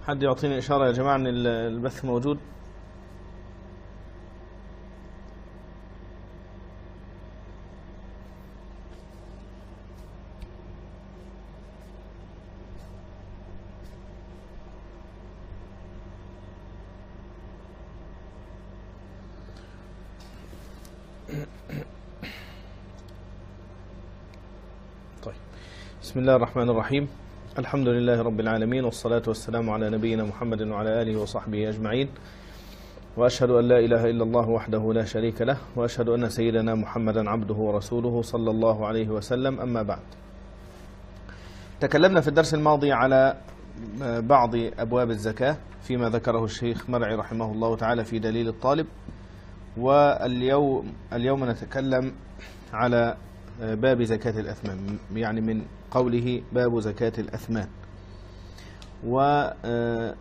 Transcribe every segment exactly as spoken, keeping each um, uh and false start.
حد يعطيني إشارة يا جماعة أن البث موجود؟ طيب، بسم الله الرحمن الرحيم. الحمد لله رب العالمين، والصلاة والسلام على نبينا محمد وعلى آله وصحبه أجمعين، وأشهد أن لا إله إلا الله وحده لا شريك له، وأشهد أن سيدنا محمدا عبده ورسوله صلى الله عليه وسلم. أما بعد، تكلمنا في الدرس الماضي على بعض أبواب الزكاة فيما ذكره الشيخ مرعي رحمه الله تعالى في دليل الطالب، واليوم اليوم نتكلم على باب زكاة الأثمان، يعني من قوله باب زكاة الأثمان. والصوت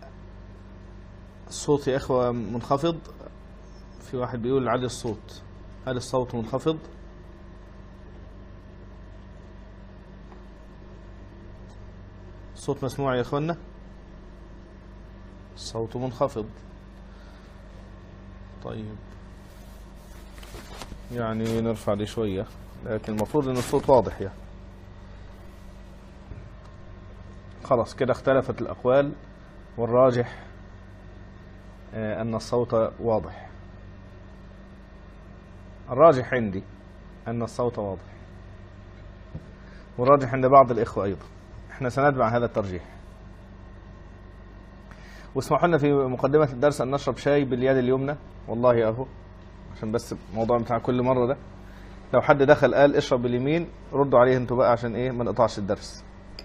يا إخوة منخفض، في واحد بيقول علي الصوت، هل الصوت منخفض؟ الصوت مسموع يا إخوانا؟ الصوت منخفض. طيب، يعني نرفع دي شوية، لكن المفروض ان الصوت واضح. يعني خلاص كده اختلفت الأقوال، والراجح أن الصوت واضح. الراجح عندي أن الصوت واضح، والراجح عند بعض الإخوة أيضا. احنا سنتبع هذا الترجيح. واسمحوا لنا في مقدمة الدرس أن نشرب شاي باليد اليمنى، والله أهو، عشان بس الموضوع بتاع كل مرة ده، لو حد دخل قال اشرب باليمين ردوا عليه انتوا بقى، عشان ايه ما نقطعش الدرس.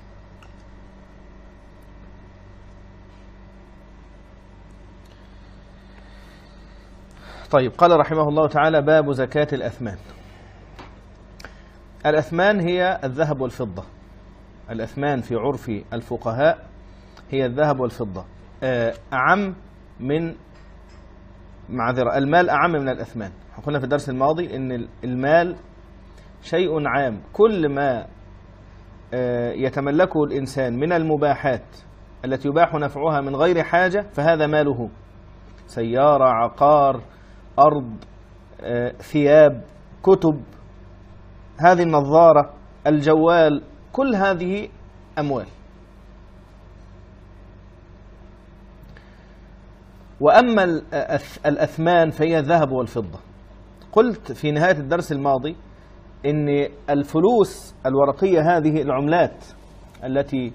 طيب، قال رحمه الله تعالى: باب زكاة الأثمان. الأثمان هي الذهب والفضة. الأثمان في عرف الفقهاء هي الذهب والفضة، أعم من معذرة المال أعم من الأثمان. قلنا في الدرس الماضي إن المال شيء عام، كل ما يتملكه الإنسان من المباحات التي يباح نفعها من غير حاجة فهذا ماله، سيارة، عقار، أرض، ثياب، كتب، هذه النظارة، الجوال، كل هذه أموال. وأما الأثمان فهي الذهب والفضة. قلت في نهاية الدرس الماضي إن الفلوس الورقية، هذه العملات التي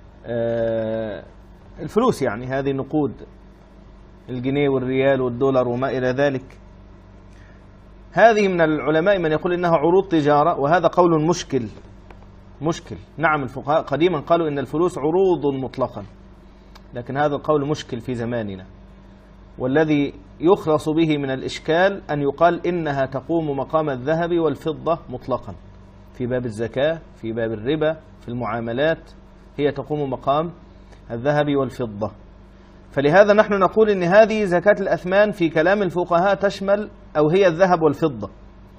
الفلوس يعني هذه نقود، الجنيه والريال والدولار وما إلى ذلك، هذه من العلماء من يقول إنها عروض تجارة، وهذا قول مشكل مشكل. نعم، الفقهاء قديما قالوا إن الفلوس عروض مطلقا، لكن هذا القول مشكل في زماننا، والذي يخلص به من الإشكال أن يقال إنها تقوم مقام الذهب والفضة مطلقا في باب الزكاة، في باب الربا، في المعاملات، هي تقوم مقام الذهب والفضة. فلهذا نحن نقول إن هذه زكاة الأثمان في كلام الفقهاء تشمل أو هي الذهب والفضة.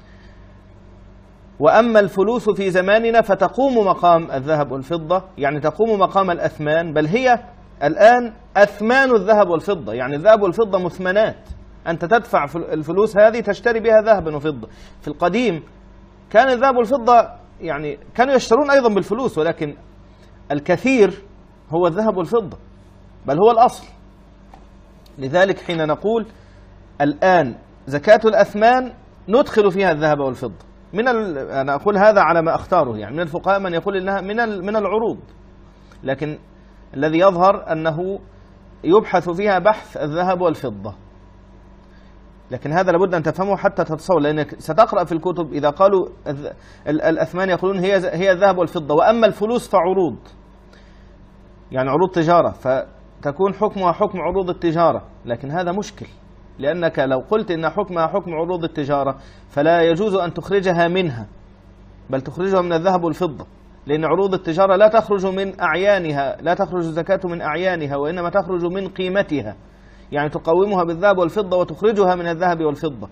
وأما الفلوس في زماننا فتقوم مقام الذهب والفضة، يعني تقوم مقام الأثمان، بل هي الآن أثمان الذهب والفضة. يعني الذهب والفضة مثمنات، أنت تدفع الفلوس هذه تشتري بها ذهبا وفضة. في القديم كان الذهب والفضة يعني كانوا يشترون أيضا بالفلوس، ولكن الكثير هو الذهب والفضة، بل هو الأصل. لذلك حين نقول الآن زكاة الأثمان ندخل فيها الذهب والفضة. من ال... أنا أقول هذا على ما أختاره، يعني من الفقهاء من يقول إنها من ال... من العروض، لكن الذي يظهر أنه يبحث فيها بحث الذهب والفضة. لكن هذا لابد أن تفهمه حتى تتصور، لأنك ستقرأ في الكتب إذا قالوا الأثمان يقولون هي هي الذهب والفضة، وأما الفلوس فعروض، يعني عروض تجارة، فتكون حكمها حكم عروض التجارة. لكن هذا مشكل، لأنك لو قلت إن حكمها حكم عروض التجارة فلا يجوز أن تخرجها منها، بل تخرجها من الذهب والفضة، لأن عروض التجارة لا تخرج من أعيانها، لا تخرج الزكاة من أعيانها، وإنما تخرج من قيمتها، يعني تقومها بالذهب والفضة وتخرجها من الذهب والفضة.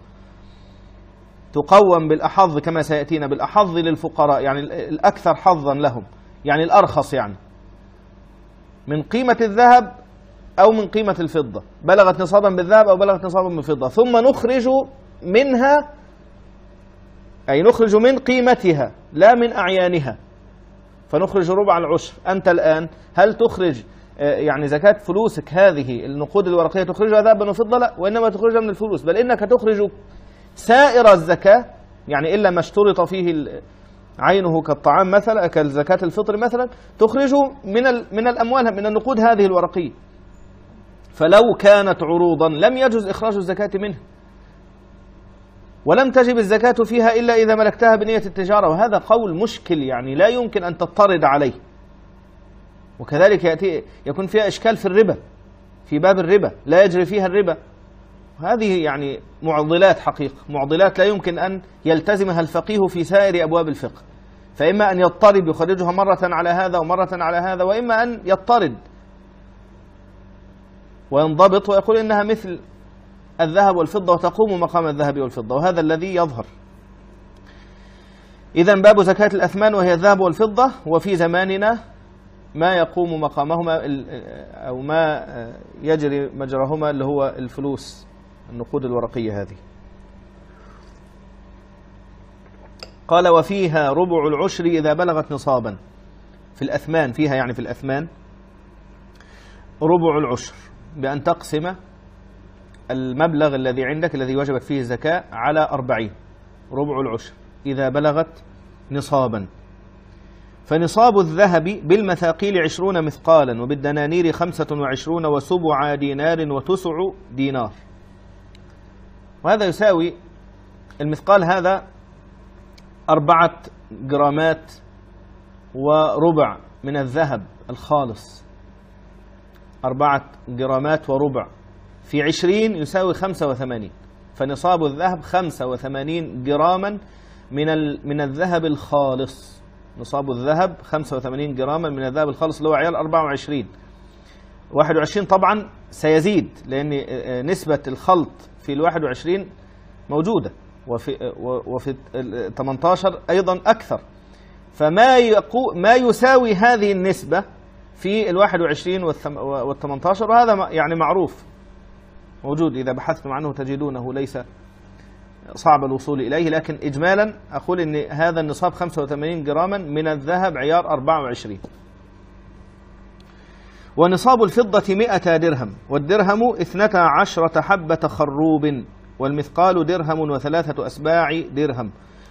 تقوم بالأحظ كما سيأتينا، بالأحظ للفقراء، يعني الأكثر حظا لهم، يعني الأرخص، يعني من قيمة الذهب أو من قيمة الفضة، بلغت نصابا بالذهب أو بلغت نصابا بالفضة، ثم نخرج منها، أي نخرج من قيمتها لا من أعيانها، فنخرج ربع العشر. أنت الآن هل تخرج يعني زكاة فلوسك هذه النقود الورقية تخرجها ذهبا وفضة؟ لا، وإنما تخرجها من الفلوس، بل إنك تخرج سائر الزكاة، يعني إلا ما اشترط فيه عينه كالطعام مثلا، كالزكاة الفطر مثلا، تخرج من من الأموال من النقود هذه الورقية. فلو كانت عروضا لم يجوز إخراج الزكاة منها، ولم تجب الزكاة فيها إلا إذا ملكتها بنية التجارة، وهذا قول مشكل يعني لا يمكن أن تضطرد عليه. وكذلك يأتي يكون فيها إشكال في الربا، في باب الربا لا يجري فيها الربا. هذه يعني معضلات حقيقة، معضلات لا يمكن أن يلتزمها الفقيه في سائر أبواب الفقه، فإما أن يضطرب يخرجها مرة على هذا ومرة على هذا، وإما أن يضطرد وينضبط ويقول إنها مثل الذهب والفضة وتقوم مقام الذهب والفضة، وهذا الذي يظهر. إذن باب زكاة الأثمان وهي الذهب والفضة، وفي زماننا ما يقوم مقامهما أو ما يجري مجرهما اللي هو الفلوس، النقود الورقية هذه. قال وفيها ربع العشر إذا بلغت نصابا، في الأثمان، فيها يعني في الأثمان ربع العشر، بأن تقسم المبلغ الذي عندك الذي وجبت فيه الزكاة على أربعين، ربع العشر إذا بلغت نصابا. فنصاب الذهب بالمثاقيل عشرون مثقالا، وبالدنانير خمسة وعشرون وسبع دينار وتسع دينار. وهذا يساوي المثقال هذا أربعة جرامات وربع من الذهب الخالص، أربعة جرامات وربع في عشرين يساوي خمسة وثمانين، فنصاب الذهب خمسة وثمانين جراما من من الذهب الخالص. نصاب الذهب خمسة وثمانين جراما من الذهب الخالص اللي هو عيار أربعة وعشرين. واحد وعشرين طبعا سيزيد، لأن نسبة الخلط في الواحد وعشرين موجودة، وفي وفي ثمانية عشر أيضا أكثر، فما يقو ما يساوي هذه النسبة في الواحد وعشرين والثمانية عشر، وهذا يعني معروف موجود، إذا بحثتم عنه تجدونه، ليس صعب الوصول إليه. لكن إجمالا أقول أن هذا النصاب خمسة وثمانين جراما من الذهب عيار أربعة وعشرين. ونصاب الفضة مئة درهم، والدرهم اثنتا عشرة حبة خروب، والمثقال درهم وثلاثة أسباع درهم.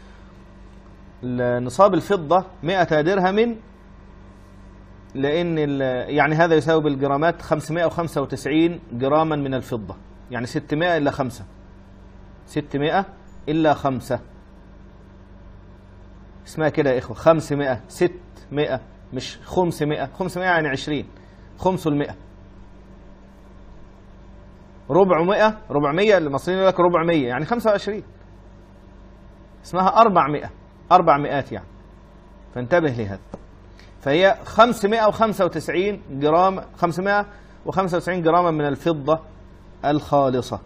نصاب الفضة مئة درهم، لأن يعني هذا يساوي بالجرامات خمسمائة وخمسة وتسعين جراما من الفضة، يعني ستمائة إلا خمسة، ستمائة إلا خمسة، اسمها كده يا إخوة، خمسمائة، ستمائة مش خمسمائة، خمسمائة يعني عشرين، خمس المئة، ربعمائة، ربعمية المصريين يقول لك ربعمية يعني خمسة وعشرين، اسمها أربعمائة، أربع مئات يعني، فانتبه لهذا. فهي خمسمائة وخمسة وتسعين جرام، خمسمائة وخمسة وتسعين جراما من الفضة الخالصة.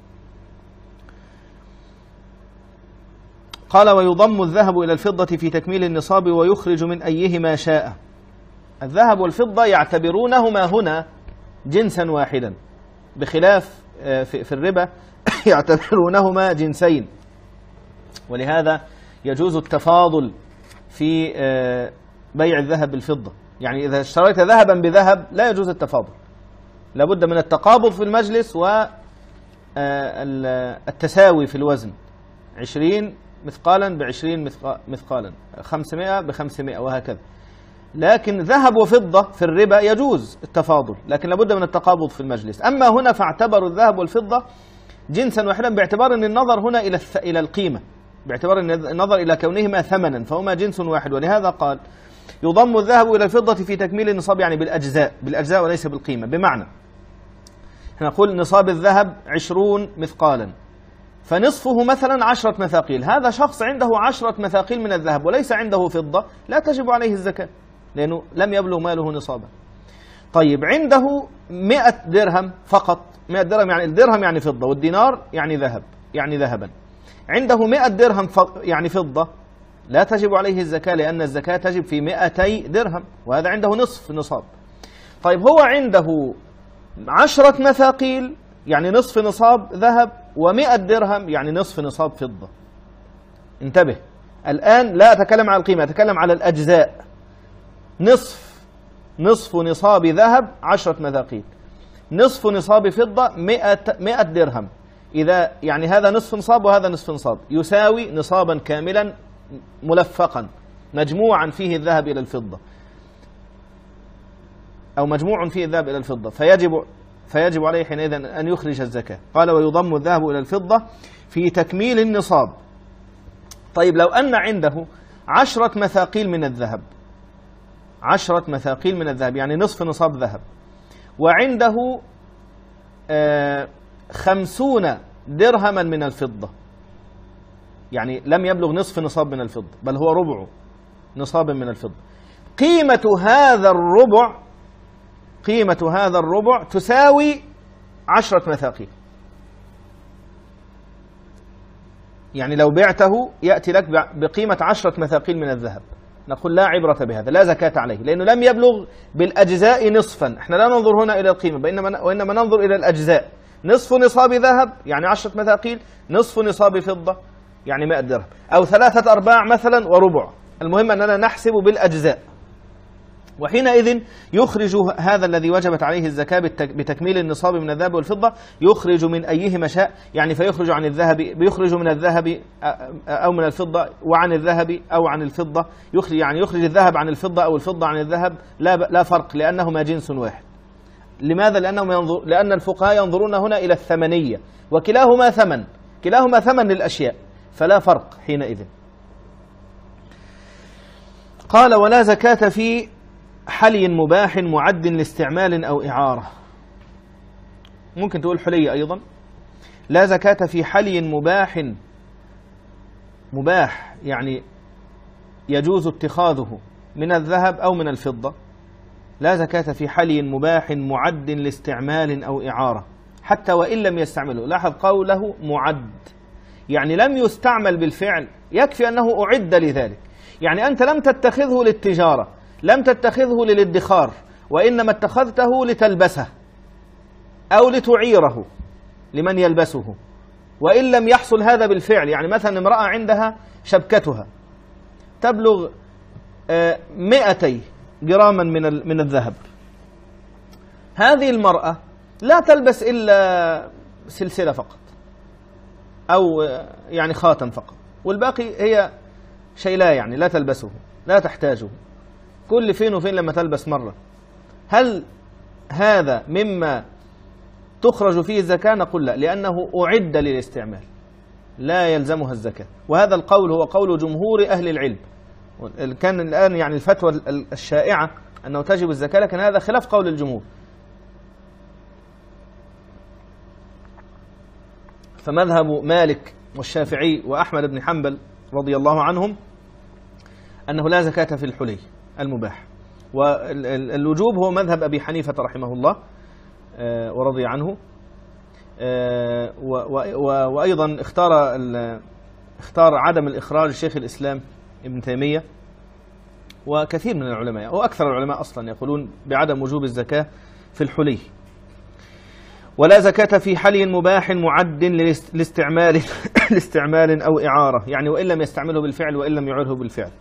قال ويضم الذهب إلى الفضة في تكميل النصاب ويخرج من أيهما شاء. الذهب والفضة يعتبرونهما هنا جنسا واحدا، بخلاف في الربا يعتبرونهما جنسين، ولهذا يجوز التفاضل في بيع الذهب بالفضة. يعني إذا اشتريت ذهبا بذهب لا يجوز التفاضل، لابد من التقابض في المجلس والتساوي في الوزن، عشرين مثقالا بعشرين مثقالا، خمسمائة بخمسمائة، وهكذا. لكن ذهب وفضة في الربا يجوز التفاضل، لكن لابد من التقابض في المجلس. أما هنا فاعتبروا الذهب والفضة جنسا واحدا، باعتبار أن النظر هنا إلى إلى القيمة، باعتبار أن النظر إلى كونهما ثمنا، فهما جنس واحد. ولهذا قال يضم الذهب إلى الفضة في تكميل النصاب، يعني بالأجزاء، بالأجزاء وليس بالقيمة. بمعنى نقول نصاب الذهب عشرون مثقالا، فنصفه مثلا عشرة مثاقيل، هذا شخص عنده عشرة مثاقيل من الذهب وليس عنده فضة، لا تجب عليه الزكاة لأنه لم يبلغ ماله نصابا. طيب عنده مئة درهم فقط، مئة درهم يعني الدرهم يعني فضة، والدينار يعني ذهب يعني ذهبا، عنده مئة درهم يعني فضة، لا تجب عليه الزكاة، لأن الزكاة تجب في مئتي درهم، وهذا عنده نصف نصاب. طيب هو عنده عشرة مثاقيل يعني نصف نصاب ذهب، ومئة درهم يعني نصف نصاب فضة. انتبه، الآن لا أتكلم على القيمة، أتكلم على الأجزاء. نصف نصف نصاب ذهب عشرة مثاقيل، نصف نصاب فضة مئة, مئة درهم. إذا يعني هذا نصف نصاب وهذا نصف نصاب، يساوي نصابا كاملا ملفقا مجموعا فيه الذهب إلى الفضة، أو مجموع فيه الذهب إلى الفضة، فيجب فيجب عليه حينئذ أن يخرج الزكاة. قال ويضم الذهب إلى الفضة في تكميل النصاب. طيب لو أن عنده عشرة مثاقيل من الذهب، عشرة مثاقيل من الذهب يعني نصف نصاب ذهب، وعنده آه خمسون درهما من الفضة، يعني لم يبلغ نصف نصاب من الفضة بل هو ربع نصاب من الفضة. قيمة هذا الربع قيمة هذا الربع تساوي عشرة مثاقيل. يعني لو بعته يأتي لك بقيمة عشرة مثاقيل من الذهب، نقول لا عبرة بهذا، لا زكاة عليه، لأنه لم يبلغ بالأجزاء نصفا. احنا لا ننظر هنا إلى القيمة وإنما ننظر إلى الأجزاء. نصف نصاب ذهب يعني عشرة مثاقيل، نصف نصاب فضة يعني مئة درهم، أو ثلاثة أرباع مثلا وربع. المهم أننا نحسب بالأجزاء، وحينئذ يخرج هذا الذي وجبت عليه الزكاة بتكميل النصاب من الذهب والفضة، يخرج من أيهما شاء، يعني فيخرج عن الذهب، بيخرج من الذهب أو من الفضة، وعن الذهب أو عن الفضة، يخرج يعني يخرج الذهب عن الفضة أو الفضة عن الذهب، لا لا فرق، لأنهما جنس واحد. لماذا؟ لأنهم ينظر لأن الفقهاء ينظرون هنا إلى الثمنية، وكلاهما ثمن، كلاهما ثمن للأشياء، فلا فرق حينئذ. قال ولا زكاة في حلي مباح معد لاستعمال أو إعارة. ممكن تقول حلي أيضا. لا زكاة في حلي مباح، مباح يعني يجوز اتخاذه من الذهب أو من الفضة. لا زكاة في حلي مباح معد لاستعمال أو إعارة حتى وإن لم يستعمله. لاحظ قوله معد، يعني لم يستعمل بالفعل، يكفي أنه أعد لذلك. يعني أنت لم تتخذه للتجارة، لم تتخذه للادخار، وإنما اتخذته لتلبسه أو لتعيره لمن يلبسه، وإن لم يحصل هذا بالفعل. يعني مثلا امرأة عندها شبكتها تبلغ مئتي جراما من من الذهب، هذه المرأة لا تلبس إلا سلسلة فقط أو يعني خاتم فقط، والباقي هي شيء لا يعني لا تلبسه، لا تحتاجه، كل فين وفين لما تلبس مرة. هل هذا مما تخرج فيه الزكاة؟ نقول لا، لأنه أعد للاستعمال لا يلزمها الزكاة. وهذا القول هو قول جمهور أهل العلم. كان الآن يعني الفتوى الشائعة أنه تجب الزكاة، لكن هذا خلاف قول الجمهور. فمذهب مالك والشافعي وأحمد بن حنبل رضي الله عنهم أنه لا زكاة في الحلي المباح، والوجوب هو مذهب أبي حنيفة رحمه الله ورضي عنه. وأيضا اختار اختار عدم الإخراج شيخ الإسلام ابن تيمية وكثير من العلماء، وأكثر العلماء أصلا يقولون بعدم وجوب الزكاة في الحلي. ولا زكاة في حلي مباح معد لاستعمال لاستعمال أو إعارة، يعني وإن لم يستعمله بالفعل وإن لم يعره بالفعل.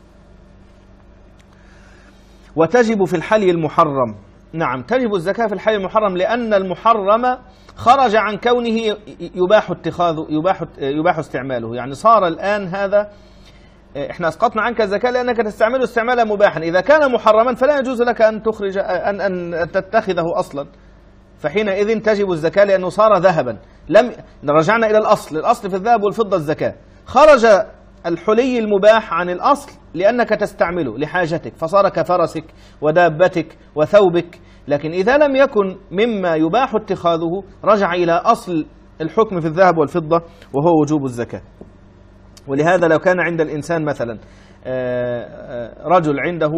وتجب في الحلي المحرم. نعم، تجب الزكاة في الحلي المحرم، لأن المحرم خرج عن كونه يباح اتخاذه يباح يباح استعماله. يعني صار الآن هذا احنا اسقطنا عنك الزكاة لأنك تستعمله استعمالا مباحا. إذا كان محرما فلا يجوز لك أن تخرج أن أن تتخذه أصلا، فحينئذ تجب الزكاة لأنه صار ذهبا. لم رجعنا إلى الأصل، الأصل في الذهب والفضة الزكاة. خرج الحلي المباح عن الأصل لأنك تستعمله لحاجتك، فصار كفرسك ودابتك وثوبك. لكن إذا لم يكن مما يباح اتخاذه رجع إلى أصل الحكم في الذهب والفضة وهو وجوب الزكاة. ولهذا لو كان عند الإنسان مثلا رجل عنده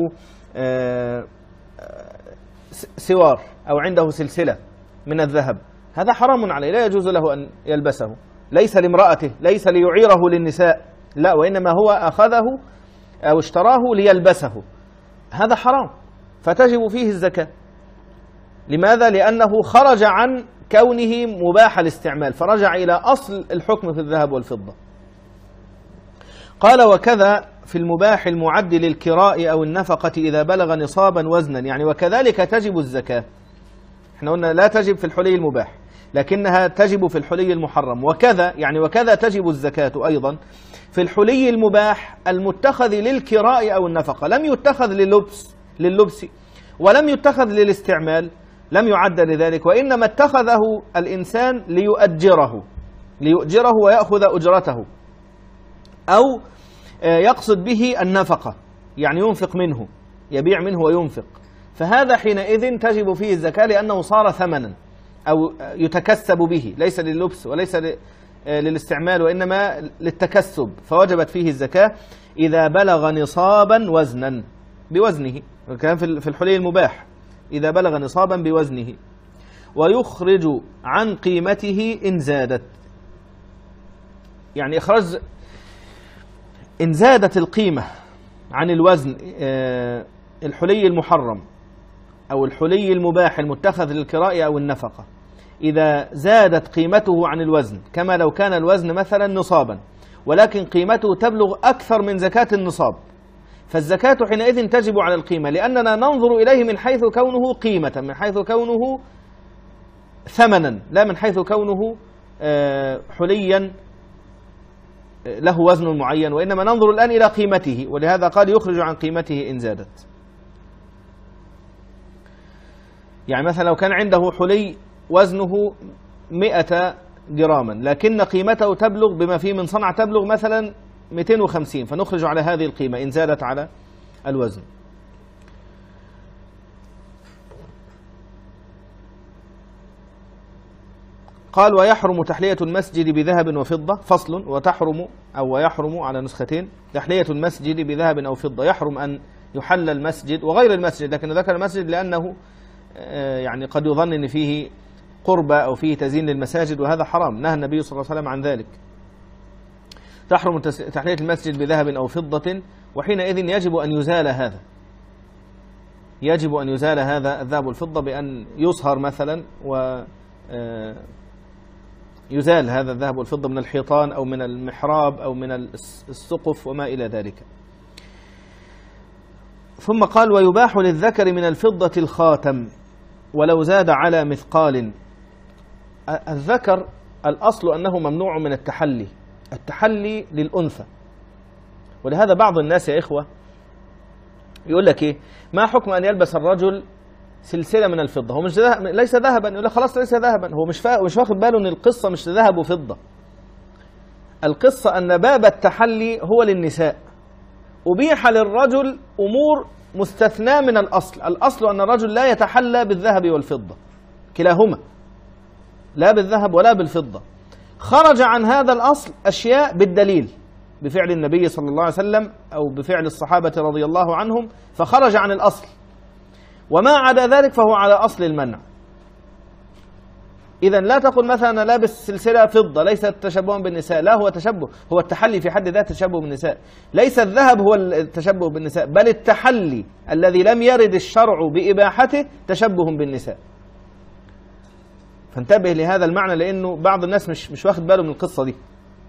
سوار أو عنده سلسلة من الذهب، هذا حرام عليه، لا يجوز له أن يلبسه، ليس لامرأته، ليس ليعيره للنساء، لا، وإنما هو أخذه أو اشتراه ليلبسه، هذا حرام، فتجب فيه الزكاة. لماذا؟ لأنه خرج عن كونه مباح الاستعمال، فرجع إلى أصل الحكم في الذهب والفضة. قال وكذا في المباح المعد للكراء أو النفقة إذا بلغ نصابا وزنا، يعني وكذلك تجب الزكاة. احنا قلنا لا تجب في الحلي المباح لكنها تجب في الحلي المحرم، وكذا يعني وكذا تجب الزكاة أيضا في الحلي المباح المتخذ للكراء أو النفقة، لم يتخذ لللبس لللبس ولم يتخذ للاستعمال، لم يعد لذلك، وإنما اتخذه الإنسان ليؤجره ليؤجره ويأخذ أجرته، أو يقصد به النفقة يعني ينفق منه، يبيع منه وينفق، فهذا حينئذ تجب فيه الزكاة لأنه صار ثمنا أو يتكسب به، ليس لللبس وليس للاستعمال وإنما للتكسب، فوجبت فيه الزكاة إذا بلغ نصابا وزنا بوزنه، الكلام في الحلي المباح إذا بلغ نصابا بوزنه، ويخرج عن قيمته إن زادت، يعني إخراج إن زادت القيمة عن الوزن، الحلي المحرم أو الحلي المباح المتخذ للكراء أو النفقة، إذا زادت قيمته عن الوزن، كما لو كان الوزن مثلا نصابا ولكن قيمته تبلغ أكثر من زكاة النصاب، فالزكاة حينئذ تجب على القيمة، لأننا ننظر إليه من حيث كونه قيمة، من حيث كونه ثمنا، لا من حيث كونه حليا له وزن معين، وإنما ننظر الآن إلى قيمته، ولهذا قال يخرج عن قيمته إن زادت. يعني مثلا لو كان عنده حلي وزنه مئة جراما لكن قيمته تبلغ بما فيه من صنع تبلغ مثلا مئتين وخمسين، فنخرج على هذه القيمة إن زادت على الوزن. قال ويحرم تحلية المسجد بذهب وفضة، فصل، وتحرم أو ويحرم على نسختين تحلية المسجد بذهب أو فضة، يحرم أن يحل المسجد وغير المسجد، لكن ذكر المسجد لأنه يعني قد يظن أن فيه قربة أو فيه تزيين للمساجد، وهذا حرام، نهى النبي صلى الله عليه وسلم عن ذلك. تحرم تحلية المسجد بذهب أو فضة، وحينئذ يجب أن يزال هذا يجب أن يزال هذا الذهب والفضة بأن يصهر مثلا و يزال هذا الذهب والفضة من الحيطان أو من المحراب أو من السقف وما إلى ذلك. ثم قال ويباح للذكر من الفضة الخاتم ولو زاد على مثقال. الذكر الأصل أنه ممنوع من التحلي، التحلي للأنثى، ولهذا بعض الناس يا إخوة يقول لك إيه، ما حكم أن يلبس الرجل سلسلة من الفضة، هو مش ذهب، ليس ذهبا، يقول لك خلاص ليس ذهبا، هو مش مش واخد باله ان القصة مش ذهب وفضة، القصة ان باب التحلي هو للنساء، أبيح للرجل أمور مستثناة من الأصل، الأصل أن الرجل لا يتحلى بالذهب والفضة كلاهما، لا بالذهب ولا بالفضة، خرج عن هذا الأصل أشياء بالدليل بفعل النبي صلى الله عليه وسلم أو بفعل الصحابة رضي الله عنهم، فخرج عن الأصل، وما عدا ذلك فهو على أصل المنع. إذن لا تقل مثلا أنا لابس سلسلة فضة ليس تشبها بالنساء، لا، هو تشبه، هو التحلي في حد ذاته تشبه بالنساء، ليس الذهب هو التشبه بالنساء، بل التحلي الذي لم يرد الشرع بإباحته تشبه بالنساء. فانتبه لهذا المعنى، لأنه بعض الناس مش مش واخد باله من القصة دي.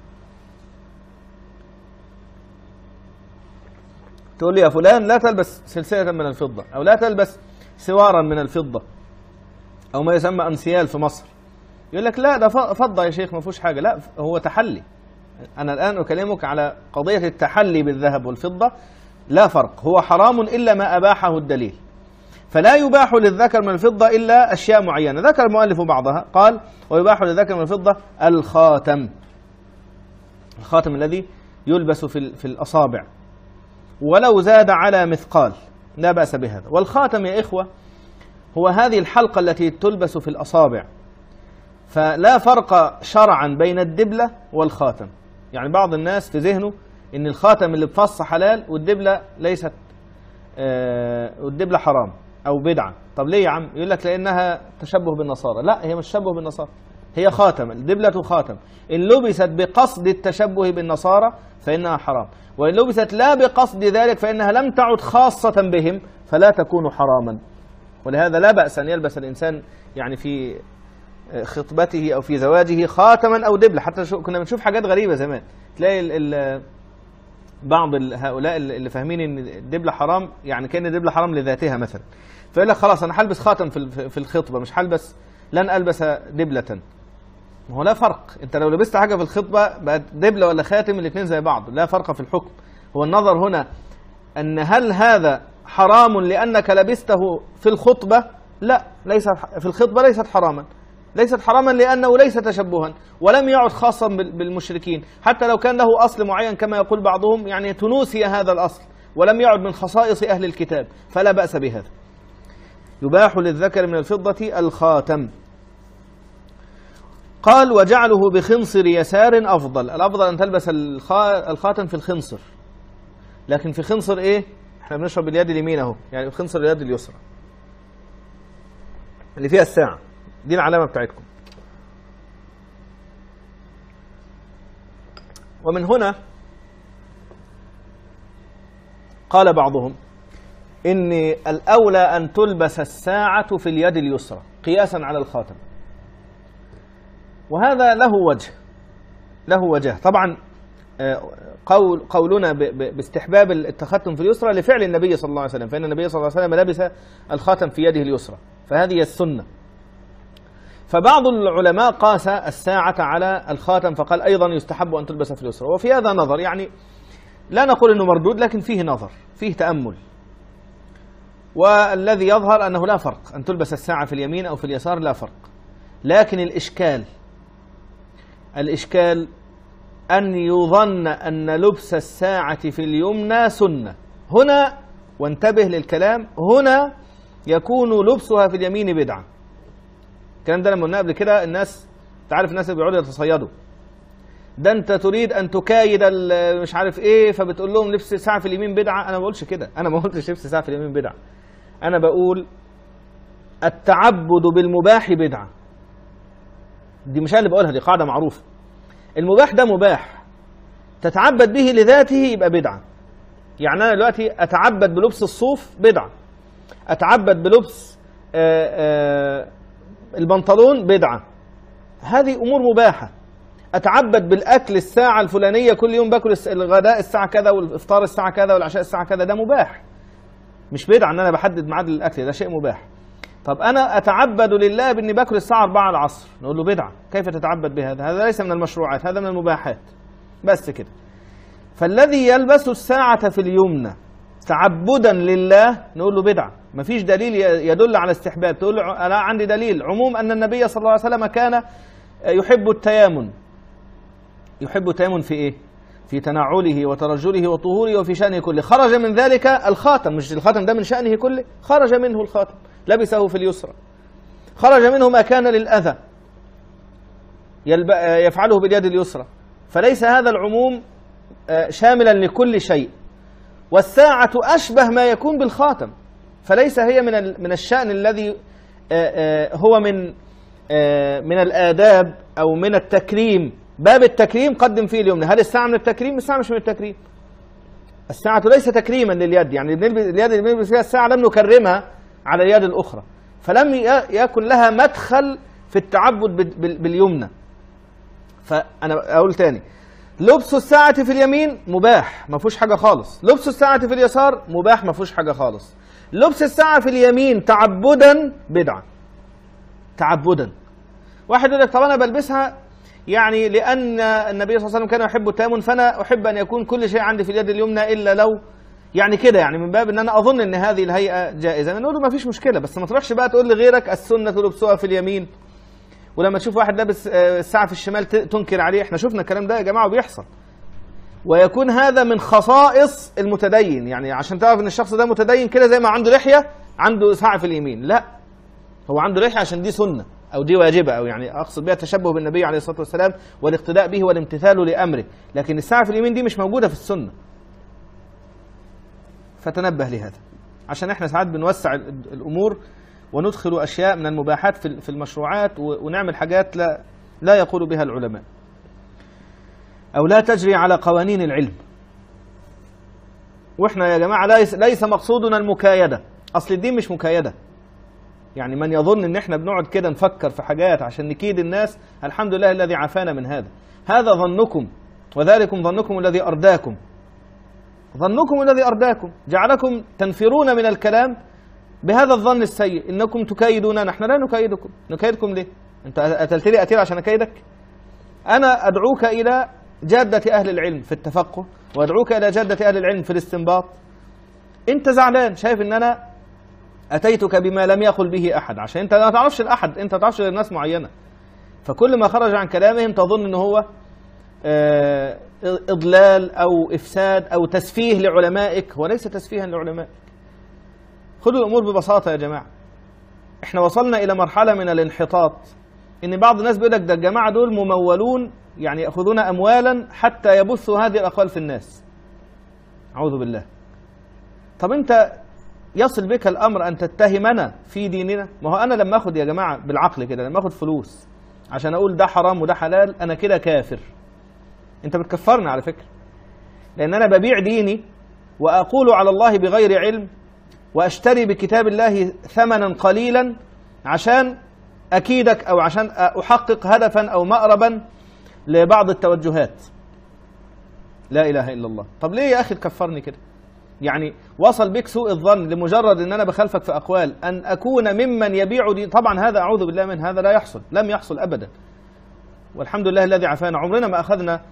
تقول لي يا فلان لا تلبس سلسلة من الفضة، أو لا تلبس سوارا من الفضة، أو ما يسمى أنسيال في مصر، يقول لك لا ده فضة يا شيخ ما فيهوش حاجة، لا هو تحلي. أنا الآن أكلمك على قضية التحلي بالذهب والفضة، لا فرق، هو حرام إلا ما أباحه الدليل، فلا يباح للذكر من الفضة إلا أشياء معينة، ذكر المؤلف بعضها، قال ويباح للذكر من الفضة الخاتم، الخاتم الذي يلبس في في الأصابع، ولو زاد على مثقال لا بأس بهذا. والخاتم يا إخوة هو هذه الحلقة التي تلبس في الأصابع، فلا فرق شرعا بين الدبلة والخاتم. يعني بعض الناس في ذهنه إن الخاتم اللي بفص حلال والدبلة ليست، آه والدبلة حرام أو بدعة. طب ليه يا عم؟ يقول لك لأنها تشبه بالنصارى. لا، هي مش تشبه بالنصارى، هي خاتم، الدبلة خاتم، إن لبست بقصد التشبه بالنصارى فإنها حرام، وإن لبست لا بقصد ذلك فإنها لم تعد خاصة بهم فلا تكون حراما. ولهذا لا بأس أن يلبس الإنسان يعني في خطبته أو في زواجه خاتما أو دبلة. حتى شو كنا بنشوف حاجات غريبة زمان، تلاقي ال ال بعض هؤلاء اللي فاهمين ان الدبلة حرام، يعني كأن الدبلة حرام لذاتها مثلا، فيقول لك خلاص أنا هلبس خاتم في في الخطبة، مش هلبس، لن ألبس دبلة. ما هو لا فرق، أنت لو لبست حاجة في الخطبة بقت دبلة ولا خاتم الاثنين زي بعض، لا فرق في الحكم. هو النظر هنا أن هل هذا حرام لأنك لبسته في الخطبة؟ لا، ليس في الخطبة ليست حراما، ليست حراما لأنه ليس تشبها، ولم يعد خاصا بالمشركين، حتى لو كان له أصل معين كما يقول بعضهم، يعني تنوسي هذا الأصل ولم يعد من خصائص أهل الكتاب، فلا بأس بهذا. يباح للذكر من الفضة الخاتم. قال وجعله بخنصر يسار أفضل. الأفضل أن تلبس الخاتم في الخنصر، لكن في خنصر إيه؟ احنا بنشرب باليد اليمين اهو، يعني في خنصر اليد اليسرى اللي فيها الساعة دي العلامة بتاعتكم. ومن هنا قال بعضهم إن الأولى أن تلبس الساعة في اليد اليسرى قياسا على الخاتم، وهذا له وجه له وجه طبعا. قول قولنا باستحباب التختم في اليسرى لفعل النبي صلى الله عليه وسلم، فإن النبي صلى الله عليه وسلم لبس الخاتم في يده اليسرى، فهذه السنة. فبعض العلماء قاس الساعة على الخاتم فقال أيضا يستحب أن تلبس في اليسرى، وفي هذا نظر، يعني لا نقول أنه مردود لكن فيه نظر، فيه تأمل. والذي يظهر أنه لا فرق أن تلبس الساعة في اليمين أو في اليسار، لا فرق. لكن الإشكال الإشكال أن يظن أن لبس الساعة في اليمنى سنة. هنا وانتبه للكلام، هنا يكون لبسها في اليمين بدعة. الكلام ده لما قلنا قبل كده، الناس تعرف الناس اللي بيقعدوا يتصيدوا، ده انت تريد ان تكايد مش عارف ايه، فبتقول لهم لبس الساعة في اليمين بدعة. انا ما بقولش كده، انا ما قلتش لبس الساعة في اليمين بدعة، انا بقول التعبد بالمباح بدعة. دي مش انا اللي بقولها، دي قاعدة معروفة. المباح ده مباح، تتعبد به لذاته يبقى بدعة. يعني أنا دلوقتي أتعبد بلبس الصوف بدعة، أتعبد بلبس آآ آآ البنطلون بدعة، هذه أمور مباحة. أتعبد بالأكل الساعة الفلانية، كل يوم باكل الغداء الساعة كذا والإفطار الساعة كذا والعشاء الساعة كذا، ده مباح، مش بدعة أن أنا بحدد ميعاد الأكل، ده شيء مباح. طب أنا أتعبد لله بإني باكل الساعة أربعة العصر، نقول له بدعة، كيف تتعبد بهذا؟ هذا ليس من المشروعات، هذا من المباحات، بس كده. فالذي يلبس الساعة في اليمنى تعبدا لله نقول له بدعة، مفيش دليل يدل على استحباب. تقول له أنا عندي دليل عموم أن النبي صلى الله عليه وسلم كان يحب التيامن. يحب التيامن في إيه؟ في تنعله وترجله وطهوره وفي شأنه كله. خرج من ذلك الخاتم، مش الخاتم ده من شأنه كله، خرج منه الخاتم لبسه في اليسرى. خرج منه ما كان للأذى يفعله باليد اليسرى، فليس هذا العموم شاملا لكل شيء. والساعة أشبه ما يكون بالخاتم، فليس هي من من الشأن الذي هو من من الآداب أو من التكريم. باب التكريم قدم فيه اليمنى. هل الساعة من التكريم؟ الساعة مش من التكريم. الساعة ليس تكريما لليد، يعني اليد اللي بنلبس فيها الساعة لم نكرمها على اليد الأخرى، فلم يكن لها مدخل في التعبد باليمنى. فأنا أقول تاني، لبس الساعة في اليمين مباح ما فيهوش حاجة خالص، لبس الساعة في اليسار مباح ما فيهوش حاجة خالص. لبس الساعة في اليمين تعبدا بدعة، تعبدا. واحد يقول لك طب أنا بلبسها يعني لأن النبي صلى الله عليه وسلم كان يحب التيمم، فأنا أحب أن يكون كل شيء عندي في اليد اليمنى إلا لو يعني كده، يعني من باب ان انا اظن ان هذه الهيئه جائزه. نقول له ما فيش مشكله، بس ما تروحش بقى تقول لغيرك السنه لبسها في اليمين، ولما تشوف واحد لابس الساعه في الشمال تنكر عليه. احنا شفنا الكلام ده يا جماعه وبيحصل، ويكون هذا من خصائص المتدين. يعني عشان تعرف ان الشخص ده متدين كده، زي ما عنده لحيه عنده ساعه في اليمين، لا، هو عنده لحيه عشان دي سنه او دي واجبه، او يعني اقصد بها التشبه بالنبي عليه الصلاه والسلام والاقتداء به والامتثال لامره. لكن الساعه في اليمين دي مش موجوده في السنه، فتنبه لهذا، عشان احنا ساعات بنوسع الامور وندخل اشياء من المباحات في المشروعات ونعمل حاجات لا لا يقول بها العلماء، او لا تجري على قوانين العلم. واحنا يا جماعه ليس ليس مقصودنا المكايده، اصل الدين مش مكايده. يعني من يظن ان احنا بنقعد كده نفكر في حاجات عشان نكيد الناس، الحمد لله الذي عافانا من هذا. هذا ظنكم، وذلكم ظنكم الذي أرداكم. ظنكم الذي أرداكم جعلكم تنفرون من الكلام بهذا الظن السيء، إنكم تكيدوننا. نحن لا نكيدكم. نكيدكم ليه؟ أنت قتلت لي قتيل عشان أكيدك؟ أنا أدعوك إلى جادة أهل العلم في التفقه، وأدعوك إلى جادة أهل العلم في الاستنباط. أنت زعلان شايف إن أنا أتيتك بما لم يقل به أحد، عشان أنت ما تعرفش الأحد، أنت ما تعرفش غير ناس معينة، فكل ما خرج عن كلامهم تظن إن هو آه إضلال أو إفساد أو تسفيه لعلمائك، وليس تسفيها لعلمائك. خذوا الأمور ببساطة يا جماعة. إحنا وصلنا إلى مرحلة من الانحطاط، إن بعض الناس بيقول لك ده الجماعة دول ممولون، يعني يأخذون أموالا حتى يبثوا هذه الأقوال في الناس. أعوذ بالله. طب أنت يصل بك الأمر أن تتهمنا في ديننا؟ ما هو أنا لما أخذ يا جماعة بالعقل كده، لما أخذ فلوس عشان أقول ده حرام وده حلال، أنا كده كافر. أنت بتكفرني على فكرة، لأن أنا ببيع ديني وأقول على الله بغير علم، وأشتري بكتاب الله ثمنا قليلا عشان أكيدك أو عشان أحقق هدفا أو مأربا لبعض التوجهات. لا إله إلا الله. طب ليه يا أخي تكفرني كده؟ يعني وصل بك سوء الظن لمجرد أن أنا بخالفك في أقوال أن أكون ممن يبيع دين. طبعا هذا أعوذ بالله من هذا، لا يحصل، لم يحصل أبدا، والحمد لله الذي عافانا. عمرنا ما أخذنا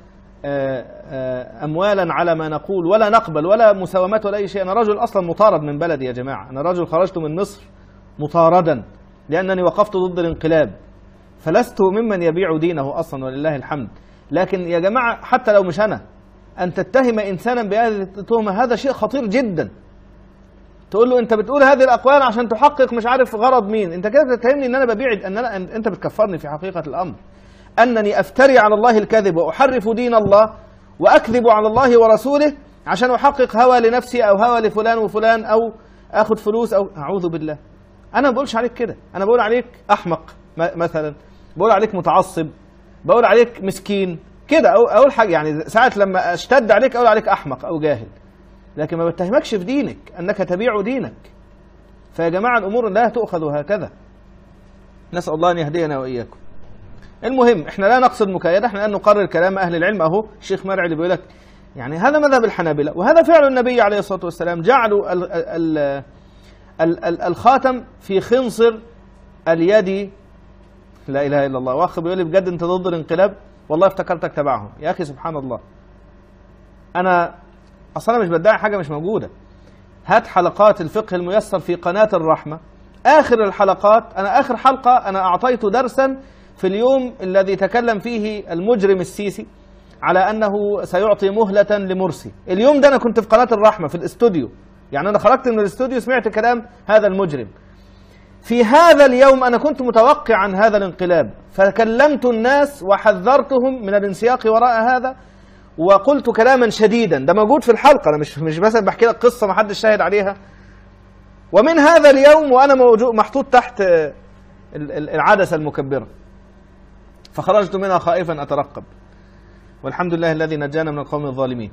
أموالا على ما نقول، ولا نقبل ولا مساومات ولا أي شيء. أنا رجل أصلا مطارد من بلدي يا جماعة، أنا رجل خرجت من مصر مطاردا لأنني وقفت ضد الانقلاب، فلست ممن يبيع دينه أصلا ولله الحمد. لكن يا جماعة حتى لو مش أنا، أن تتهم إنسانا بهذه التهمة هذا شيء خطير جدا. تقول له أنت بتقول هذه الأقوال عشان تحقق مش عارف غرض مين، أنت كده بتتهمني أن أنا ببيع، أن أنا أنت بتكفرني في حقيقة الأمر، أنني أفتري على الله الكذب وأحرف دين الله وأكذب على الله ورسوله عشان أحقق هوى لنفسي أو هوى لفلان وفلان أو أخذ فلوس أو أعوذ بالله. أنا ما بقولش عليك كده، أنا بقول عليك أحمق مثلا، بقول عليك متعصب، بقول عليك مسكين كده، أو أول حاجة يعني ساعة لما أشتد عليك أقول عليك أحمق أو جاهل، لكن ما بتهمكش في دينك أنك تبيع دينك. فيا جماعة الأمور لا تؤخذ هكذا. نسأل الله أن يهدينا وإياكم. المهم احنا لا نقصد مكايدة، احنا الآن نقرر كلام أهل العلم. أهو الشيخ مرعي اللي بيقول لك يعني هذا مذهب الحنابلة وهذا فعل النبي عليه الصلاة والسلام، جعلوا ال ال ال ال الخاتم في خنصر اليد. لا إله إلا الله. واخ بيقول لي بجد أنت ضد الانقلاب؟ والله افتكرتك تبعهم يا أخي. سبحان الله. أنا أصلا مش بدعي حاجة مش موجودة. هات حلقات الفقه الميسر في قناة الرحمة، آخر الحلقات، أنا آخر حلقة أنا أعطيت درسا في اليوم الذي تكلم فيه المجرم السيسي على أنه سيعطي مهلة لمرسي. اليوم ده أنا كنت في قناة الرحمة في الاستوديو، يعني أنا خرجت من الاستوديو سمعت كلام هذا المجرم. في هذا اليوم أنا كنت متوقع عن هذا الانقلاب، فكلمت الناس وحذرتهم من الانسياق وراء هذا، وقلت كلاما شديدا. ده موجود في الحلقة، أنا مش مش بس بحكي لك قصة ما حدش شاهد عليها. ومن هذا اليوم وأنا موجود محطوط تحت العدسة المكبرة، فخرجت منها خائفا أترقب، والحمد لله الذي نجانا من القوم الظالمين.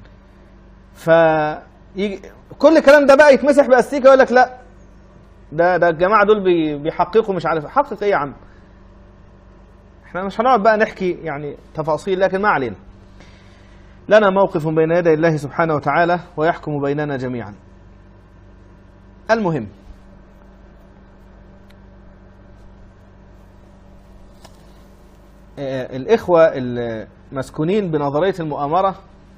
فكل الكلام ده بقى يتمسح بأستيكة ويقول لك لا ده ده الجماعة دول بيحققوا مش عارف حقق ايه يا عم. احنا مش هنقعد بقى نحكي يعني تفاصيل، لكن ما علينا. لنا موقف بين يدي الله سبحانه وتعالى ويحكم بيننا جميعا. المهم الإخوة المسكونين بنظرية المؤامرة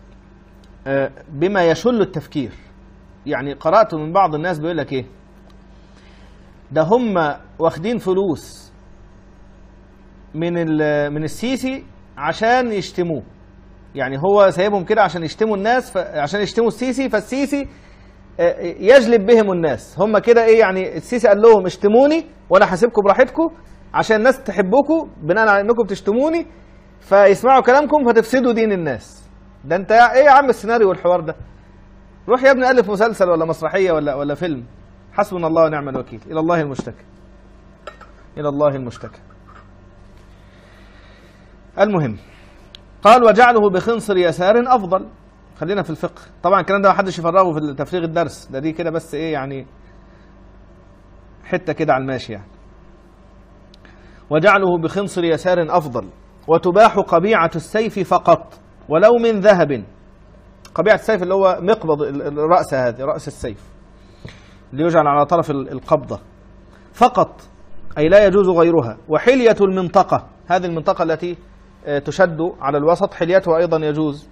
بما يشل التفكير. يعني قرأت من بعض الناس بيقول لك إيه، ده هم واخدين فلوس من من السيسي عشان يشتموه، يعني هو سايبهم كده عشان يشتموا الناس، عشان يشتموا السيسي، فالسيسي يجلب بهم الناس. هم كده إيه يعني، السيسي قال لهم اشتموني وأنا هسيبكم براحتكم عشان الناس تحبكم بناء على انكم بتشتموني، فيسمعوا كلامكم فتفسدوا دين الناس. ده انت ايه يا عم السيناريو والحوار ده؟ روح يا ابني الف مسلسل ولا مسرحيه ولا ولا فيلم. حسبنا الله ونعم الوكيل. الى الله المشتكى، الى الله المشتكى. المهم قال وجعله بخنصر يسار افضل. خلينا في الفقه، طبعا الكلام ده ما حدش يفرغه في تفريغ الدرس ده، دي كده بس ايه يعني حته كده على الماشي يعني. وجعله بخنصر يسار أفضل. وتباح قبيعة السيف فقط ولو من ذهب. قبيعة السيف اللي هو مقبض الرأس، هذه رأس السيف اللي يجعل على طرف القبضة فقط، أي لا يجوز غيرها. وحلية المنطقة، هذه المنطقة التي تشد على الوسط حليتها أيضا يجوز.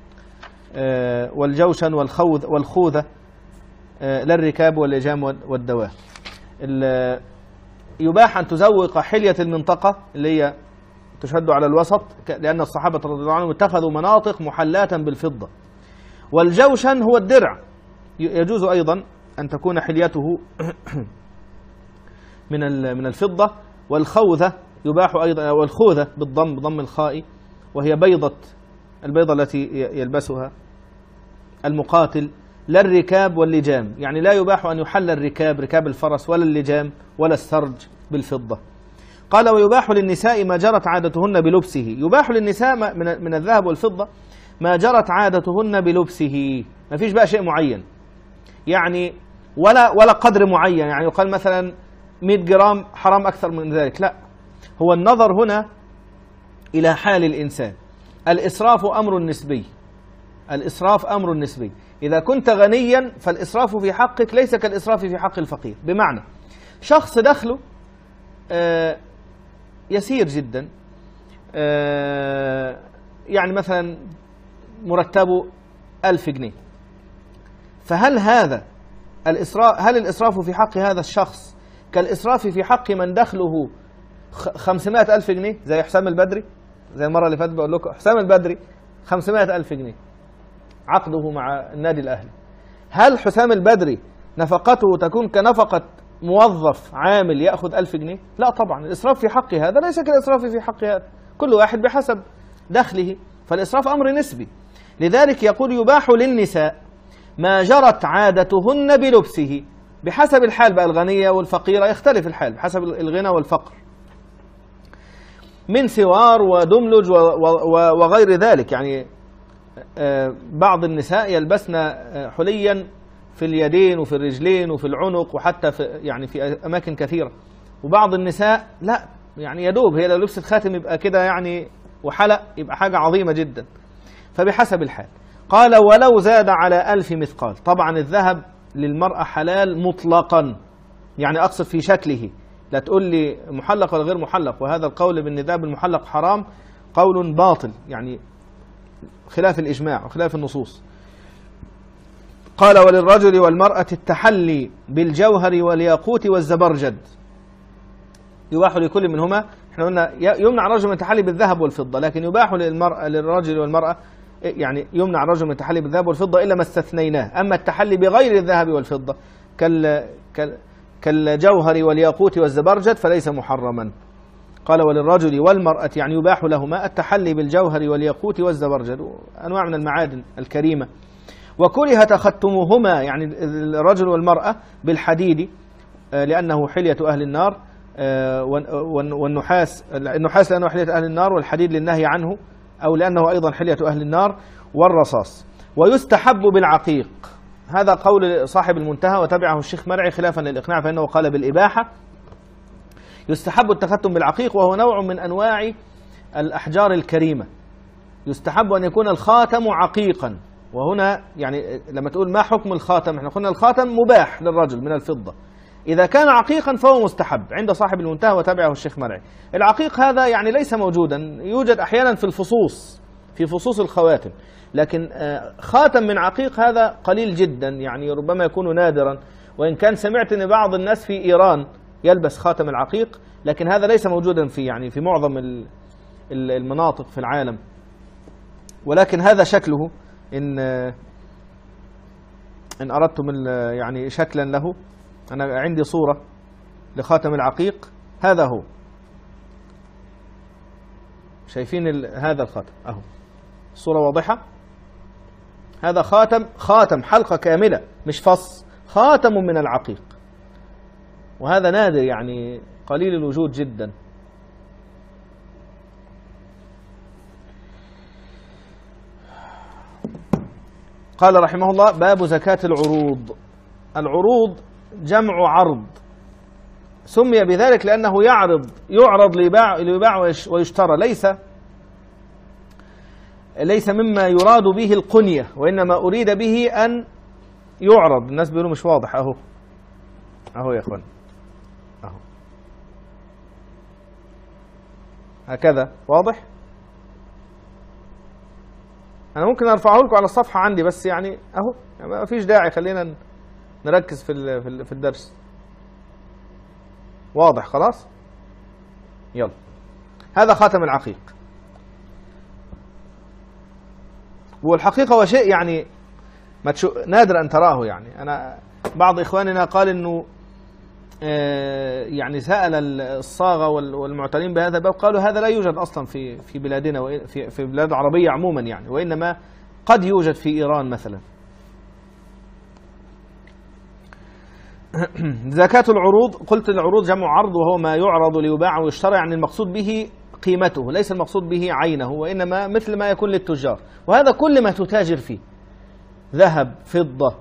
والجوشن والخوذ والخوذة لا الركاب واللجام والدواب. يباح أن تزوق حلية المنطقة اللي هي تشد على الوسط، لأن الصحابة رضي الله عنهم اتخذوا مناطق محلاة بالفضة. والجوشن هو الدرع، يجوز أيضا أن تكون حليته من من الفضة. والخوذة يباح أيضا، والخوذة بالضم بضم الخاء، وهي بيضة البيضة التي يلبسها المقاتل. لا الركاب واللجام، يعني لا يباح أن يحل الركاب، ركاب الفرس، ولا اللجام ولا السرج بالفضة. قال ويباح للنساء ما جرت عادتهن بلبسه. يباح للنساء من من الذهب والفضة ما جرت عادتهن بلبسه، ما فيش بقى شيء معين يعني، ولا ولا قدر معين، يعني يقال مثلا مئة جرام حرام أكثر من ذلك، لا. هو النظر هنا إلى حال الإنسان. الإسراف أمر نسبي، الإسراف أمر نسبي. إذا كنت غنيا فالإسراف في حقك ليس كالإسراف في حق الفقير. بمعنى شخص دخله آه يسير جدا، آه يعني مثلا مرتبه ألف جنيه، فهل هذا الإسراف، هل الإسراف في حق هذا الشخص كالإسراف في حق من دخله خمسمائة ألف جنيه زي حسام البدري؟ زي المرة اللي فاتت بقول لكم حسام البدري خمسمائة ألف جنيه عقده مع النادي الأهلي. هل حسام البدري نفقته تكون كنفقة موظف عامل يأخذ ألف جنيه؟ لا طبعا. الإسراف في حق هذا ليس كالإسراف في حق هذا، كل واحد بحسب دخله، فالإسراف أمر نسبي. لذلك يقول يباح للنساء ما جرت عادتهن بلبسه، بحسب الحال بقى، الغنية والفقيرة يختلف الحال بحسب الغنى والفقر، من سوار ودملج وغير ذلك. يعني بعض النساء يلبسن حليا في اليدين وفي الرجلين وفي العنق وحتى في يعني في أماكن كثيرة، وبعض النساء لا، يعني يدوب هي لو لبست خاتم يبقى كده يعني وحلق يبقى حاجة عظيمة جدا، فبحسب الحال. قال ولو زاد على ألف مثقال. طبعا الذهب للمرأة حلال مطلقا، يعني أقصد في شكله، لا تقول لي محلق ولا غير محلق، وهذا القول بأن الذهب المحلق حرام قول باطل، يعني خلاف الإجماع وخلاف النصوص. قال وللرجل والمرأة التحلي بالجوهر والياقوت والزبرجد. يباح لكل منهما، احنا قلنا يمنع الرجل من التحلي بالذهب والفضة، لكن يباح للمرأة للرجل والمرأة، يعني يمنع الرجل من التحلي بالذهب والفضة إلا ما استثنيناه. أما التحلي بغير الذهب والفضة كال كالجوهر والياقوت والزبرجد فليس محرما. قال وللرجل والمرأة، يعني يباح لهما التحلي بالجوهر والياقوت والزبرجد، أنواع من المعادن الكريمة. وكره تختمهما، يعني الرجل والمرأة، بالحديد لأنه حلية أهل النار، والنحاس النحاس لأنه حلية أهل النار، والحديد للنهي عنه أو لأنه أيضا حلية أهل النار، والرصاص. ويستحب بالعقيق، هذا قول صاحب المنتهى وتبعه الشيخ مرعي خلافا للإقناع، فإنه قال بالإباحة. يستحب التختم بالعقيق، وهو نوع من أنواع الأحجار الكريمة. يستحب أن يكون الخاتم عقيقا، وهنا يعني لما تقول ما حكم الخاتم، احنا قلنا الخاتم مباح للرجل من الفضة، إذا كان عقيقا فهو مستحب عند صاحب المنتهى وتبعه الشيخ مرعي. العقيق هذا يعني ليس موجودا، يوجد أحيانا في الفصوص، في فصوص الخواتم، لكن خاتم من عقيق هذا قليل جدا، يعني ربما يكون نادرا، وإن كان سمعت أن بعض الناس في إيران يلبس خاتم العقيق، لكن هذا ليس موجودا في يعني في معظم المناطق في العالم. ولكن هذا شكله، إن إن أردتم يعني شكلا له، أنا عندي صورة لخاتم العقيق، هذا هو، شايفين هذا الخاتم أهو، الصورة واضحة. هذا خاتم خاتم حلقة كاملة مش فص، خاتم من العقيق، وهذا نادر يعني قليل الوجود جدا. قال رحمه الله باب زكاة العروض. العروض جمع عرض، سمي بذلك لأنه يعرض يعرض ليباع ليباع ويشترى، ليس ليس مما يراد به القنية، وإنما أريد به أن يعرض. الناس بيقولوا مش واضح. أهو أهو يا إخوان، أهو هكذا واضح. أنا ممكن أرفعه لكم على الصفحة عندي، بس يعني أهو يعني ما فيش داعي، خلينا نركز في في الدرس. واضح خلاص؟ يلا، هذا خاتم العقيق. والحقيقة هو شيء يعني ما تشو... نادر أن تراه. يعني أنا بعض إخواننا قال إنه آه يعني سأل الصاغة والمعتنين بهذا الباب، قالوا هذا لا يوجد أصلا في في بلادنا وفي في بلاد عربية عموما يعني، وإنما قد يوجد في إيران مثلا. زكاة العروض، قلت العروض جمع عرض، وهو ما يعرض ليباع ويشترى، يعني المقصود به قيمته، ليس المقصود به عينه، وإنما مثل ما يكون للتجار. وهذا كل ما تتاجر فيه، ذهب، فضة،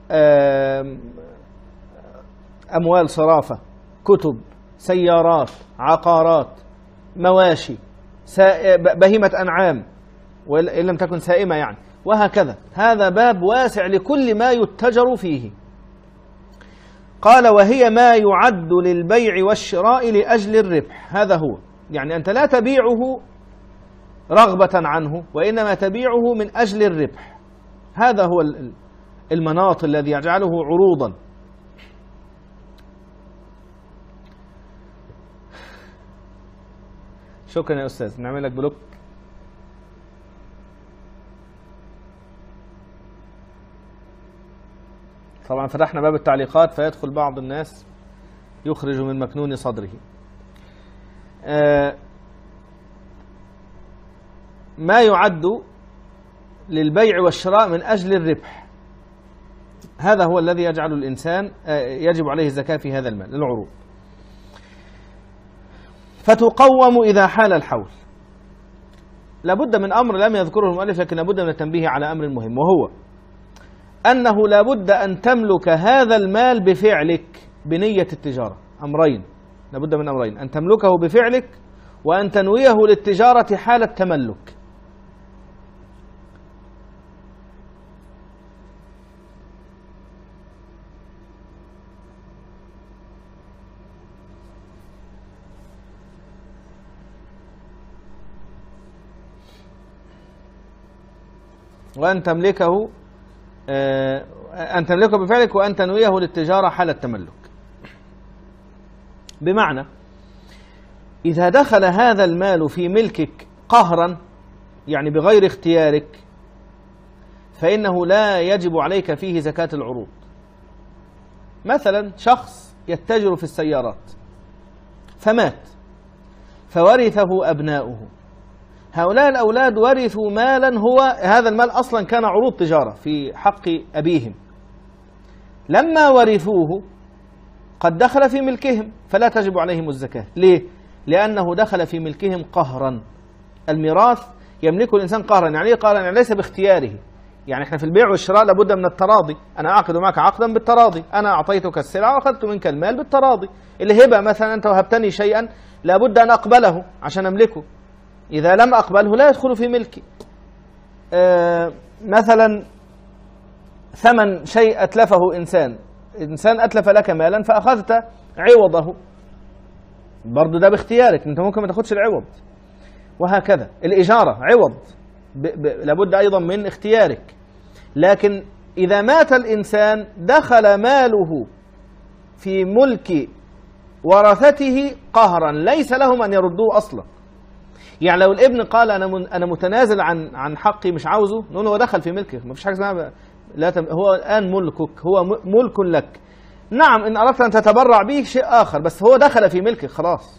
أموال صرافة، كتب، سيارات، عقارات، مواشي، بهيمة أنعام وإن لم تكن سائمة يعني، وهكذا. هذا باب واسع لكل ما يتجر فيه. قال وهي ما يعد للبيع والشراء لأجل الربح. هذا هو، يعني أنت لا تبيعه رغبة عنه، وإنما تبيعه من أجل الربح. هذا هو المناط الذي يجعله عروضا. شكرا يا أستاذ، نعمل لك بلوك. طبعا فتحنا باب التعليقات فيدخل بعض الناس يخرج من مكنون صدره. آه ما يعد للبيع والشراء من أجل الربح، هذا هو الذي يجعل الإنسان آه يجب عليه الزكاة في هذا المال، العروض. فتقوم إذا حال الحول. لابد من أمر لم يذكره المؤلف، لكن لابد من التنبيه على أمر مهم، وهو أنه لابد أن تملك هذا المال بفعلك بنية التجارة. أمرين، لابد من أمرين: أن تملكه بفعلك، وأن تنويه للتجارة حال التملك. وأن تملكه أن تملكه بفعلك، وأن تنويه للتجارة حال التملك. بمعنى إذا دخل هذا المال في ملكك قهرا، يعني بغير اختيارك، فإنه لا يجب عليك فيه زكاة العروض. مثلا شخص يتجر في السيارات فمات فورثه أبناؤه، هؤلاء الأولاد ورثوا مالا، هو هذا المال أصلا كان عروض تجارة في حق أبيهم. لما ورثوه قد دخل في ملكهم، فلا تجب عليهم الزكاة. ليه؟ لأنه دخل في ملكهم قهرا. الميراث يملكه الإنسان قهرا. يعني إيه قهرا؟ يعني ليس باختياره. يعني احنا في البيع والشراء لابد من التراضي. أنا أعقد معك عقدا بالتراضي، أنا أعطيتك السلعة وأخذت منك المال بالتراضي. الهبة مثلا، أنت وهبتني شيئا لابد أن أقبله عشان أملكه، إذا لم أقبله لا يدخل في ملكي. آه مثلا ثمن شيء أتلفه إنسان، إنسان أتلف لك مالا فأخذت عوضه، برضو ده باختيارك، أنت ممكن ما تاخدش العوض. وهكذا الإجارة عوض، ب ب لابد أيضا من اختيارك. لكن إذا مات الإنسان دخل ماله في ملك ورثته قهرا، ليس لهم أن يردوه أصلا. يعني لو الابن قال أنا أنا متنازل عن عن حقي مش عاوزه، نقول هو دخل في ملكك، ما فيش حاجة اسمها لا تم... هو الآن ملكك، هو ملك لك. نعم إن أردت أن تتبرع به شيء آخر، بس هو دخل في ملكك خلاص.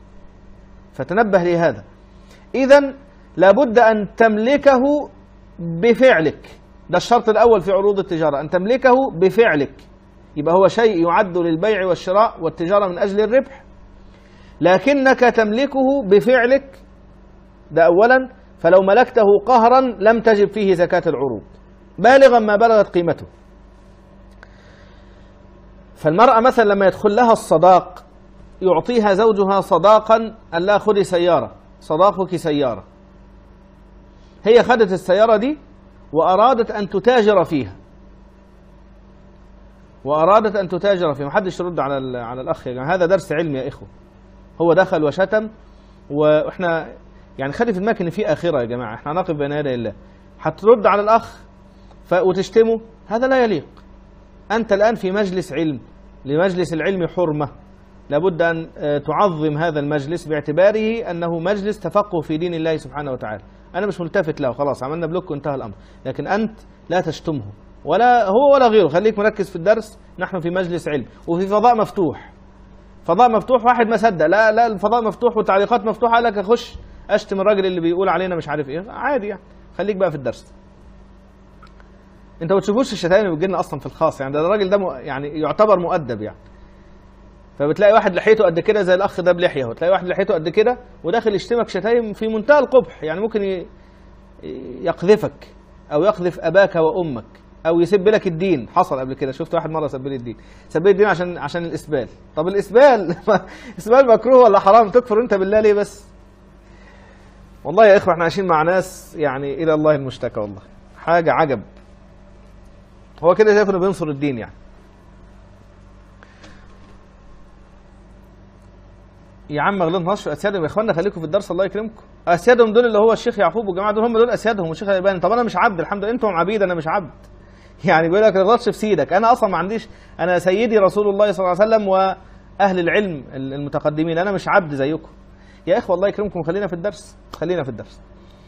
فتنبه لهذا. إذن لابد أن تملكه بفعلك، ده الشرط الأول في عروض التجارة، أن تملكه بفعلك. يبقى هو شيء يعد للبيع والشراء والتجارة من أجل الربح، لكنك تملكه بفعلك، ده أولا. فلو ملكته قهرا لم تجب فيه زكاة العروض بالغا ما بلغت قيمته. فالمرأة مثلا لما يدخل لها الصداق يعطيها زوجها صداقا، قال لها خدي سيارة، صداقك سيارة. هي خدت السيارة دي وأرادت أن تتاجر فيها، وأرادت أن تتاجر فيها. محدش يرد على على الأخ يا جماعة، هذا درس علم يا إخوة. هو دخل وشتم، وإحنا يعني خلي في دماغك إن في آخرة يا جماعة، إحنا نقف بين يدي الله. هترد على الأخ وتشتمه، هذا لا يليق. أنت الآن في مجلس علم، لمجلس العلم حرمة، لابد أن تعظم هذا المجلس باعتباره أنه مجلس تفقه في دين الله سبحانه وتعالى. أنا مش ملتفت له، خلاص عملنا بلوك وانتهى الأمر، لكن أنت لا تشتمه ولا هو ولا غيره، خليك مركز في الدرس. نحن في مجلس علم وفي فضاء مفتوح، فضاء مفتوح. واحد ما صدق، لا لا الفضاء مفتوح والتعليقات مفتوحة، قال لك أخش أشتم الراجل اللي بيقول علينا مش عارف إيه، عادي يعني. خليك بقى في الدرس. أنت ما تشوفوش الشتايم اللي بتجيلنا أصلا في الخاص، يعني ده الراجل ده يعني يعتبر مؤدب يعني. فبتلاقي واحد لحيته قد كده زي الاخ ده بلحيه، وتلاقي واحد لحيته قد كده وداخل يشتمك شتايم في منتهى القبح، يعني ممكن يقذفك او يقذف اباك وامك او يسب لك الدين. حصل قبل كده، شفت واحد مره سب لي الدين، سب لي الدين عشان عشان الاسبال. طب الاسبال اسبال مكروه ولا حرام؟ تكفر انت بالله ليه بس؟ والله يا اخوه احنا عايشين مع ناس يعني الى الله المشتكى، والله حاجه عجب. هو كده شايف انه بينصر الدين يعني. يا عم غلطناش في اسيادهم يا اخوانا، خليكم في الدرس الله يكرمكم. اسيادهم دول اللي هو الشيخ يعقوب والجماعه دول، هم دول اسيادهم والشيخ الالباني. طب انا مش عبد، الحمد لله انتم عبيد انا مش عبد. يعني بيقول لك ما تغلطش في سيدك، انا اصلا ما عنديش، انا سيدي رسول الله صلى الله عليه وسلم واهل العلم المتقدمين، انا مش عبد زيكم. يا اخوه الله يكرمكم خلينا في الدرس، خلينا في الدرس.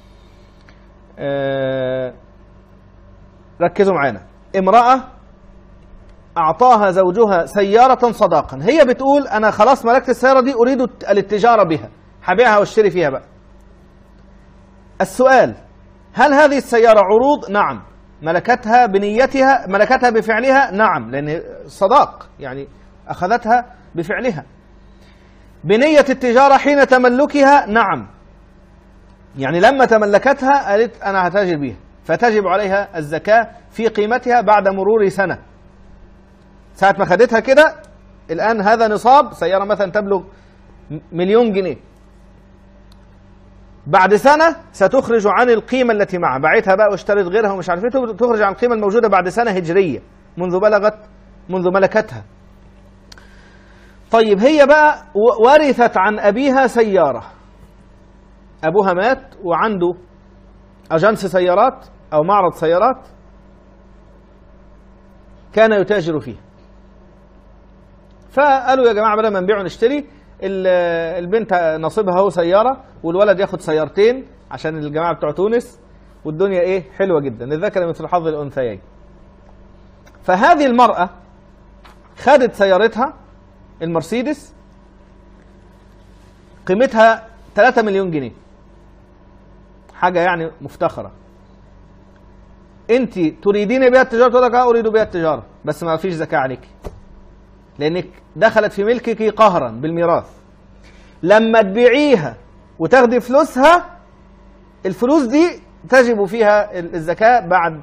أه ركزوا معانا. امراه أعطاها زوجها سيارة صداقا، هي بتقول أنا خلاص ملكت السيارة دي أريد الاتجارة بها، هبيعها واشتري فيها بقى. السؤال: هل هذه السيارة عروض؟ نعم. ملكتها بنيتها، ملكتها بفعلها؟ نعم، لأن صداق يعني أخذتها بفعلها. بنية التجارة حين تملكها؟ نعم، يعني لما تملكتها قالت أنا هتاجر بيها، فتجب عليها الزكاة في قيمتها بعد مرور سنة. ساعة ما خدتها كده، الآن هذا نصاب سيارة مثلا تبلغ مليون جنيه، بعد سنة ستخرج عن القيمة التي معها، باعتها بقى واشترت غيرها ومش عارف ايه، تخرج عن القيمة الموجودة بعد سنة هجرية منذ بلغت منذ ملكتها. طيب هي بقى ورثت عن أبيها سيارة، أبوها مات وعنده أجنس سيارات أو معرض سيارات كان يتاجر فيه. فقالوا يا جماعة بدل ما نبيع ونشتري، البنت نصيبها هو سيارة والولد ياخد سيارتين عشان الجماعة بتوع تونس، والدنيا ايه حلوة جدا، للذكر مثل حظ الأنثيين. فهذه المرأة خدت سيارتها المرسيدس قيمتها ثلاثة مليون جنيه، حاجة يعني مفتخرة. انت تريدين بها التجارة؟ تقول لك اه اريد بها التجارة، بس ما فيش زكاة عليك لانك دخلت في ملكك قهرا بالميراث. لما تبيعيها وتاخدي فلوسها، الفلوس دي تجب فيها الزكاة بعد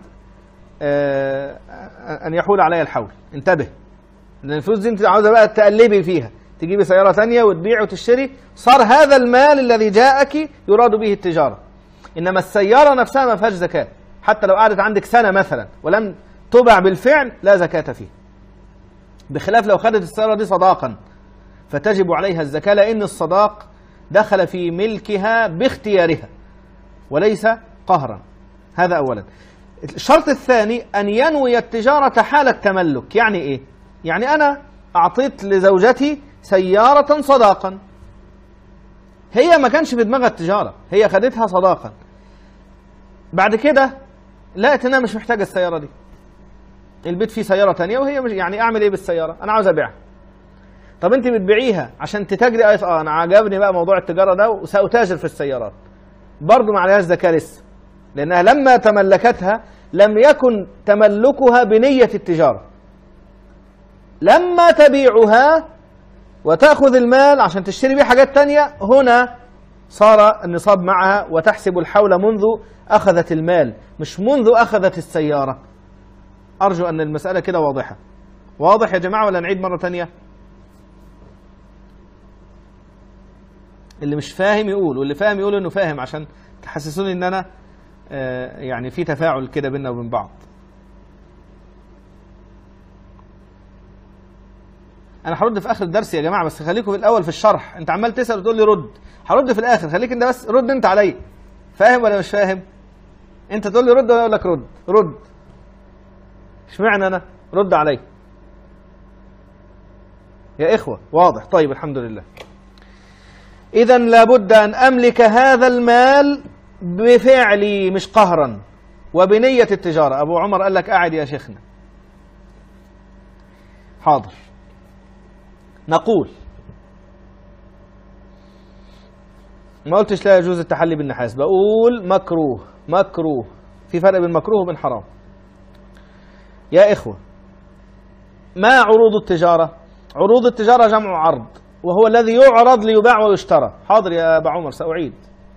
ان يحول عليها الحول. انتبه، لان الفلوس دي انت عاوزة بقى تقلبي فيها، تجيبي سيارة ثانية وتبيع وتشتري، صار هذا المال الذي جاءك يراد به التجارة. انما السيارة نفسها ما فيهاش زكاة، حتى لو قعدت عندك سنة مثلا ولم تباع بالفعل لا زكاة فيه، بخلاف لو خدت السيارة دي صداقا فتجب عليها الزكاة، لأن الصداق دخل في ملكها باختيارها وليس قهرا. هذا أولا. الشرط الثاني أن ينوي التجارة حال التملك. يعني إيه؟ يعني أنا أعطيت لزوجتي سيارة صداقا، هي ما كانش في دماغها التجارة، هي خدتها صداقا، بعد كده لقيت انها مش محتاجة السيارة دي، البيت فيه سيارة تانية وهي مش، يعني اعمل ايه بالسيارة؟ انا عاوز ابيعها. طب انت بتبيعيها عشان تتاجري؟ اه انا عجبني بقى موضوع التجارة ده وسأتاجر في السيارات، برضو ما عليهاش زكاة لسه، لانها لما تملكتها لم يكن تملكها بنية التجارة. لما تبيعها وتأخذ المال عشان تشتري بيه حاجات تانية، هنا صار النصاب معها وتحسب الحول منذ أخذت المال مش منذ أخذت السيارة. أرجو أن المسألة كده واضحة. واضح يا جماعة ولا نعيد مرة تانية؟ اللي مش فاهم يقول، واللي فاهم يقول انه فاهم، عشان تحسسوني ان انا آه يعني في تفاعل كده بيننا وبين بعض. انا هرد في اخر الدرس يا جماعه، بس خليكم في الاول في الشرح. انت عمال تسال وتقول لي رد، هرد في الاخر، خليك انت بس رد انت عليا. فاهم ولا مش فاهم؟ انت تقول لي رد وانا اقول لك رد. رد. اشمعنى انا؟ رد عليا يا اخوه. واضح؟ طيب الحمد لله. اذا لابد ان املك هذا المال بفعلي مش قهرا، وبنيه التجاره. ابو عمر قال لك قاعد يا شيخنا. حاضر. نقول ما قلتش لا يجوز التحلي بالنحاس، بقول مكروه. مكروه. في فرق بين مكروه وبين حرام يا إخوة. ما عروض التجارة؟ عروض التجارة جمع عرض، وهو الذي يعرض ليباع ويشترى. حاضر يا أبا عمر سأعيد.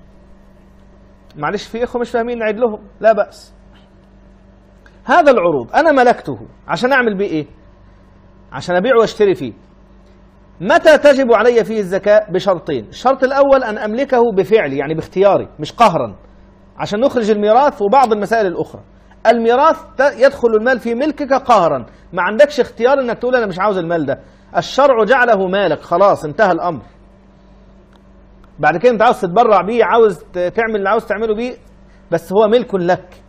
معلش في إخوة مش فاهمين نعيد لهم، لا بأس. هذا العروض أنا ملكته عشان أعمل بيه إيه؟ عشان أبيع واشتري فيه. متى تجب علي فيه الزكاة؟ بشرطين. الشرط الأول أن أملكه بفعلي، يعني باختياري مش قهرا، عشان نخرج الميراث وبعض المسائل الأخرى. الميراث يدخل المال في ملكك قهرا، ما عندكش اختيار انك تقول انا مش عاوز المال ده. الشرع جعله مالك، خلاص انتهى الامر. بعد كده انت عاوز تتبرع بيه، عاوز تعمل اللي عاوز تعمله بيه، بس هو ملك لك.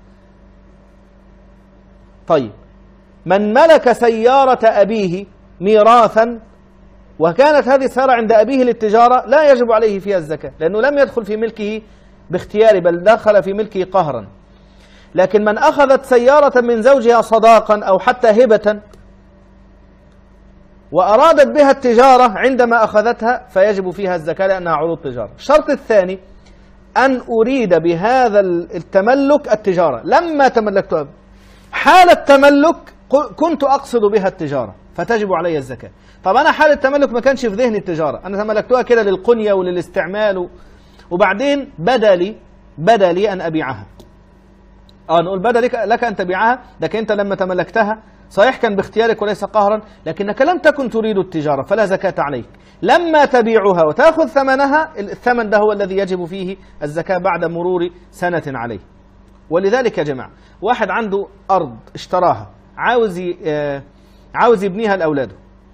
طيب من ملك سيارة أبيه ميراثا وكانت هذه السيارة عند أبيه للتجارة لا يجب عليه فيها الزكاة، لأنه لم يدخل في ملكه باختياره، بل دخل في ملكه قهرا. لكن من أخذت سيارة من زوجها صداقا أو حتى هبة وأرادت بها التجارة عندما أخذتها فيجب فيها الزكاة لأنها عروض تجارة. الشرط الثاني أن أريد بهذا التملك التجارة. لما تملكتها حال التملك كنت أقصد بها التجارة فتجب علي الزكاة. طب أنا حال التملك ما كانش في ذهني التجارة، أنا تملكتها كده للقنية وللاستعمال، وبعدين بدا لي بدا لي أن أبيعها. اه نقول بدا لك ان تبيعها، لكن انت لما تملكتها صحيح كان باختيارك وليس قهرا، لكنك لم تكن تريد التجاره فلا زكاه عليك. لما تبيعها وتاخذ ثمنها، الثمن ده هو الذي يجب فيه الزكاه بعد مرور سنه عليه. ولذلك يا جماعه واحد عنده ارض اشتراها، عاوز آه عاوز يبنيها لاولاده.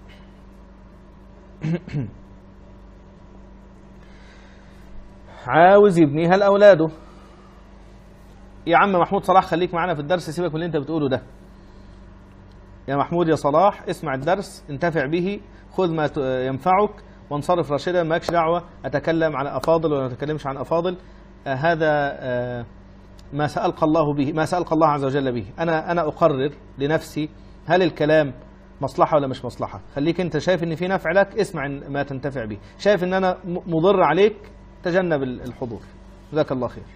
عاوز يبنيها لاولاده. يا عم محمود صلاح خليك معانا في الدرس، سيبك من اللي انت بتقوله ده. يا محمود يا صلاح اسمع الدرس، انتفع به، خذ ما ينفعك وانصرف راشدا، مالكش دعوه اتكلم عن افاضل ولا ما اتكلمش عن افاضل. آه هذا آه ما سألق الله به، ما سألق الله عز وجل به. انا انا اقرر لنفسي هل الكلام مصلحه ولا مش مصلحه. خليك انت شايف ان في نفع لك اسمع ما تنتفع به، شايف ان انا مضر عليك تجنب الحضور. جزاك الله خير.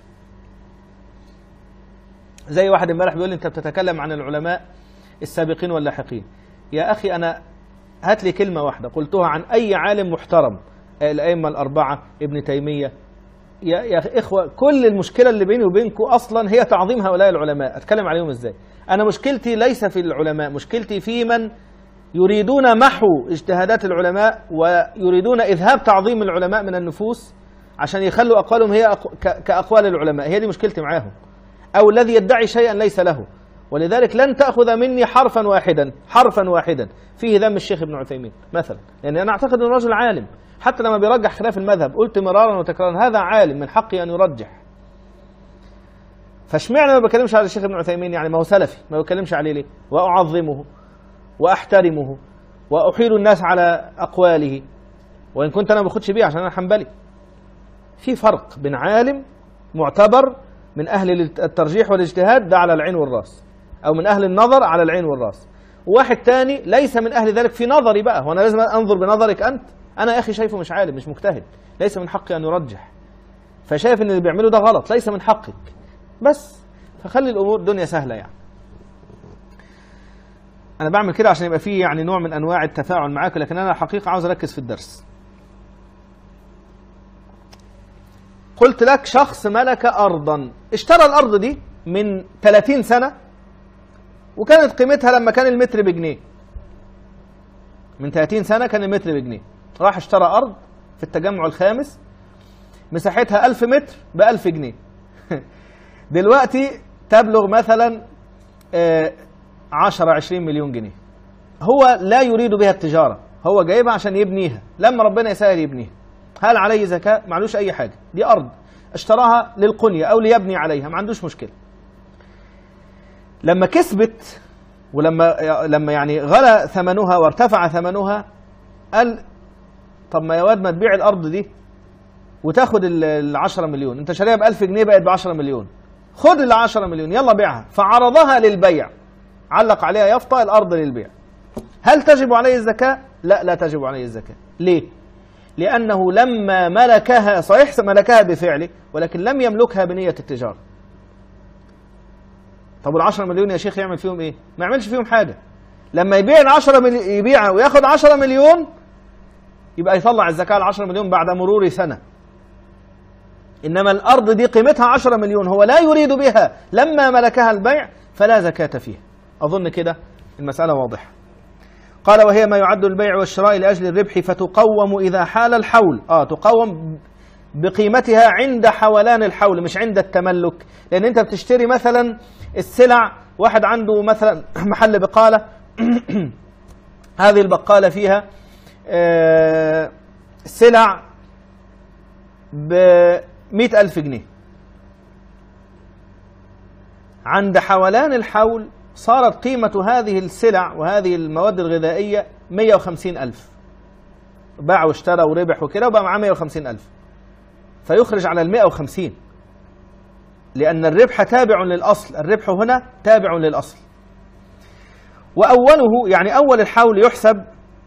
زي واحد امبارح بيقول لي انت بتتكلم عن العلماء السابقين واللاحقين. يا اخي انا هات لي كلمه واحده قلتها عن اي عالم محترم، الائمه الاربعه، ابن تيميه. يا يا اخوه كل المشكله اللي بيني وبينكم اصلا هي تعظيم هؤلاء العلماء. اتكلم عليهم ازاي؟ انا مشكلتي ليس في العلماء، مشكلتي في من يريدون محو اجتهادات العلماء ويريدون اذهاب تعظيم العلماء من النفوس عشان يخلوا اقوالهم هي كاقوال العلماء. هي دي مشكلتي معاهم. أو الذي يدعي شيئا ليس له. ولذلك لن تأخذ مني حرفا واحدا حرفا واحدا فيه ذم الشيخ ابن عثيمين مثلا، لأن يعني أنا أعتقد أنه رجل عالم، حتى لما بيرجح خلاف المذهب قلت مرارا وتكرارا هذا عالم من حقي أن يرجح. فاشمعنى ما بكلمش على الشيخ ابن عثيمين؟ يعني ما هو سلفي، ما بكلمش عليه ليه؟ وأعظمه وأحترمه وأحيل الناس على أقواله، وإن كنت أنا ما باخدش بيه عشان أنا حنبلي. في فرق بين عالم معتبر من أهل الترجيح والاجتهاد ده على العين والراس، أو من أهل النظر على العين والراس، وواحد تاني ليس من أهل ذلك في نظري بقى. وأنا لازم أنظر بنظرك أنت؟ أنا يا أخي شايفه مش عالم مش مجتهد، ليس من حقي أن يرجح، فشايف أن اللي بيعمله ده غلط، ليس من حقك. بس فخلي الأمور دنيا سهلة. يعني أنا بعمل كده عشان يبقى فيه يعني نوع من أنواع التفاعل معاك، لكن أنا الحقيقة عاوز أركز في الدرس. قلت لك شخص ملك أرضا، اشترى الأرض دي من ثلاثين سنة وكانت قيمتها لما كان المتر بجنيه. من ثلاثين سنة كان المتر بجنيه. راح اشترى أرض في التجمع الخامس مساحتها ألف متر بألف جنيه. دلوقتي تبلغ مثلا عشرة عشرين مليون جنيه. هو لا يريد بها التجارة، هو جايبها عشان يبنيها، لما ربنا يسهل يبنيها. هل عليه زكاة؟ معلوش أي حاجة، دي أرض اشتراها للقنية أو ليبني عليها، ما عندوش مشكلة. لما كسبت ولما لما يعني غلى ثمنها وارتفع ثمنها، قال طب ما يا واد ما تبيع الأرض دي وتاخد ال عشرة مليون، أنت شاريها ب ألف جنيه بقت ب عشرة مليون، خد ال عشرة مليون يلا بيعها. فعرضها للبيع، علق عليها يافطة الأرض للبيع. هل تجب عليه الزكاة؟ لا، لا تجب عليه الزكاة. ليه؟ لأنه لما ملكها، صحيح ملكها بفعله، ولكن لم يملكها بنية التجارة. طب العشرة مليون يا شيخ يعمل فيهم ايه؟ ما يعملش فيهم حاجة. لما يبيع العشرة مليون يبيعها وياخد عشرة مليون، يبقى يطلع الزكاة على عشرة مليون بعد مرور سنة. إنما الأرض دي قيمتها عشرة مليون، هو لا يريد بها لما ملكها البيع، فلا زكاة فيها. أظن كده المسألة واضحة. قال وهي ما يعد البيع والشراء لأجل الربح، فتقوم إذا حال الحول. آه تقوم بقيمتها عند حولان الحول، مش عند التملك. لأن أنت بتشتري مثلا السلع، واحد عنده مثلا محل بقالة، هذه البقالة فيها آه سلع بمئة ألف جنيه. عند حولان الحول صارت قيمة هذه السلع وهذه المواد الغذائية مئة وخمسين ألف. باع واشترى وربح وكده وبقى معاه مئة وخمسين ألف، فيخرج على المئة وخمسين، لأن الربح تابع للأصل. الربح هنا تابع للأصل. وأوله يعني أول الحول يحسب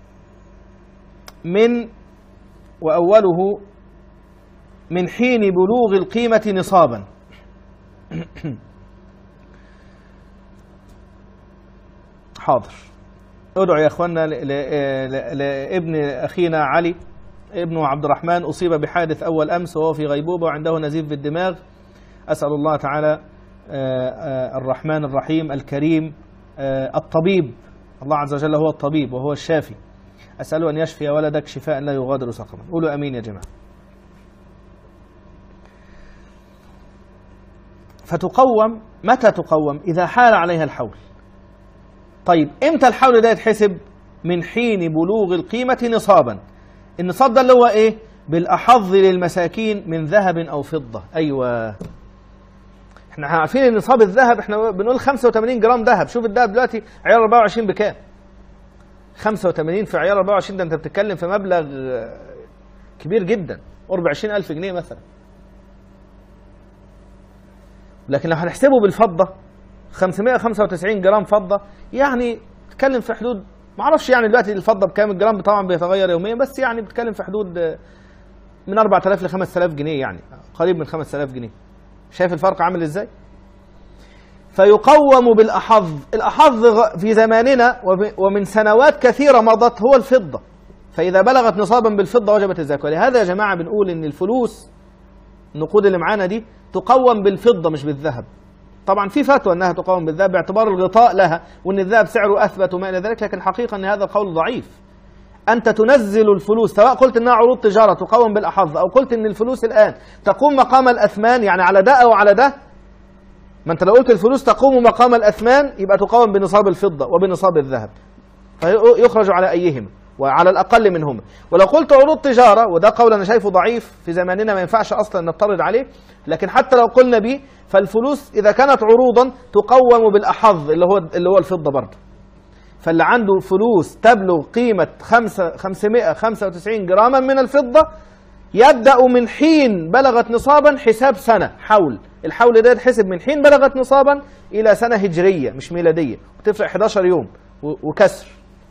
من وأوله من حين بلوغ القيمة نصابا. حاضر. ادعوا يا اخوانا لابن اخينا علي ابنه عبد الرحمن، اصيب بحادث اول امس وهو في غيبوبه وعنده نزيف في الدماغ. اسال الله تعالى الرحمن الرحيم الكريم الطبيب، الله عز وجل هو الطبيب وهو الشافي، اساله ان يشفي ولدك شفاء لا يغادر سقما. قولوا امين يا جماعه. فتقوم متى تقوم؟ اذا حال عليها الحول. طيب امتى الحول ده يتحسب؟ من حين بلوغ القيمة نصابا. النصاب ده اللي هو ايه؟ بالأحظ للمساكين من ذهب أو فضة. أيوة، احنا عارفين ان نصاب الذهب احنا بنقول خمسة وثمانين جرام ذهب. شوف الذهب دلوقتي عيار أربعة وعشرين بكام؟ خمسة وثمانين في عيار أربعة وعشرين، ده انت بتتكلم في مبلغ كبير جدا، قرب عشرين ألف جنيه مثلا. لكن لو هنحسبه بالفضة خمسمئة وخمسة وتسعين جرام فضة، يعني بتتكلم في حدود، ما اعرفش يعني دلوقتي الفضة بكام الجرام، طبعا بيتغير يوميا، بس يعني بتتكلم في حدود من أربعة آلاف ل خمسة آلاف جنيه، يعني قريب من خمسة آلاف جنيه. شايف الفرق عامل ازاي؟ فيقوم بالأحظ. الأحظ في زماننا ومن سنوات كثيرة مضت هو الفضة، فإذا بلغت نصابا بالفضة وجبت الزكاة. ولهذا يا جماعة بنقول إن الفلوس النقود اللي معانا دي تقوم بالفضة مش بالذهب. طبعا في فتوى انها تقوم بالذهب باعتبار الغطاء لها، وان الذهب سعره اثبت وما الى ذلك، لكن الحقيقه ان هذا القول ضعيف. انت تنزل الفلوس، سواء قلت انها عروض تجاره تقوم بالاحظ، او قلت ان الفلوس الان تقوم مقام الاثمان، يعني على ده او على ده. ما انت لو قلت الفلوس تقوم مقام الاثمان يبقى تقوم بنصاب الفضه وبنصاب الذهب، فيخرج على ايهما وعلى الاقل منهما. ولو قلت عروض تجاره، وده قول انا شايفه ضعيف في زماننا، ما ينفعش اصلا نضطرد عليه، لكن حتى لو قلنا به فالفلوس اذا كانت عروضا تقوم بالاحظ اللي هو اللي هو الفضه برضه. فاللي عنده فلوس تبلغ قيمه خمسمئة وخمسة وتسعين جراما من الفضه يبدا من حين بلغت نصابا حساب سنه حول. الحول ده يتحسب من حين بلغت نصابا الى سنه هجريه مش ميلاديه، وتفرق إحدى عشر يوم وكسر.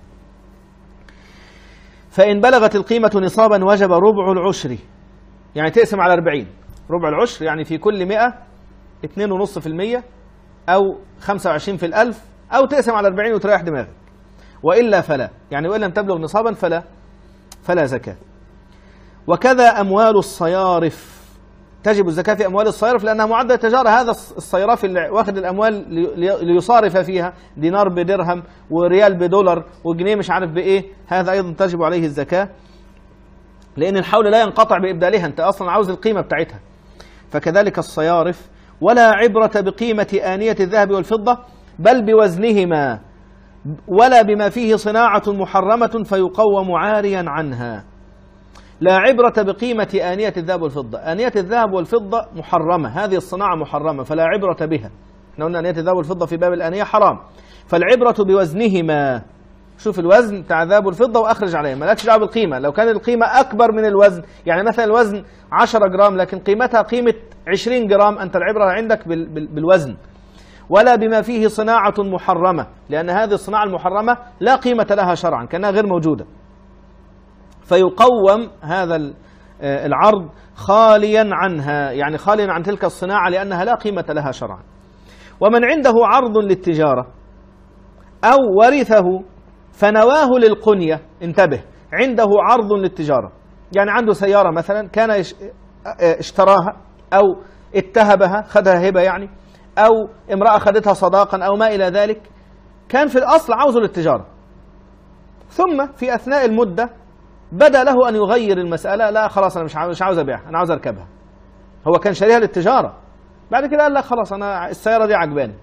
فإن بلغت القيمة نصابا وجب ربع العشر، يعني تقسم على أربعين. ربع العشر يعني في كل مئة اثنين ونص في المية أو خمسة وعشرين في الألف، أو تقسم على أربعين وتريح دماغك. وإلا فلا، يعني وإن لم تبلغ نصابا فلا فلا زكاة. وكذا أموال الصيارف، تجب الزكاة في أموال الصيارف لأنها معدة تجارة. هذا الصيراف اللي واخد الأموال ليصارف فيها، دينار بدرهم وريال بدولار وجنيه مش عارف بإيه، هذا أيضا تجب عليه الزكاة. لأن الحول لا ينقطع بإبدالها، أنت أصلا عاوز القيمة بتاعتها. فكذلك الصيارف، ولا عبرة بقيمة آنية الذهب والفضة بل بوزنهما، ولا بما فيه صناعة محرمة فيقوم عاريا عنها. لا عبرة بقيمة آنية الذهب والفضة، آنية الذهب والفضة محرمة، هذه الصناعة محرمة فلا عبرة بها. احنا قلنا آنية الذهب والفضة في باب الآنية حرام، فالعبرة بوزنهما. شوف الوزن بتاع الذهب والفضة وأخرج عليه، مالكش دعوة بالقيمة. لو كان القيمة أكبر من الوزن، يعني مثلا الوزن عشرة جرام لكن قيمتها قيمة عشرين جرام، أنت العبرة عندك بالوزن. ولا بما فيه صناعة محرمة، لأن هذه الصناعة المحرمة لا قيمة لها شرعا كأنها غير موجودة، فيقوم هذا العرض خاليا عنها، يعني خاليا عن تلك الصناعة لأنها لا قيمة لها شرعا. ومن عنده عرض للتجارة أو ورثه فنواه للقنية، انتبه، عنده عرض للتجارة، يعني عنده سيارة مثلا كان اشتراها أو اتهبها، خدها هبة يعني، أو امرأة خدتها صداقا أو ما إلى ذلك، كان في الأصل عاوزه للتجارة، ثم في أثناء المدة بدأ له أن يغير المسألة، لا خلاص أنا مش عاوز أبيعها، أنا عاوز أركبها. هو كان شاريها للتجارة، بعد كده قال لا خلاص أنا السيارة دي عجباني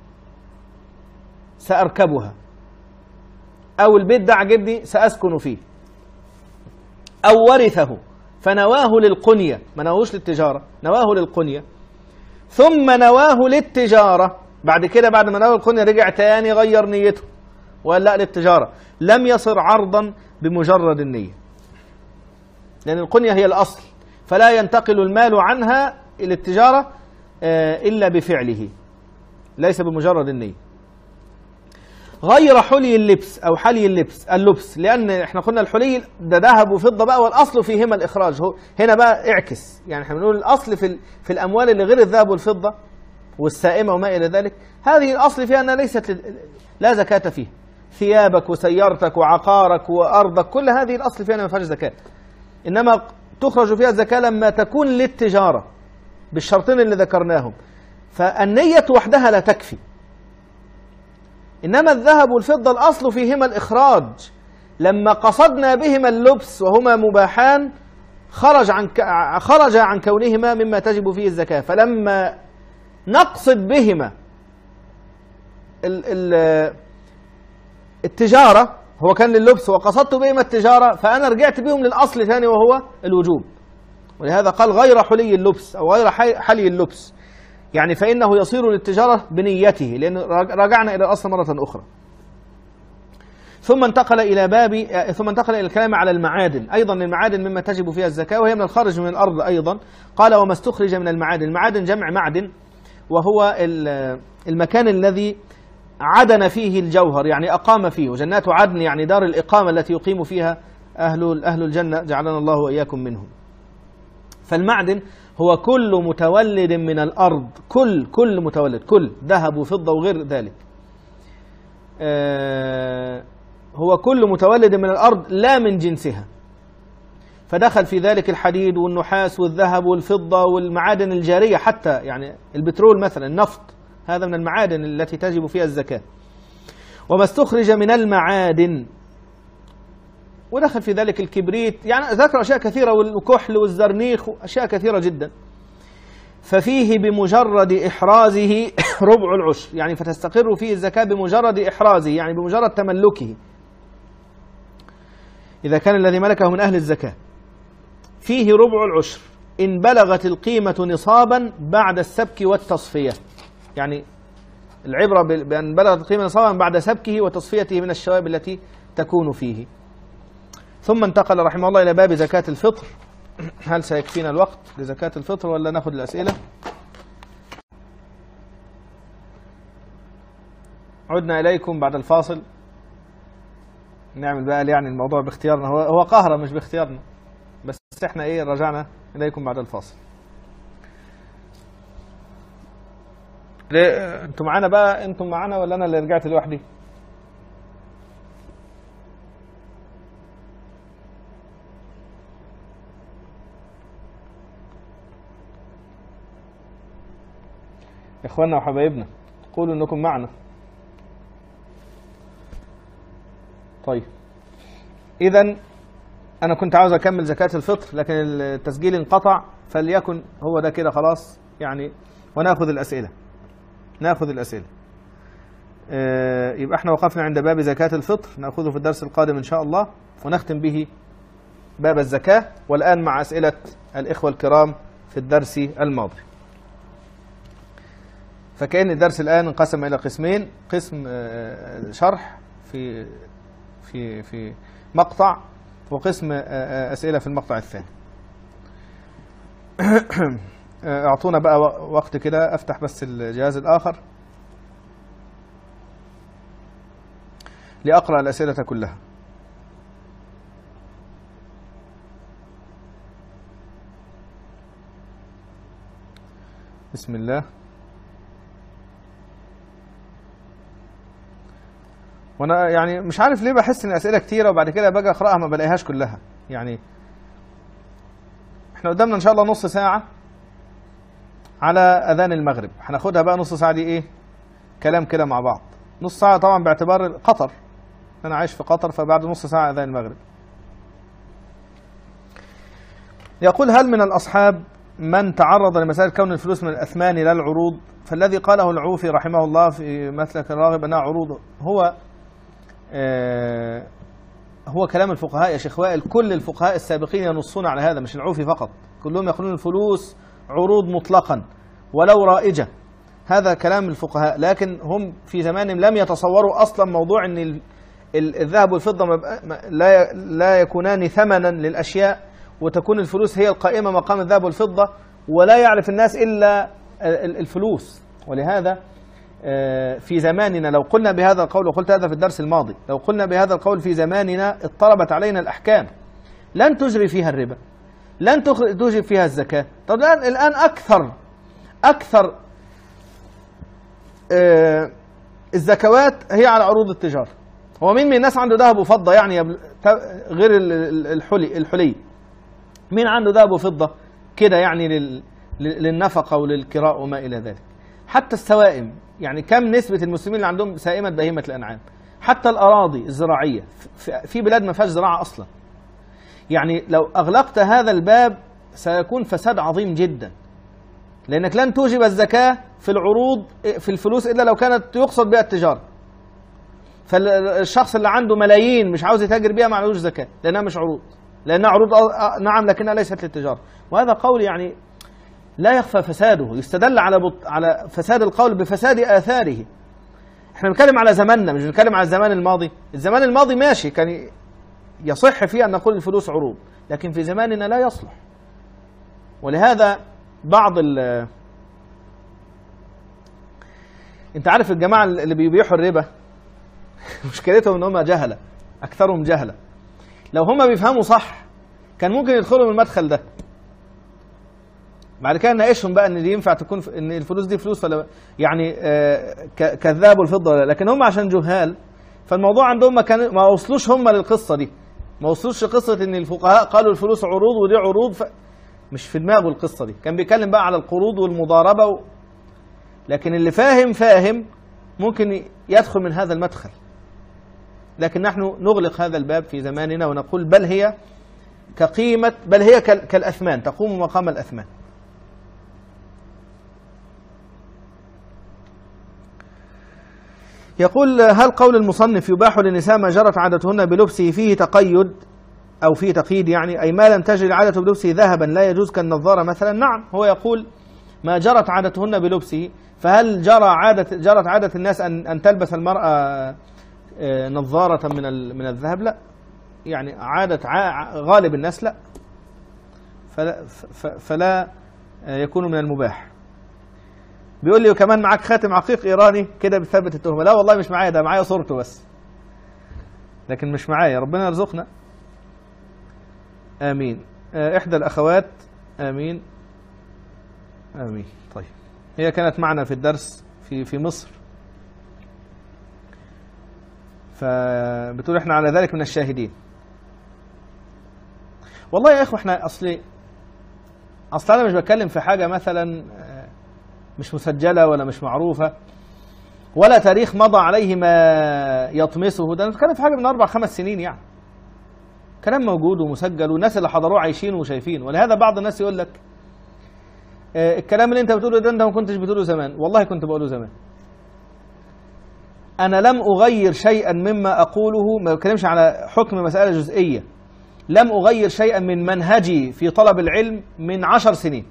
سأركبها، أو البيت ده عجبني سأسكن فيه. أو ورثه فنواه للقنية، ما نواهوش للتجارة، نواه للقنية، ثم نواه للتجارة، بعد كده بعد ما نواه للقنية رجع تاني غير نيته وقال لا للتجارة، لم يصر عرضا بمجرد النية، لأن القنية هي الأصل، فلا ينتقل المال عنها إلى التجارة إلا بفعله، ليس بمجرد النية. غير حلي اللبس أو حلي اللبس اللبس، لأن احنا قلنا الحلي ده ذهب وفضة بقى، والأصل فيهما الإخراج. هو هنا بقى اعكس، يعني احنا بنقول الأصل في في الأموال اللي غير الذهب والفضة والسائمة وما إلى ذلك، هذه الأصل فيها أنها ليست لا زكاة فيها. ثيابك وسيارتك وعقارك وأرضك، كل هذه الأصل فيها أنها ما فيهاش زكاة، إنما تخرج فيها الزكاة لما تكون للتجارة بالشرطين اللي ذكرناهم، فالنية وحدها لا تكفي. إنما الذهب والفضة الأصل فيهما الإخراج، لما قصدنا بهما اللبس وهما مباحان خرج عن خرج عن كونهما مما تجب فيه الزكاة. فلما نقصد بهما ال ال التجارة، هو كان لللبس وقصدت بهما التجارة، فأنا رجعت بهم للأصل ثاني وهو الوجوب. ولهذا قال غير حلي اللبس أو غير حلي اللبس، يعني فإنه يصير للتجارة بنيته، لأن رجعنا إلى الأصل مرة أخرى. ثم انتقل إلى باب ثم انتقل إلى الكلام على المعادن. أيضا المعادن مما تجب فيها الزكاة، وهي من الخارج من الأرض أيضا. قال وما استخرج من المعادن. المعادن جمع معدن، وهو المكان الذي عدن فيه الجوهر، يعني أقام فيه، وجنات عدن يعني دار الإقامة التي يقيم فيها أهل أهل الجنة، جعلنا الله وإياكم منهم. فالمعدن هو كل متولد من الأرض، كل كل متولد، كل ذهب وفضة وغير ذلك، آه هو كل متولد من الأرض لا من جنسها، فدخل في ذلك الحديد والنحاس والذهب والفضة والمعادن الجارية، حتى يعني البترول مثلا، النفط، هذا من المعادن التي تجب فيها الزكاة. وما استخرج من المعادن، ودخل في ذلك الكبريت، يعني ذكر أشياء كثيرة، والكحل والزرنيخ وأشياء كثيرة جدا. ففيه بمجرد إحرازه ربع العشر، يعني فتستقر فيه الزكاة بمجرد إحرازه، يعني بمجرد تملكه، إذا كان الذي ملكه من أهل الزكاة. فيه ربع العشر إن بلغت القيمة نصابا بعد السبك والتصفية، يعني العبرة بأن بلغت القيمة نصابا بعد سبكه وتصفيته من الشوائب التي تكون فيه. ثم انتقل رحمه الله إلى باب زكاة الفطر. هل سيكفينا الوقت لزكاة الفطر ولا ناخذ الأسئلة؟ عدنا إليكم بعد الفاصل، نعمل بقى يعني الموضوع باختيارنا، هو هو قهرة مش باختيارنا، بس احنا ايه رجعنا إليكم بعد الفاصل. ليه انتم معانا بقى؟ انتم معانا ولا أنا اللي رجعت لوحدي؟ يا اخوانا وحبايبنا قولوا انكم معنا. طيب اذا أنا كنت عاوز أكمل زكاة الفطر لكن التسجيل انقطع، فليكن هو ده كده خلاص يعني. وناخذ الأسئلة ناخذ الأسئلة آه يبقى احنا وقفنا عند باب زكاة الفطر، ناخذه في الدرس القادم إن شاء الله، ونختم به باب الزكاة، والآن مع أسئلة الإخوة الكرام في الدرس الماضي. فكأن الدرس الآن انقسم إلى قسمين، قسم شرح في في في مقطع، وقسم أسئلة في المقطع الثاني. اعطونا بقى وقت كده أفتح بس الجهاز الآخر لأقرأ الأسئلة كلها. بسم الله. وانا يعني مش عارف ليه بحس ان الاسئله كتيره وبعد كده باجي اقراها ما بلاقيهاش كلها. يعني احنا قدامنا ان شاء الله نص ساعه على اذان المغرب، هناخدها بقى نص ساعه دي ايه كلام كده مع بعض. نص ساعه طبعا باعتبار قطر، انا عايش في قطر، فبعد نص ساعه اذان المغرب. يقول: هل من الاصحاب من تعرض لمسألة كون الفلوس من الأثمان لا العروض؟ فالذي قاله العوفي رحمه الله في مسلك الراغب أنها عروض هو آه هو كلام الفقهاء يا شيخ وائل. كل الفقهاء السابقين ينصون على هذا، مش العوفي فقط، كلهم يقولون الفلوس عروض مطلقا ولو رائجة. هذا كلام الفقهاء، لكن هم في زمانهم لم يتصوروا أصلا موضوع أن الذهب والفضة لا لا يكونان ثمنا للأشياء، وتكون الفلوس هي القائمة مقام الذهب والفضة، ولا يعرف الناس إلا الفلوس. ولهذا في زماننا لو قلنا بهذا القول، وقلت هذا في الدرس الماضي، لو قلنا بهذا القول في زماننا اضطربت علينا الأحكام، لن تجري فيها الربا، لن تجري فيها الزكاة. طب الآن الآن أكثر أكثر الزكوات هي على عروض التجارة. هو مين من الناس عنده ذهب وفضة يعني غير الحلي الحلي؟ مين عنده ذهب وفضة كده يعني للنفقة وللكراء وما إلى ذلك؟ حتى السوائم، يعني كم نسبة المسلمين اللي عندهم سائمة بهيمة الأنعام؟ حتى الأراضي الزراعية في بلاد ما فيهاش زراعة أصلا. يعني لو أغلقت هذا الباب سيكون فساد عظيم جدا، لأنك لن توجب الزكاة في العروض في الفلوس إلا لو كانت يقصد بها التجارة. فالشخص اللي عنده ملايين مش عاوز يتاجر بها ما عليهوش زكاة، لأنها مش عروض، لأنها عروض نعم لكنها ليست للتجارة. وهذا قول يعني لا يخفى فساده، يستدل على بط... على فساد القول بفساد آثاره. احنا بنتكلم على زماننا، مش بنتكلم على الزمان الماضي. الزمان الماضي ماشي كان يصح فيه أن نقول الفلوس عروض، لكن في زماننا لا يصلح. ولهذا بعض ال انت عارف الجماعة اللي بيبيحوا الربا مشكلتهم ان هم جهلة، اكثرهم جهلة. لو هم بيفهموا صح كان ممكن يدخلوا من المدخل ده. بعد كده نناقشهم بقى ان دي ينفع تكون ف... ان الفلوس دي فلوس ولا يعني آه ك... كالذهب والفضة ولا، لكن هم عشان جهال فالموضوع عندهم ما كان ما وصلوش هم للقصة دي، ما وصلوش لقصة ان الفقهاء قالوا الفلوس عروض ودي عروض، ف... مش في دماغه القصة دي. كان بيتكلم بقى على القروض والمضاربة و... لكن اللي فاهم فاهم ممكن يدخل من هذا المدخل. لكن نحن نغلق هذا الباب في زماننا ونقول بل هي كقيمة، بل هي كالأثمان، تقوم مقام الأثمان. يقول: هل قول المصنف يباح للنساء ما جرت عادتهن بلبسه فيه تقيد أو فيه تقييد، يعني أي ما لم تجري العادة بلبسه ذهبا لا يجوز كالنظارة مثلا؟ نعم، هو يقول ما جرت عادتهن بلبسه، فهل جرى عادة جرت عادة الناس أن أن تلبس المرأة نظارة من من الذهب؟ لا، يعني عادة غالب الناس لا، فلا, فلا يكون من المباح. بيقول لي كمان معاك خاتم عقيق إيراني كده بثبت التهمة. لا والله مش معايا، ده معايا صورته بس، لكن مش معايا. ربنا يرزقنا، آمين. إحدى الأخوات، آمين آمين. طيب، هي كانت معنا في الدرس في في مصر، فبتقول احنا على ذلك من الشاهدين. والله يا اخوة احنا اصلي اصلا انا مش بتكلم في حاجة مثلا مش مسجلة ولا مش معروفة ولا تاريخ مضى عليه ما يطمسه، ده انا بتكلم في حاجة من اربع خمس سنين يعني. كلام موجود ومسجل والناس اللي حضروه عايشين وشايفين. ولهذا بعض الناس يقول لك آه الكلام اللي انت بتقوله ده انت ما كنتش بتقوله زمان. والله كنت بقوله زمان. انا لم اغير شيئا مما اقوله، ما بتكلمش على حكم مسألة جزئية، لم اغير شيئا من منهجي في طلب العلم من عشر سنين.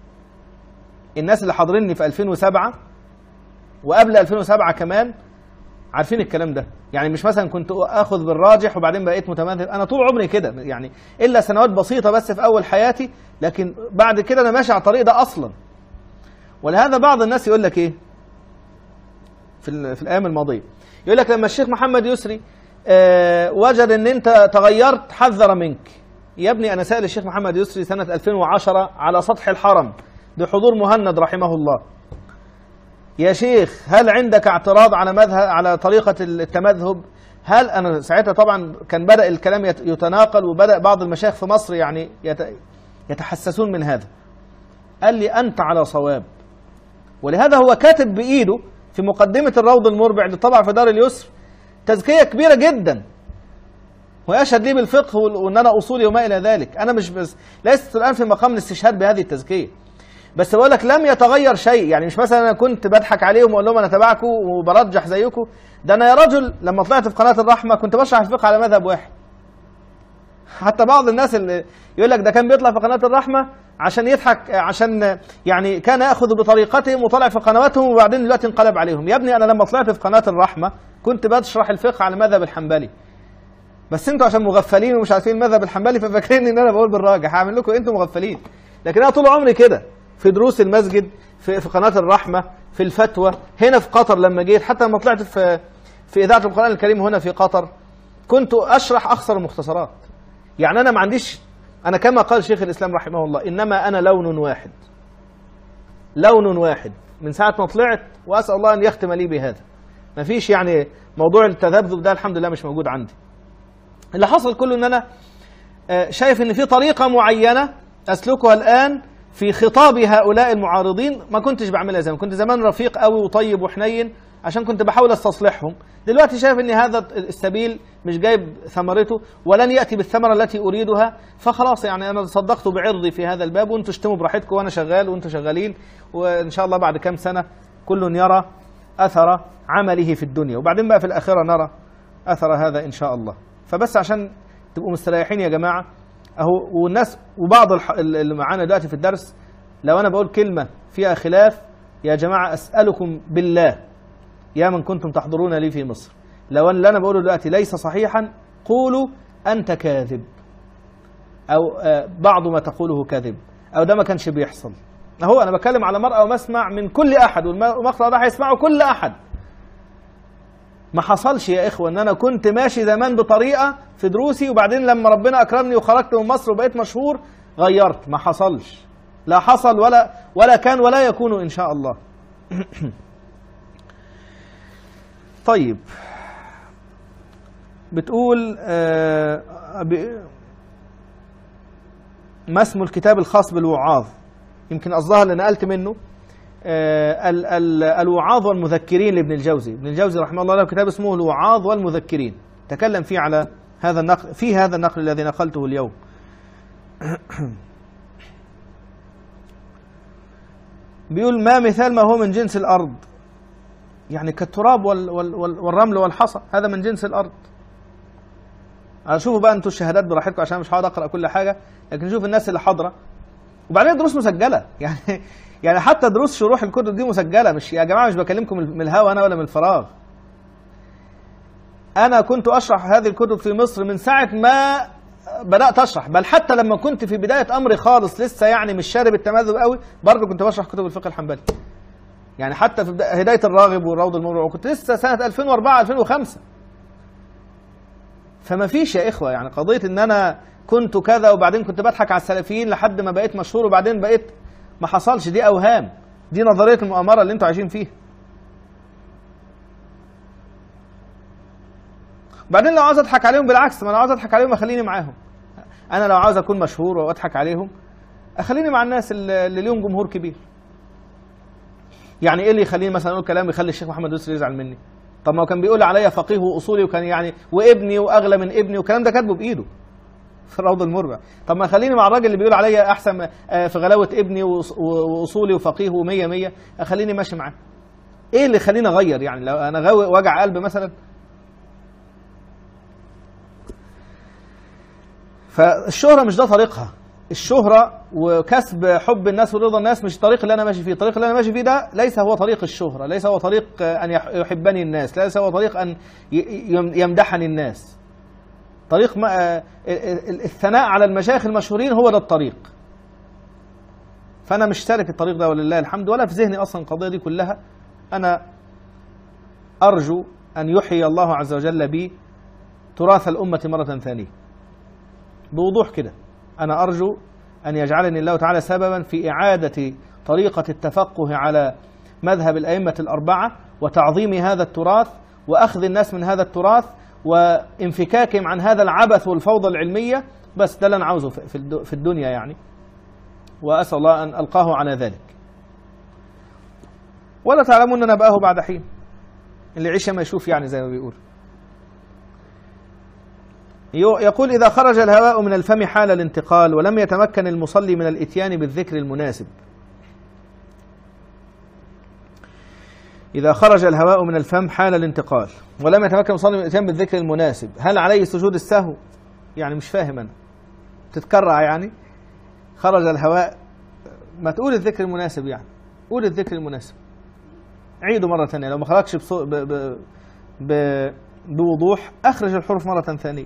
الناس اللي حاضريني في ألفين وسبعة وقبل ألفين وسبعة كمان عارفين الكلام ده. يعني مش مثلا كنت اخذ بالراجح وبعدين بقيت متمذهب، انا طول عمري كده يعني، الا سنوات بسيطه بس في اول حياتي، لكن بعد كده انا ماشي على الطريق ده اصلا. ولهذا بعض الناس يقول لك ايه في, في الايام الماضيه، يقول لك لما الشيخ محمد يسري آه وجد ان انت تغيرت حذر منك. يا ابني انا سائل الشيخ محمد يسري سنه ألفين وعشرة على سطح الحرم بحضور مهند رحمه الله، يا شيخ هل عندك اعتراض على مذهب على طريقة التمذهب؟ هل أنا ساعتها طبعا كان بدأ الكلام يتناقل وبدأ بعض المشايخ في مصر يعني يتحسسون من هذا. قال لي أنت على صواب. ولهذا هو كاتب بإيده في مقدمة الروض المربع اللي طبع في دار اليسر تزكية كبيرة جدا، ويشهد لي بالفقه وأن أنا أصولي وما إلى ذلك. أنا مش بس لست الآن في مقام الاستشهاد بهذه التزكية، بس بقول لك لم يتغير شيء. يعني مش مثلا انا كنت بضحك عليهم واقول لهم انا تبعكم وبرجح زيكم، ده انا يا رجل لما طلعت في قناه الرحمه كنت بشرح الفقه على مذهب واحد. حتى بعض الناس اللي يقول لك ده كان بيطلع في قناه الرحمه عشان يضحك، عشان يعني كان ياخذ بطريقتهم وطلع في قنواتهم وبعدين دلوقتي انقلب عليهم. يا ابني انا لما طلعت في قناه الرحمه كنت بشرح الفقه على المذهب الحنبلي، بس انتوا عشان مغفلين ومش عارفين المذهب الحنبلي ففاكرين ان انا بقول بالراجح. هعمل لكم انتوا مغفلين، لكن انا طول عمري كده في دروس المسجد، في, في قناة الرحمة، في الفتوى، هنا في قطر لما جيت، حتى لما طلعت في في إذاعة القرآن الكريم هنا في قطر كنت أشرح أخصر المختصرات. يعني أنا ما عنديش، أنا كما قال شيخ الإسلام رحمه الله إنما أنا لون واحد، لون واحد من ساعة ما طلعت، وأسأل الله أن يختم لي بهذا. ما فيش يعني موضوع التذبذب ده الحمد لله مش موجود عندي. اللي حصل كله إن أنا شايف إن في طريقة معينة أسلكها الآن في خطاب هؤلاء المعارضين ما كنتش بعملها زمان. كنت زمان رفيق قوي وطيب وحنين عشان كنت بحاول استصلحهم. دلوقتي شايف ان هذا السبيل مش جايب ثمرته ولن يأتي بالثمرة التي أريدها، فخلاص يعني أنا صدقت بعرضي في هذا الباب، وانتوا اشتموا براحتكم وأنا شغال وانتوا شغالين، وإن شاء الله بعد كام سنة كل يرى أثر عمله في الدنيا، وبعدين بقى في الآخرة نرى أثر هذا إن شاء الله. فبس عشان تبقوا مستريحين يا جماعة اهو. والناس وبعض اللي معانا دلوقتي في الدرس لو انا بقول كلمه فيها خلاف، يا جماعه اسالكم بالله يا من كنتم تحضرون لي في مصر، لو اللي انا بقوله دلوقتي ليس صحيحا قولوا انت كاذب، او بعض ما تقوله كذب، او ده ما كانش بيحصل. اهو انا بتكلم على مرأى ومسمع من كل احد، والمقطع ده هيسمعه كل احد. ما حصلش يا إخوة أن أنا كنت ماشي زمان بطريقة في دروسي وبعدين لما ربنا أكرمني وخرجت من مصر وبقيت مشهور غيرت. ما حصلش، لا حصل ولا ولا كان ولا يكون إن شاء الله. طيب بتقول آه ما اسم الكتاب الخاص بالوعاظ؟ يمكن قصدها اللي نقلت منه آه ال ال الوعاظ والمذكرين لابن الجوزي. ابن الجوزي رحمه الله له كتاب اسمه الوعاظ والمذكرين، تكلم فيه على هذا النقل، في هذا النقل الذي نقلته اليوم. بيقول ما مثال ما هو من جنس الأرض؟ يعني كالتراب وال وال والرمل والحصى، هذا من جنس الأرض. شوفوا بقى انتوا الشهادات براحتكم عشان مش هقعد اقرا كل حاجه، لكن شوف الناس اللي حاضره. وبعدين دروس مسجله، يعني يعني حتى دروس شروح الكتب دي مسجله، مش يا جماعه مش بكلمكم من الهوا انا ولا من الفراغ. انا كنت اشرح هذه الكتب في مصر من ساعه ما بدات اشرح، بل حتى لما كنت في بدايه امري خالص لسه يعني مش شارب التمذهب قوي برضه كنت بشرح كتب الفقه الحنبلي. يعني حتى في هدايه الراغب والروض المربع وكنت لسه سنه ألفين وأربعة ألفين وخمسة. فما فيش يا إخوة يعني قضية إن أنا كنت كذا وبعدين كنت بضحك على السلفيين لحد ما بقيت مشهور وبعدين بقيت، ما حصلش. دي أوهام، دي نظرية المؤامرة اللي أنتوا عايشين فيها. وبعدين لو عاوز أضحك عليهم بالعكس، ما أنا عاوز أضحك عليهم أخليني معاهم. أنا لو عاوز أكون مشهور وأضحك عليهم أخليني مع الناس اللي ليهم جمهور كبير. يعني إيه اللي يخليني مثلا أقول كلام يخلي الشيخ محمد يسري يزعل مني؟ طب ما هو كان بيقول عليا فقيه واصولي وكان يعني وابني واغلى من ابني والكلام ده كاتبه بايده. في الروض المربع. طب ما خليني مع الراجل اللي بيقول عليا احسن في غلاوه ابني واصولي وفقيه ومية مية، اخليني ماشي معاه. ايه اللي يخليني اغير؟ يعني لو انا غاوي وجع قلب مثلا. فالشهره مش ده طريقها. الشهره وكسب حب الناس ورضا الناس مش الطريق اللي انا ماشي فيه. الطريق اللي انا ماشي فيه ده ليس هو طريق الشهره، ليس هو طريق ان يحبني الناس، ليس هو طريق ان يمدحني الناس. طريق ما الثناء على المشايخ المشهورين هو ده الطريق. فانا مش سالك الطريق ده ولله الحمد، ولا في ذهني اصلا القضيه دي كلها. انا ارجو ان يحيي الله عز وجل بي تراث الامه مره ثانيه بوضوح كده. أنا أرجو أن يجعلني الله تعالى سببا في إعادة طريقة التفقه على مذهب الأئمة الأربعة وتعظيم هذا التراث وأخذ الناس من هذا التراث وانفكاكهم عن هذا العبث والفوضى العلمية. بس ده اللي أنا عاوزه في الدنيا يعني، وأسأل الله أن ألقاه على ذلك. ولا تعلمون نبأه بعد حين، اللي عيش ما يشوف يعني زي ما بيقول. يقول إذا خرج الهواء من الفم حال الانتقال ولم يتمكن المصلي من الإتيان بالذكر المناسب. إذا خرج الهواء من الفم حال الانتقال ولم يتمكن المصلي من الإتيان بالذكر المناسب، هل عليه سجود السهو؟ يعني مش فاهم أنا، تتكرع يعني. خرج الهواء، ما تقول الذكر المناسب يعني، قول الذكر المناسب، عيده مرة ثانية. لو ما خرجش بصو... ب... ب... ب... بوضوح أخرج الحروف مرة ثانية.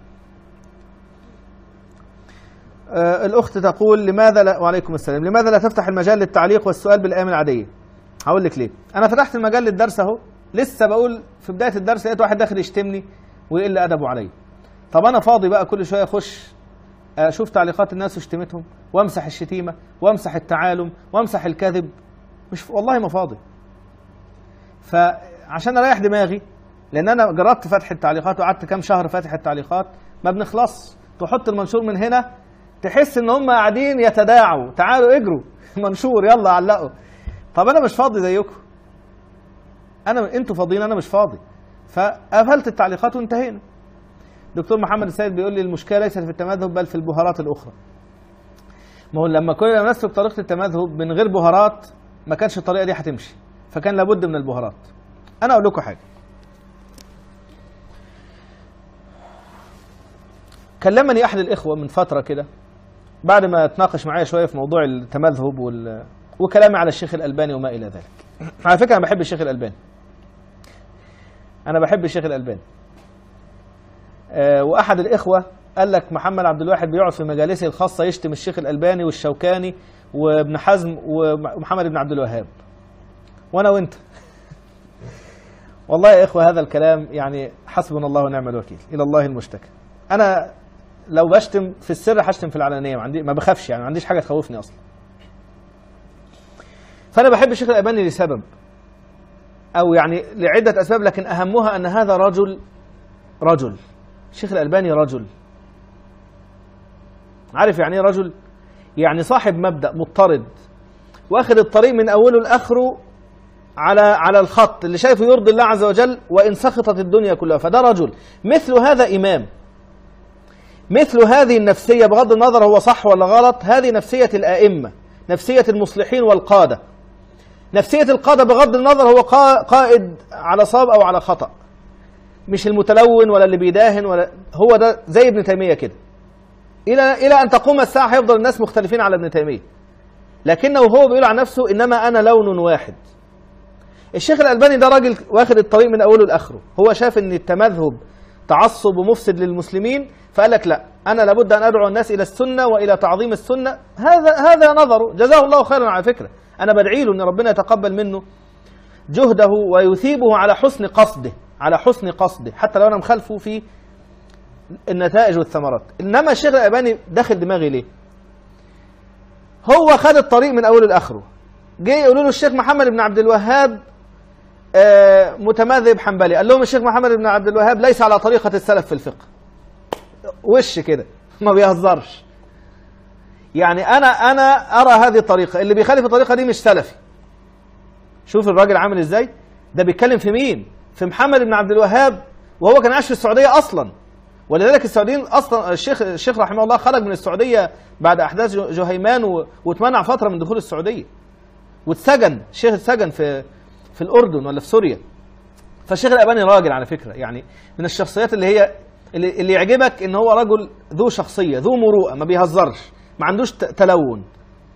آه الأخت تقول لماذا لا، وعليكم السلام، لماذا لا تفتح المجال للتعليق والسؤال بالأيام العادية؟ هقول لك ليه. أنا فتحت المجال للدرس أهو، لسه بقول في بداية الدرس لقيت واحد داخل يشتمني ويقل أدبه عليا. طب أنا فاضي بقى كل شوية أخش أشوف تعليقات الناس وشتمتهم وأمسح الشتيمة وأمسح التعالم وأمسح الكذب؟ مش والله ما فاضي. فعشان أريح دماغي، لأن أنا جربت فتح التعليقات وقعدت كام شهر فاتح التعليقات ما بنخلص. تحط المنشور من هنا تحس إن هم قاعدين يتداعوا، تعالوا اجروا منشور يلا علقوا. طب أنا مش فاضي زيكم، أنا أنتوا فاضيين أنا مش فاضي. فقفلت التعليقات وانتهينا. دكتور محمد السيد بيقول لي المشكلة ليست في التمذهب بل في البهارات الأخرى. ما هو لما كنا نسلك طريقة التمذهب من غير بهارات ما كانش الطريقة دي هتمشي، فكان لابد من البهارات. أنا أقول لكم حاجة. كلمني أحد الإخوة من فترة كده بعد ما تناقش معايا شوية في موضوع التمذهب وال... وكلامي على الشيخ الألباني وما إلى ذلك. على فكرة أنا بحب الشيخ الألباني، أنا بحب الشيخ الألباني. أه وأحد الإخوة قال لك محمد عبد الواحد بيقعد في مجالسه الخاصة يشتم الشيخ الألباني والشوكاني وابن حزم ومحمد بن عبد الوهاب، وأنا وأنت. والله يا إخوة هذا الكلام يعني حسبنا الله ونعم الوكيل، إلى الله المشتكى. أنا لو بشتم في السر هشتم في العلانية، ما عندي ما بخافش يعني، ما عنديش حاجة تخوفني أصلا. فأنا بحب الشيخ الألباني لسبب أو يعني لعدة أسباب، لكن أهمها أن هذا رجل رجل الشيخ الألباني رجل. عارف يعني ايه رجل؟ يعني صاحب مبدأ مضطرد واخد الطريق من أوله لآخره على على الخط اللي شايفه يرضي الله عز وجل وإن سخطت الدنيا كلها، فده رجل. مثل هذا إمام، مثل هذه النفسية بغض النظر هو صح ولا غلط، هذه نفسية الآئمة، نفسية المصلحين والقادة. نفسية القادة بغض النظر هو قائد على صواب أو على خطأ، مش المتلون ولا اللي بيداهن ولا هو ده. زي ابن تيمية كده، إلى إلى أن تقوم الساعة هيفضل الناس مختلفين على ابن تيمية، لكنه هو بيقول عن نفسه إنما أنا لون واحد. الشيخ الألباني ده راجل واخد الطريق من أوله لآخره، هو شاف إن التمذهب تعصب ومفسد للمسلمين، فقال لك لا، أنا لابد أن أدعو الناس إلى السنة وإلى تعظيم السنة. هذا هذا نظره، جزاه الله خيرا. على فكرة أنا بدعي له إن ربنا يتقبل منه جهده ويثيبه على حسن قصده، على حسن قصده، حتى لو أنا مخالفه في النتائج والثمرات. إنما الشيخ الألباني داخل دماغي ليه؟ هو خد الطريق من أوله لآخره. جه يقولوا له الشيخ محمد بن عبد الوهاب آه متمذهب حنبلي، قال لهم الشيخ محمد بن عبد الوهاب ليس على طريقة السلف في الفقه. وش كده ما بيهزرش يعني. أنا أنا أرى هذه الطريقة، اللي بيخالف الطريقة دي مش سلفي. شوف الراجل عامل إزاي، ده بيتكلم في مين؟ في محمد بن عبد الوهاب، وهو كان عايش في السعودية أصلا، ولذلك السعوديين اصلا الشيخ الشيخ رحمه الله خرج من السعوديه بعد احداث جهيمان واتمنع فتره من دخول السعوديه، واتسجن. الشيخ اتسجن في في الاردن ولا في سوريا. فالشيخ الألباني راجل على فكره، يعني من الشخصيات اللي هي اللي, اللي يعجبك ان هو رجل ذو شخصيه، ذو مروءه، ما بيهزرش، ما عندوش تلون.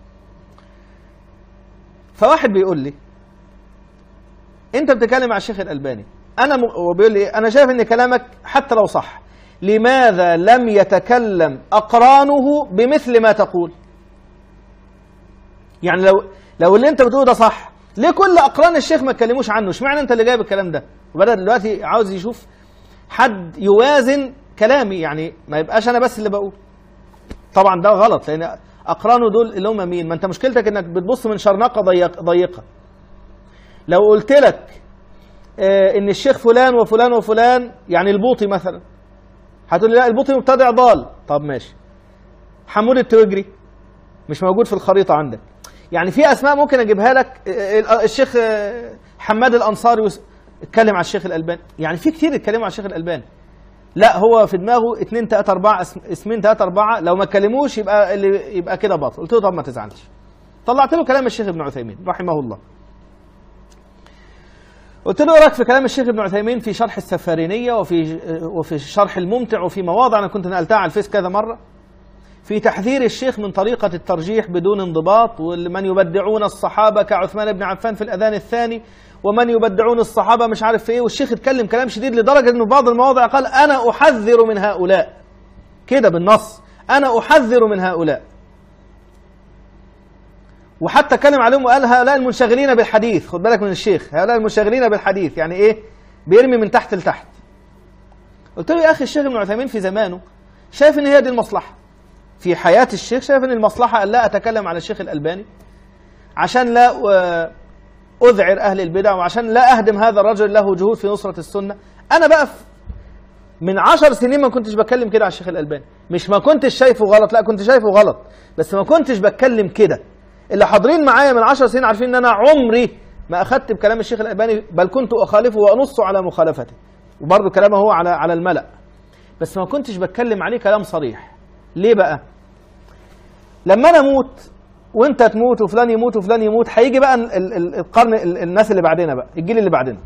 فواحد بيقول لي انت بتتكلم مع الشيخ الألباني، انا م... وبيقول لي انا شايف ان كلامك حتى لو صح، لماذا لم يتكلم اقرانه بمثل ما تقول؟ يعني لو لو اللي انت بتقوله ده صح، ليه كل اقران الشيخ ما اتكلموش عنه؟ اشمعنى انت اللي جايب الكلام ده؟ وبدأ دلوقتي عاوز يشوف حد يوازن كلامي، يعني ما يبقاش انا بس اللي بقول. طبعا ده غلط، لان اقرانه دول اللي هم مين؟ ما انت مشكلتك انك بتبص من شرنقه ضيق ضيقه. لو قلت لك آه ان الشيخ فلان وفلان وفلان، يعني البوطي مثلا، هتقول لي لا البوطي مبتدع ضال. طب ماشي. حمود التوجري مش موجود في الخريطه عندك. يعني في اسماء ممكن اجيبها لك. آه الشيخ آه حماد الانصاري اتكلم على الشيخ الألباني، يعني في كتير اتكلموا على الشيخ الألباني. لا هو في دماغه اثنين ثلاثة أربعة اسمين ثلاثة أربعة، لو ما اتكلموش يبقى اللي يبقى كده باطل. قلت له طب ما تزعلش. طلعت له كلام الشيخ ابن عثيمين رحمه الله. قلت له ايه رايك في كلام الشيخ ابن عثيمين في شرح السفارينية وفي وفي شرح الممتع وفي مواضع انا كنت نقلتها على الفيس كذا مرة، في تحذير الشيخ من طريقة الترجيح بدون انضباط، ومن يبدعون الصحابة كعثمان بن عفان في الأذان الثاني، ومن يبدعون الصحابة مش عارف في ايه. والشيخ اتكلم كلام شديد لدرجة انه في بعض المواضع قال انا احذر من هؤلاء، كده بالنص، انا احذر من هؤلاء. وحتى اتكلم عليهم وقال هؤلاء المنشغلين بالحديث. خد بالك من الشيخ، هؤلاء المنشغلين بالحديث يعني ايه؟ بيرمي من تحت لتحت. قلت له يا اخي الشيخ ابن عثيمين في زمانه شايف ان هي دي المصلحة في حياة الشيخ، شايف ان المصلحة ان لا اتكلم على الشيخ الألباني عشان لا أذعر أهل البدع، وعشان لا أهدم هذا الرجل له جهود في نصرة السنة. أنا بقى من عشر سنين ما كنتش بتكلم كده على الشيخ الألباني، مش ما كنتش شايفه غلط، لا كنت شايفه غلط، بس ما كنتش بتكلم كده. اللي حاضرين معايا من عشر سنين عارفين ان انا عمري ما اخدت بكلام الشيخ الألباني، بل كنت اخالفه وانص على مخالفته، وبرضه كلامه هو على على الملأ، بس ما كنتش بتكلم عليه كلام صريح. ليه بقى؟ لما انا اموت وانت تموت وفلان يموت وفلان يموت، هيجي بقى القرن الناس اللي بعدنا بقى، الجيل اللي بعدنا،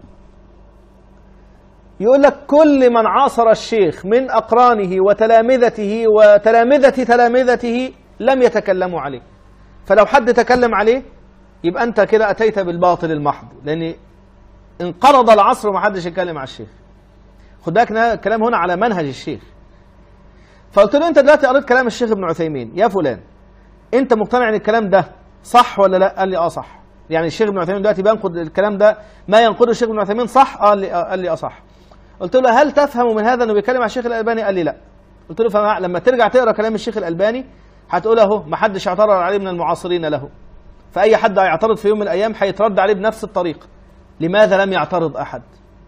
يقول لك كل من عاصر الشيخ من اقرانه وتلامذته وتلامذة تلامذته لم يتكلموا عليه. فلو حد تكلم عليه يبقى انت كده اتيت بالباطل المحض، لان انقرض العصر وما حدش يتكلم على الشيخ. خد بالك الكلام هنا على منهج الشيخ. فقلت له انت دلوقتي قريت كلام الشيخ ابن عثيمين، يا فلان انت مقتنع ان الكلام ده صح ولا لا؟ قال لي اه صح. يعني الشيخ ابن عثيمين دلوقتي بينقد الكلام ده، ما ينقده الشيخ ابن عثيمين صح؟ قال لي قال لي اه صح. قلت له هل تفهم من هذا انه بيتكلم على الشيخ الألباني؟ قال لي لا. قلت له فلما ترجع تقرا كلام الشيخ الألباني هتقول اهو ما حدش اعترض عليه من المعاصرين له، فاي حد هيعترض في يوم من الايام هيترد عليه بنفس الطريقه. لماذا لم يعترض احد؟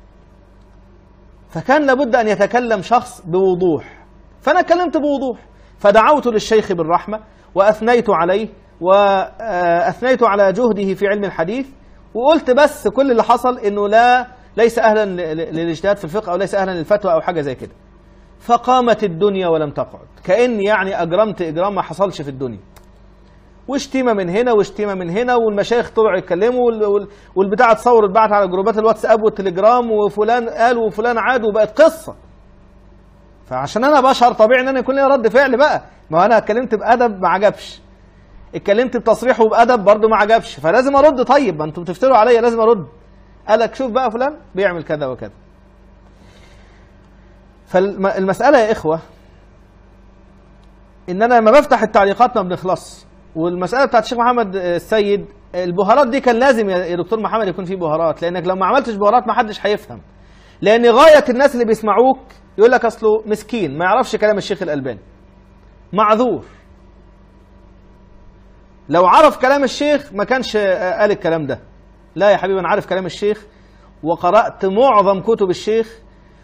فكان لابد ان يتكلم شخص بوضوح، فانا كلمت بوضوح، فدعوت للشيخ بالرحمه واثنيت عليه واثنيت على جهده في علم الحديث، وقلت بس كل اللي حصل انه لا ليس اهلا للاجتهاد في الفقه او ليس اهلا للفتوى او حاجه زي كده. فقامت الدنيا ولم تقعد، كأن يعني اجرمت اجرام ما حصلش في الدنيا، واشتيمه من هنا واشتيمه من هنا، والمشايخ طلعوا يتكلموا، والبتاعه اتصورت اتبعت على جروبات الواتساب والتليجرام، وفلان قال وفلان عاد، وبقت قصه. فعشان انا بشر طبيعي ان انا يكون لي رد فعل بقى، ما انا اتكلمت بادب ما عجبش، اتكلمت بتصريح وبادب برضه ما عجبش، فلازم ارد. طيب ما انتوا بتفتروا عليا لازم ارد. قال لك شوف بقى فلان بيعمل كذا وكذا. فالمساله يا اخوه ان انا لما بفتح التعليقات ما بنخلص. والمساله بتاعت الشيخ محمد السيد، البهارات دي كان لازم يا دكتور محمد يكون في بهارات، لانك لو ما عملتش بهارات ما حدش هيفهم. لان غايه الناس اللي بيسمعوك يقول لك اصله مسكين ما يعرفش كلام الشيخ الألباني، معذور. لو عرف كلام الشيخ ما كانش قال الكلام ده. لا يا حبيبي انا عارف كلام الشيخ وقرأت معظم كتب الشيخ،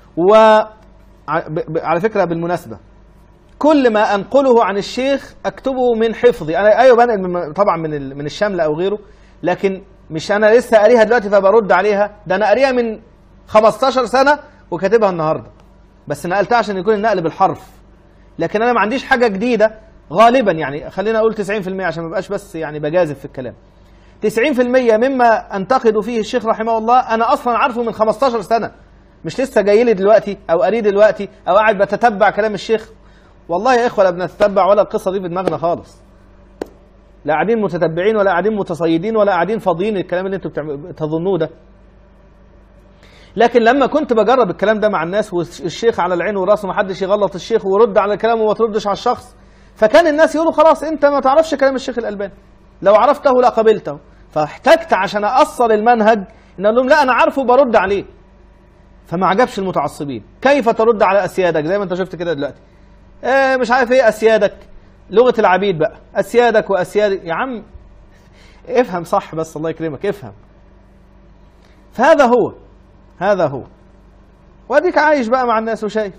وعلى فكرة بالمناسبة كل ما أنقله عن الشيخ أكتبه من حفظي أنا. أيوة بنقل طبعا من من الشاملة أو غيره، لكن مش أنا لسه قاريها دلوقتي فبرد عليها، ده أنا قاريها من خمستاشر سنة وكاتبها النهاردة بس نقلتها عشان يكون النقل بالحرف. لكن انا ما عنديش حاجه جديده غالبا، يعني خلينا اقول تسعين في المية عشان ما بقاش بس يعني بجازف في الكلام. تسعين في المية مما انتقد فيه الشيخ رحمه الله انا اصلا عارفه من خمستاشر سنة، مش لسه جاي لي دلوقتي او قريب دلوقتي او قاعد بتتبع كلام الشيخ. والله يا اخوه لا بنتتبع ولا القصه دي في دماغنا خالص. لا قاعدين متتبعين ولا قاعدين متصيدين ولا قاعدين فاضيين الكلام اللي انتوا تظنوه ده. لكن لما كنت بجرب الكلام ده مع الناس والشيخ على العين والراس ومحدش يغلط الشيخ ورد على كلامه وما تردش على الشخص، فكان الناس يقولوا خلاص انت ما تعرفش كلام الشيخ الألباني، لو عرفته لا قبلته. فاحتجت عشان اصل المنهج ان اقول لهم لا انا عارفه وبرد عليه. فما عجبش المتعصبين. كيف ترد على اسيادك زي ما انت شفت كده دلوقتي؟ اه مش عارف ايه اسيادك، لغه العبيد بقى، اسيادك واسيادك. يا عم افهم صح بس الله يكرمك افهم. فهذا هو هذا هو واديك عايش بقى مع الناس وشايف.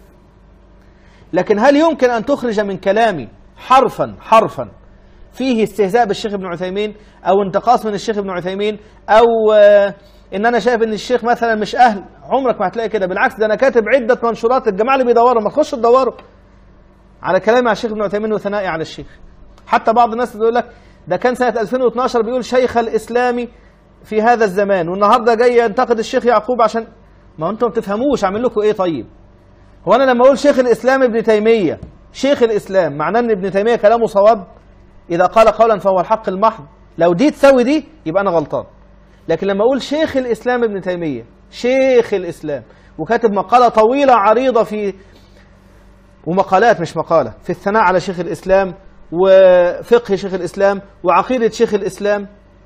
لكن هل يمكن ان تخرج من كلامي حرفا حرفا فيه استهزاء بالشيخ ابن عثيمين او انتقاص من الشيخ ابن عثيمين او آه ان انا شايف ان الشيخ مثلا مش اهل؟ عمرك ما هتلاقي كده. بالعكس ده انا كاتب عده منشورات، الجماعه اللي بيدوروا ما تخشوا تدوروا على كلامي على الشيخ ابن عثيمين وثنائي على الشيخ. حتى بعض الناس بيقول لك ده كان سنه ألفين واثناشر بيقول شيخ الاسلام في هذا الزمان، والنهارده جاي ينتقد الشيخ يعقوب. عشان ما انتم ما بتفهموش اعمل لكم ايه؟ طيب هو انا لما اقول شيخ الاسلام ابن تيميه شيخ الاسلام معناه ان ابن تيميه كلامه صواب؟ اذا قال قولا فهو الحق المحض. لو دي تساوي دي يبقى انا غلطان. لكن لما اقول شيخ الاسلام ابن تيميه شيخ الاسلام وكاتب مقاله طويله عريضه في ومقالات مش مقاله في الثناء على شيخ الاسلام وفقه شيخ الاسلام وعقيده شيخ الاسلام،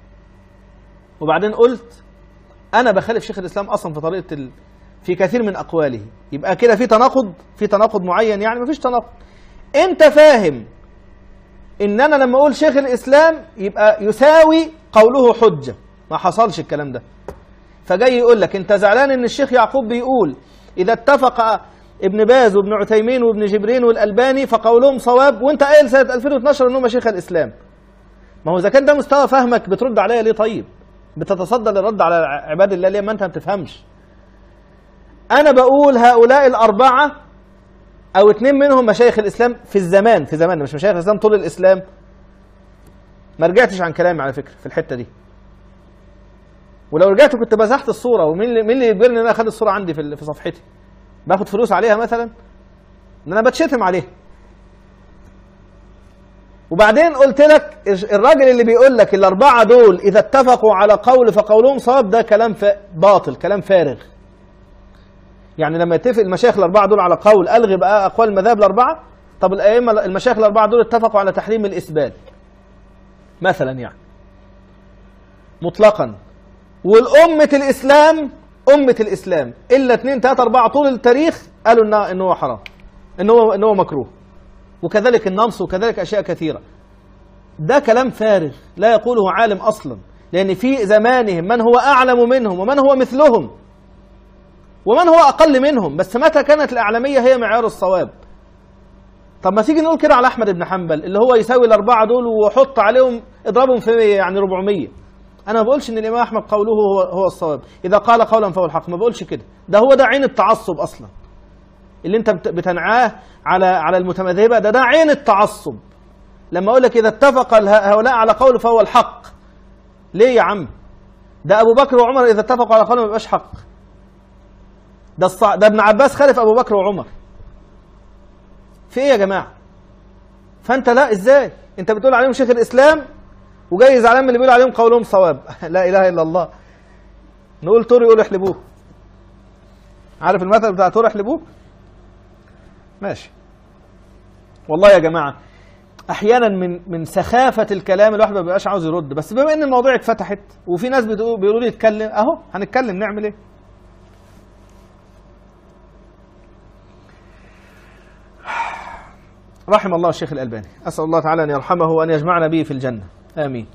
وبعدين قلت انا بخالف شيخ الاسلام اصلا في طريقه ال... في كثير من اقواله، يبقى كده في تناقض في تناقض معين؟ يعني مفيش تناقض. انت فاهم ان انا لما اقول شيخ الاسلام يبقى يساوي قوله حجه؟ ما حصلش الكلام ده. فجاي يقول لك انت زعلان ان الشيخ يعقوب بيقول اذا اتفق ابن باز وابن عثيمين وابن جبرين والالباني فقولهم صواب، وانت قايل سنه ألفين واثناشر انهم شيخ الاسلام. ما هو اذا كان ده مستوى فهمك بترد عليا ليه؟ طيب بتتصدى للرد على عباد الله ليه ما انت ما بتفهمش؟ انا بقول هؤلاء الاربعه او اتنين منهم مشايخ الاسلام في الزمان، في زماننا، مش مشايخ الاسلام طول الاسلام. ما رجعتش عن كلامي على فكره في الحته دي، ولو رجعت كنت مسحت الصوره. ومين اللي مين اللي يجبرني ان انا اخد الصوره عندي في في صفحتي؟ باخد فلوس عليها مثلا؟ ان انا بتشتم عليها. وبعدين قلت لك الراجل اللي بيقول لك الاربعه دول اذا اتفقوا على قول فقولهم صواب ده كلام باطل، كلام فارغ. يعني لما يتفق المشايخ الاربعه دول على قول الغي بقى اقوال المذاهب الاربعه. طب الائمه المشايخ الاربعه دول اتفقوا على تحريم الاسبال مثلا يعني مطلقا، والامه الاسلام امه الاسلام الا اثنين ثلاثه اربعه طول التاريخ قالوا انه ان هو حرام، ان هو ان هو مكروه، وكذلك النمص وكذلك اشياء كثيره. ده كلام فارغ لا يقوله عالم اصلا، لان في زمانهم من هو اعلم منهم ومن هو مثلهم ومن هو اقل منهم، بس متى كانت الاعلميه هي معيار الصواب؟ طب ما تيجي نقول كده على احمد بن حنبل اللي هو يساوي الاربعه دول وحط عليهم اضربهم في يعني أربعمية. انا ما بقولش ان الامام احمد قوله هو هو الصواب، اذا قال قولا فهو الحق، ما بقولش كده. ده هو ده عين التعصب اصلا اللي انت بتنعاه على على المتمذهبه. ده ده عين التعصب. لما اقول لك اذا اتفق هؤلاء على قول فهو الحق، ليه يا عم؟ ده ابو بكر وعمر اذا اتفقوا على قول ما يبقاش حق. ده الصع... ده ابن عباس خالف ابو بكر وعمر. في ايه يا جماعه؟ فانت لا، ازاي انت بتقول عليهم شيخ الاسلام وجاي زعلان من اللي بيقول عليهم قولهم صواب؟ لا اله الا الله. نقول طور يقول احلبوه. عارف المثل بتاع طور احلبوه؟ ماشي. والله يا جماعه احيانا من من سخافه الكلام الواحد ما بيبقاش عاوز يرد، بس بما ان المواضيع اتفتحت وفي ناس بيقولوا لي اتكلم، اهو هنتكلم، نعمل ايه؟ رحم الله الشيخ الألباني، أسأل الله تعالى أن يرحمه وأن يجمعنا به في الجنة، آمين.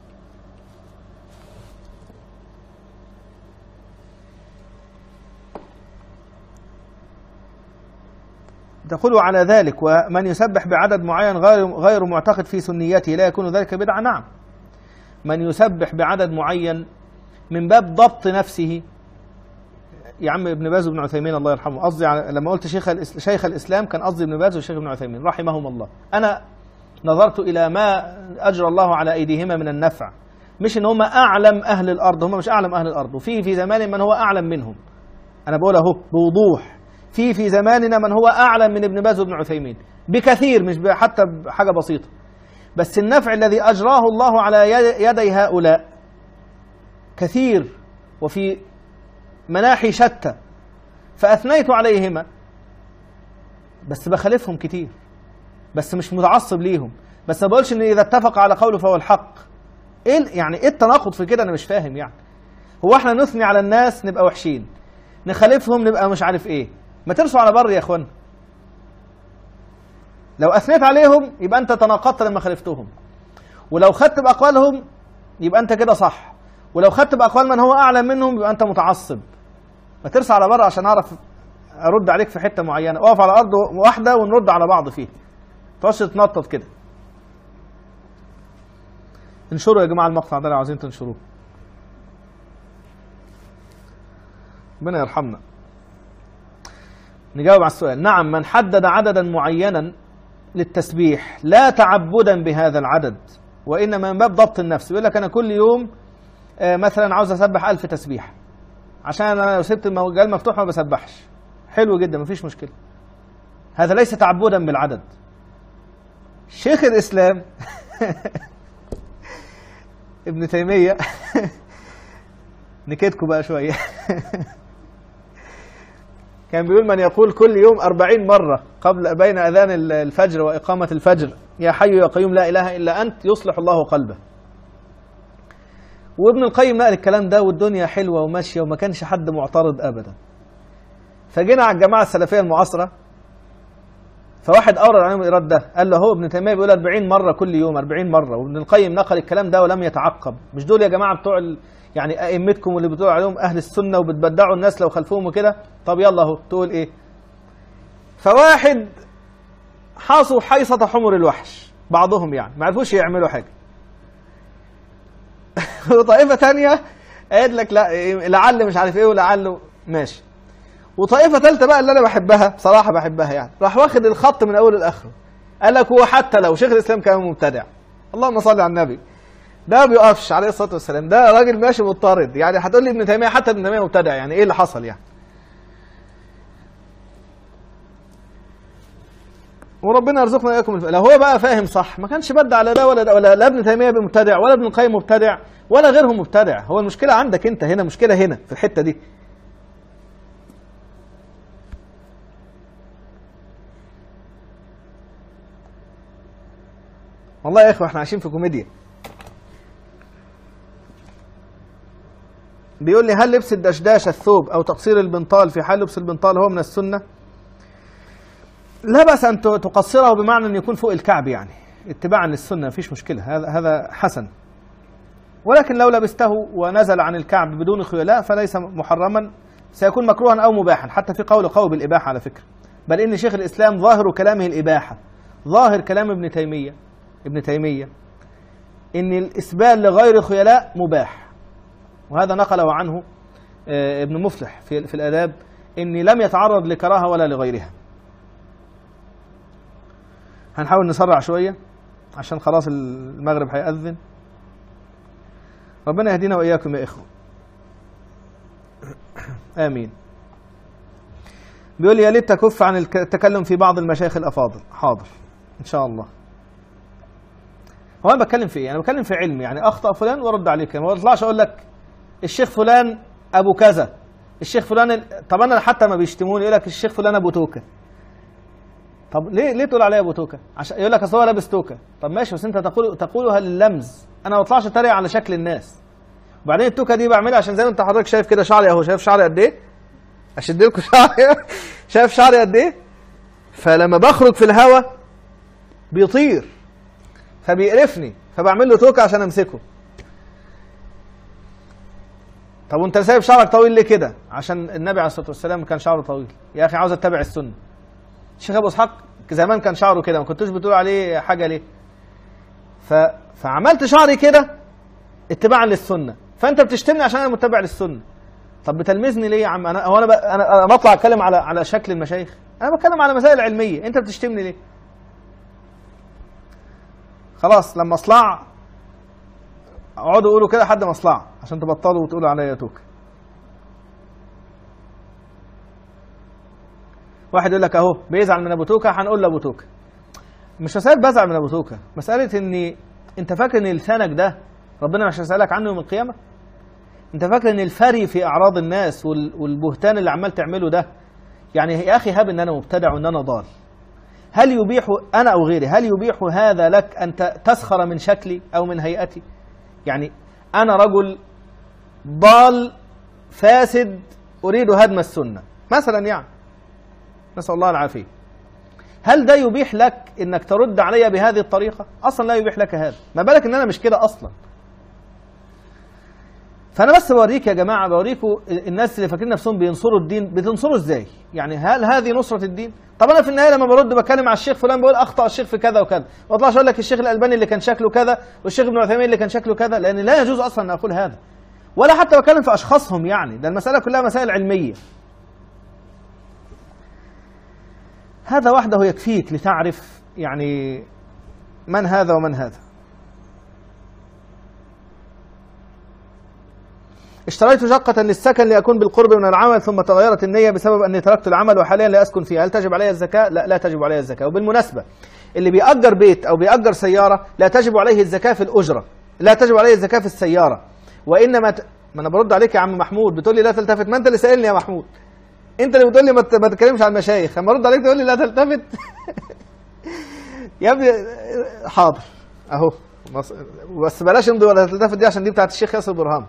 تقول على ذلك ومن يسبح بعدد معين غير غير معتقد في سنيته لا يكون ذلك بدعة؟ نعم، من يسبح بعدد معين من باب ضبط نفسه يا عم ابن باز وابن عثيمين الله يرحمه، قصدي لما قلت شيخ الإس... شيخ الاسلام كان قصدي ابن باز والشيخ ابن عثيمين رحمهم الله. انا نظرت الى ما اجرى الله على ايديهما من النفع، مش ان هم اعلم اهل الارض، هم مش اعلم اهل الارض، وفي في زمان من هو اعلم منهم. انا بقول اهو بوضوح، في في زماننا من هو اعلم من ابن باز وابن عثيمين بكثير، مش حتى بحاجه بسيطه، بس النفع الذي اجراه الله على يدي هؤلاء كثير وفي مناحي شتى، فاثنيت عليهما، بس بخالفهم كتير، بس مش متعصب ليهم، بس ما بقولش ان اذا اتفق على قوله فهو الحق. ايه يعني ايه التناقض في كده؟ انا مش فاهم. يعني هو احنا نثني على الناس نبقى وحشين، نخالفهم نبقى مش عارف ايه؟ ما ترسوا على بر يا اخوانا. لو اثنيت عليهم يبقى انت تناقضت لما خالفتهم، ولو خدت باقوالهم يبقى انت كده صح، ولو خدت باقوال من هو اعلم منهم يبقى انت متعصب. ما ترسى على بر عشان اعرف ارد عليك في حته معينه، اقف على ارض واحده ونرد على بعض فيها، ما تقعدش تتنطط كده. انشروا يا جماعه المقطع ده لو عايزين تنشروه، ربنا يرحمنا. نجاوب على السؤال. نعم، من حدد عددا معينا للتسبيح لا تعبدا بهذا العدد، وانما من باب ضبط النفس. يقول لك انا كل يوم مثلا عاوز اسبح ألف تسبيح، عشان انا لو سبت المجال مفتوح ما بسبحش. حلو جدا، مفيش مشكله، هذا ليس تعبدا بالعدد. شيخ الاسلام ابن تيميه نكدكم بقى شويه كان بيقول من يقول كل يوم أربعين مرة قبل بين أذان الفجر وإقامة الفجر يا حي يا قيوم لا إله إلا أنت يصلح الله قلبه. وابن القيم نقل الكلام ده والدنيا حلوة وماشية وما كانش حد معترض أبدا. فجينا على الجماعة السلفية المعاصرة، فواحد أورد عليهم الإيراد ده، قال له هو ابن تيمية بيقول أربعين مرة كل يوم أربعين مرة، وابن القيم نقل الكلام ده ولم يتعقب. مش دول يا جماعة بتوع ال... يعني أئمتكم اللي بتقول عليهم أهل السنة وبتبدعوا الناس لو خلفوهم وكده؟ طب يلا اهو تقول إيه؟ فواحد حاصوا حيصة حمر الوحش، بعضهم يعني ما عرفوش يعملوا حاجة وطائفة تانية قالت لك لا لعل مش عارف إيه ولعله ماشي. وطائفة ثالثة بقى اللي أنا بحبها بصراحة بحبها يعني، راح واخد الخط من أول لآخره، قال لك هو حتى لو شيخ الإسلام كان مبتدع، اللهم صل على النبي، ده ما بيقفش عليه الصلاة والسلام، ده راجل ماشي مضطرد. يعني هتقول لي ابن تيمية حتى ابن تيمية مبتدع، يعني إيه اللي حصل يعني؟ وربنا يرزقنا إياكم الف... لو هو بقى فاهم صح ما كانش بدع على ده ولا ده، ولا لا ابن تيمية مبتدع ولا ابن القيم مبتدع ولا غيرهم مبتدع. هو المشكلة عندك أنت هنا، مشكلة هنا في الحتة دي. والله يا إخوة احنا عايشين في كوميديا. بيقول لي هل لبس الدشداش الثوب أو تقصير البنطال في حال لبس البنطال هو من السنة؟ لا بأس أن تقصره بمعنى أن يكون فوق الكعب، يعني اتباعا للسنة مفيش مشكلة، هذا هذا حسن. ولكن لو لبسته ونزل عن الكعب بدون خيلاء فليس محرما، سيكون مكروها أو مباحا، حتى في قول قول بالإباحة على فكرة. بل إن شيخ الإسلام ظاهر كلامه الإباحة، ظاهر كلام ابن تيمية ابن تيمية إن الإسبال لغير خيلاء مباح، وهذا نقله عنه ابن مفلح في في الآداب، إني لم يتعرض لكراهة ولا لغيرها. هنحاول نسرع شوية عشان خلاص المغرب هيأذن. ربنا يهدينا وإياكم يا إخوة، آمين. بيقول لي يا ليت تكف عن التكلم في بعض المشايخ الأفاضل. حاضر إن شاء الله. هو أنا بتكلم في إيه؟ أنا بتكلم في علم، يعني أخطأ فلان وأرد عليك، ما بطلعش أقول لك الشيخ فلان أبو كذا، الشيخ فلان. طب أنا حتى ما بيشتموني يقول لك الشيخ فلان أبو توكة. طب ليه ليه تقول عليا ابو توكه؟ عشان يقول لك اصل هو لابس توكه. طب ماشي، بس انت تقول تقولها لللمز، انا ما بطلعش اتريق على شكل الناس. وبعدين التوكه دي بعملها عشان زي ما انت حضرتك شايف كده شعري اهو، شايف شعري قد ايه؟ اشد لكم شعري شايف شعري قد ايه؟ فلما بخرج في الهواء بيطير فبيقرفني، فبعمل له توكه عشان امسكه. طب وانت سايب شعرك طويل ليه كده؟ عشان النبي عليه الصلاه والسلام كان شعره طويل. يا اخي عاوز اتبع السنه. الشيخ ابو اسحاق زمان كان شعره كده، ما كنتوش بتقول عليه حاجه ليه؟ ف... فعملت شعري كده اتباعا للسنه، فانت بتشتمني عشان انا متبع للسنه. طب بتلمذني ليه يا عم؟ انا هو انا ب... انا انا بطلع اتكلم على على شكل المشايخ؟ انا بتكلم على مسائل علميه، انت بتشتمني ليه؟ خلاص لما اصلع اقعدوا قولوا كده حد مصلع عشان تبطلوا وتقولوا عليا توك. واحد يقول لك اهو بيزعل من ابو توكه، هنقول لابو توكه. مش مساله بزعل من ابو توكه، مساله ان انت فاكر ان لسانك ده ربنا مش هيسالك عنه يوم القيامه؟ انت فاكر ان الفري في اعراض الناس والبهتان اللي عمال تعمله ده، يعني يا اخي هاب ان انا مبتدع وان انا ضال، هل يبيح انا او غيري هل يبيح هذا لك ان تسخر من شكلي او من هيئتي؟ يعني انا رجل ضال فاسد اريد هدم السنه مثلا، يعني نسال الله العافيه، هل ده يبيح لك انك ترد علي بهذه الطريقه؟ اصلا لا يبيح لك هذا، ما بالك ان انا مش كده اصلا. فانا بس بوريك يا جماعه، بوريكم الناس اللي فاكرين نفسهم بينصروا الدين بتنصروا ازاي. يعني هل هذه نصره الدين؟ طب انا في النهايه لما برد بتكلم على الشيخ فلان بقول اخطا الشيخ في كذا وكذا، ما اطلعش اقول لك الشيخ الالباني اللي كان شكله كذا والشيخ ابن عثيمين اللي كان شكله كذا، لان لا يجوز اصلا ان اقول هذا، ولا حتى بتكلم في اشخاصهم. يعني ده المساله كلها مسائل علميه. هذا وحده يكفيك لتعرف يعني من هذا ومن هذا. اشتريت شقة للسكن لأكون بالقرب من العمل ثم تغيرت النية بسبب أني تركت العمل وحاليا لا أسكن فيها، هل تجب علي الزكاة؟ لا لا تجب علي الزكاة. وبالمناسبة اللي بيأجر بيت أو بيأجر سيارة لا تجب عليه الزكاة في الأجرة، لا تجب عليه الزكاة في السيارة، وإنما ت... ما أنا برد عليك يا عم محمود، بتقول لي لا تلتفت، ما أنت اللي سائلني يا محمود، أنت اللي بتقول لي ما, ت... ما تتكلمش عن المشايخ، أما أرد عليك تقول لي لا تلتفت. يا ابني حاضر أهو، بس بلاش امضي ولا تلتفت دي عشان دي بتاعت الشيخ ياسر برهام.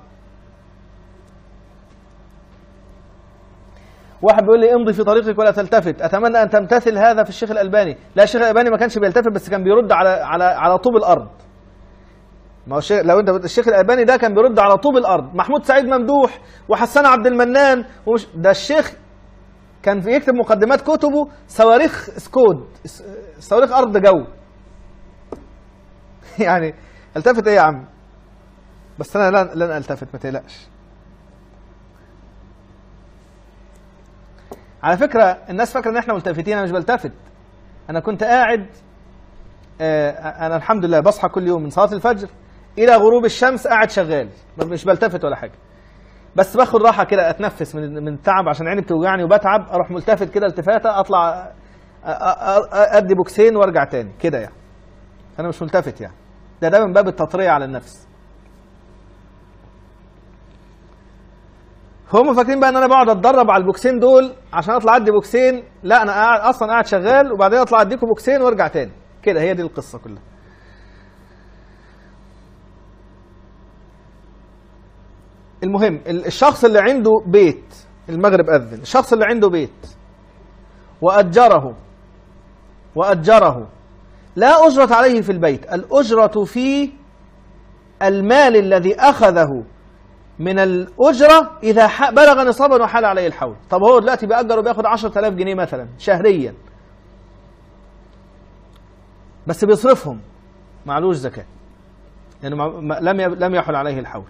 واحد بيقول لي امضي في طريقك ولا تلتفت، اتمنى ان تمتثل هذا في الشيخ الالباني. لا الشيخ الالباني ما كانش بيلتفت، بس كان بيرد على على على طوب الارض. ما هو الشيخ لو انت الشيخ الالباني ده كان بيرد على طوب الارض. محمود سعيد ممدوح وحسان عبد المنان ومش ده الشيخ كان بيكتب مقدمات كتبه صواريخ سكود، صواريخ ارض جو. يعني التفت ايه يا عم؟ بس انا لن لن التفت ما تقلقش. على فكرة الناس فاكرة ان احنا ملتفتين، انا مش بلتفت. انا كنت قاعد آه انا الحمد لله بصحى كل يوم من صلاة الفجر الى غروب الشمس قاعد شغال، مش بلتفت ولا حاجة، بس باخد راحة كده اتنفس من من التعب عشان عيني بتوجعني وبتعب، اروح ملتفت كده التفاتة، اطلع ادي بوكسين وارجع تاني كده. يعني انا مش ملتفت، يعني ده ده من باب التطرية على النفس. هم فاكرين بقى ان انا بقعد اتدرب على البوكسين دول عشان اطلع ادي بوكسين، لا انا قاعد اصلا قاعد شغال وبعدين اطلع اديكم بوكسين وارجع تاني كده، هي دي القصه كلها. المهم الشخص اللي عنده بيت، المغرب اذن، الشخص اللي عنده بيت واجره واجره لا اجره عليه في البيت، الاجره في المال الذي اخذه من الأجرة إذا بلغ نصابا وحال عليه الحول. طب هو دلوقتي بيأجر وبياخد عشرة آلاف جنيه مثلا شهريا، بس بيصرفهم معلوش زكاة لأنه لم لم يحل عليه الحول.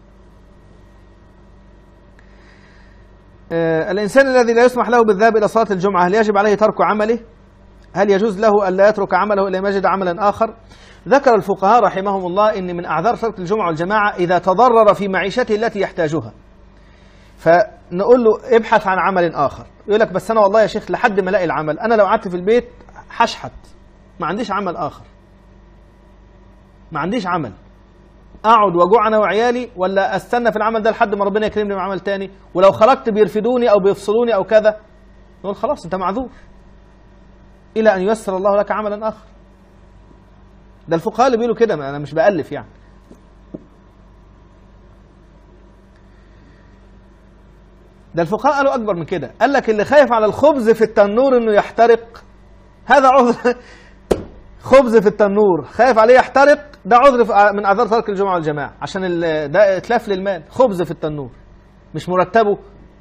آه الإنسان الذي لا يسمح له بالذهاب إلى صلاة الجمعة هل يجب عليه ترك عمله؟ هل يجوز له أن لا يترك عمله إلا ما يجد عملا آخر؟ ذكر الفقهاء رحمهم الله إن من أعذار ترك الجمعة والجماعة إذا تضرر في معيشته التي يحتاجها، فنقول له ابحث عن عمل آخر. يقول لك بس أنا والله يا شيخ لحد ما ألاقي العمل، أنا لو قعدت في البيت هشحت، ما عنديش عمل آخر، ما عنديش عمل، أقعد وأجوع أنا وعيالي ولا أستنى في العمل ده لحد ما ربنا يكرمني بعمل تاني، ولو خرجت بيرفدوني أو بيفصلوني أو كذا، نقول خلاص أنت معذور إلى أن ييسر الله لك عملا آخر. ده الفقهاء اللي بيقولوا كده، انا مش بألف يعني. ده الفقهاء قالوا اكبر من كده، قال لك اللي خايف على الخبز في التنور انه يحترق هذا عذر. خبز في التنور خايف عليه يحترق، ده عذر من اعذار ترك الجمعه والجماعه، عشان ده اتلاف للمال. خبز في التنور مش مرتبه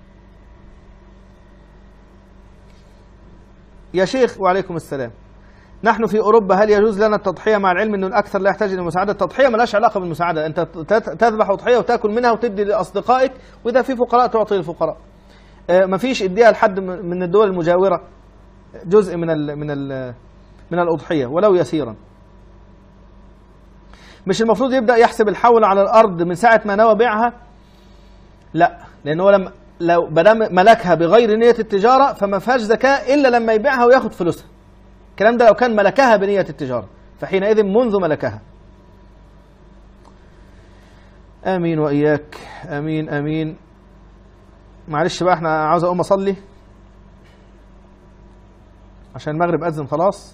يا شيخ. وعليكم السلام. نحن في أوروبا هل يجوز لنا التضحية مع العلم أنه الأكثر لا يحتاج إلى المساعدة؟ التضحية ملهاش علاقة بالمساعدة، أنت تذبح أضحية وتأكل منها وتدي لأصدقائك، وإذا في فقراء تعطي للفقراء. مفيش إديها لحد من الدول المجاورة جزء من ال من ال من الأضحية ولو يسيرا. مش المفروض يبدأ يحسب الحول على الأرض من ساعة ما نوى بيعها؟ لا، لأنه لما لو بدام ملكها بغير نية التجارة فما فيهاش زكاة إلا لما يبيعها وياخد فلوسها. الكلام ده لو كان ملكها بنية التجارة، فحينئذ منذ ملكها. آمين وإياك، آمين آمين. معلش بقى احنا عاوز أقوم أصلي عشان المغرب أذن خلاص.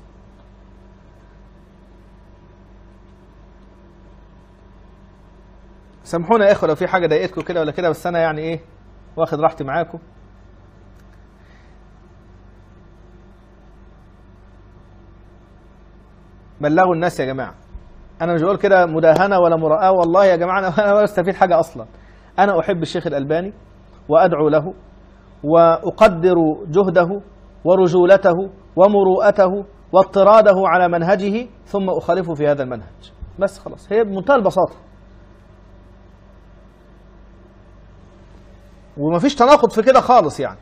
سامحونا يا إخوة لو في حاجة ضايقتكم كده ولا كده، بس أنا يعني إيه واخد راحتي معاكم. بلغوا الناس يا جماعة. أنا مش بقول كده مداهنة ولا مراءة، والله يا جماعة أنا ولا أستفيد حاجة أصلا. أنا أحب الشيخ الألباني وأدعو له وأقدر جهده ورجولته ومروءته واضطراده على منهجه، ثم أخالفه في هذا المنهج. بس خلاص، هي بمنتهى البساطة، ومفيش تناقض في كده خالص يعني.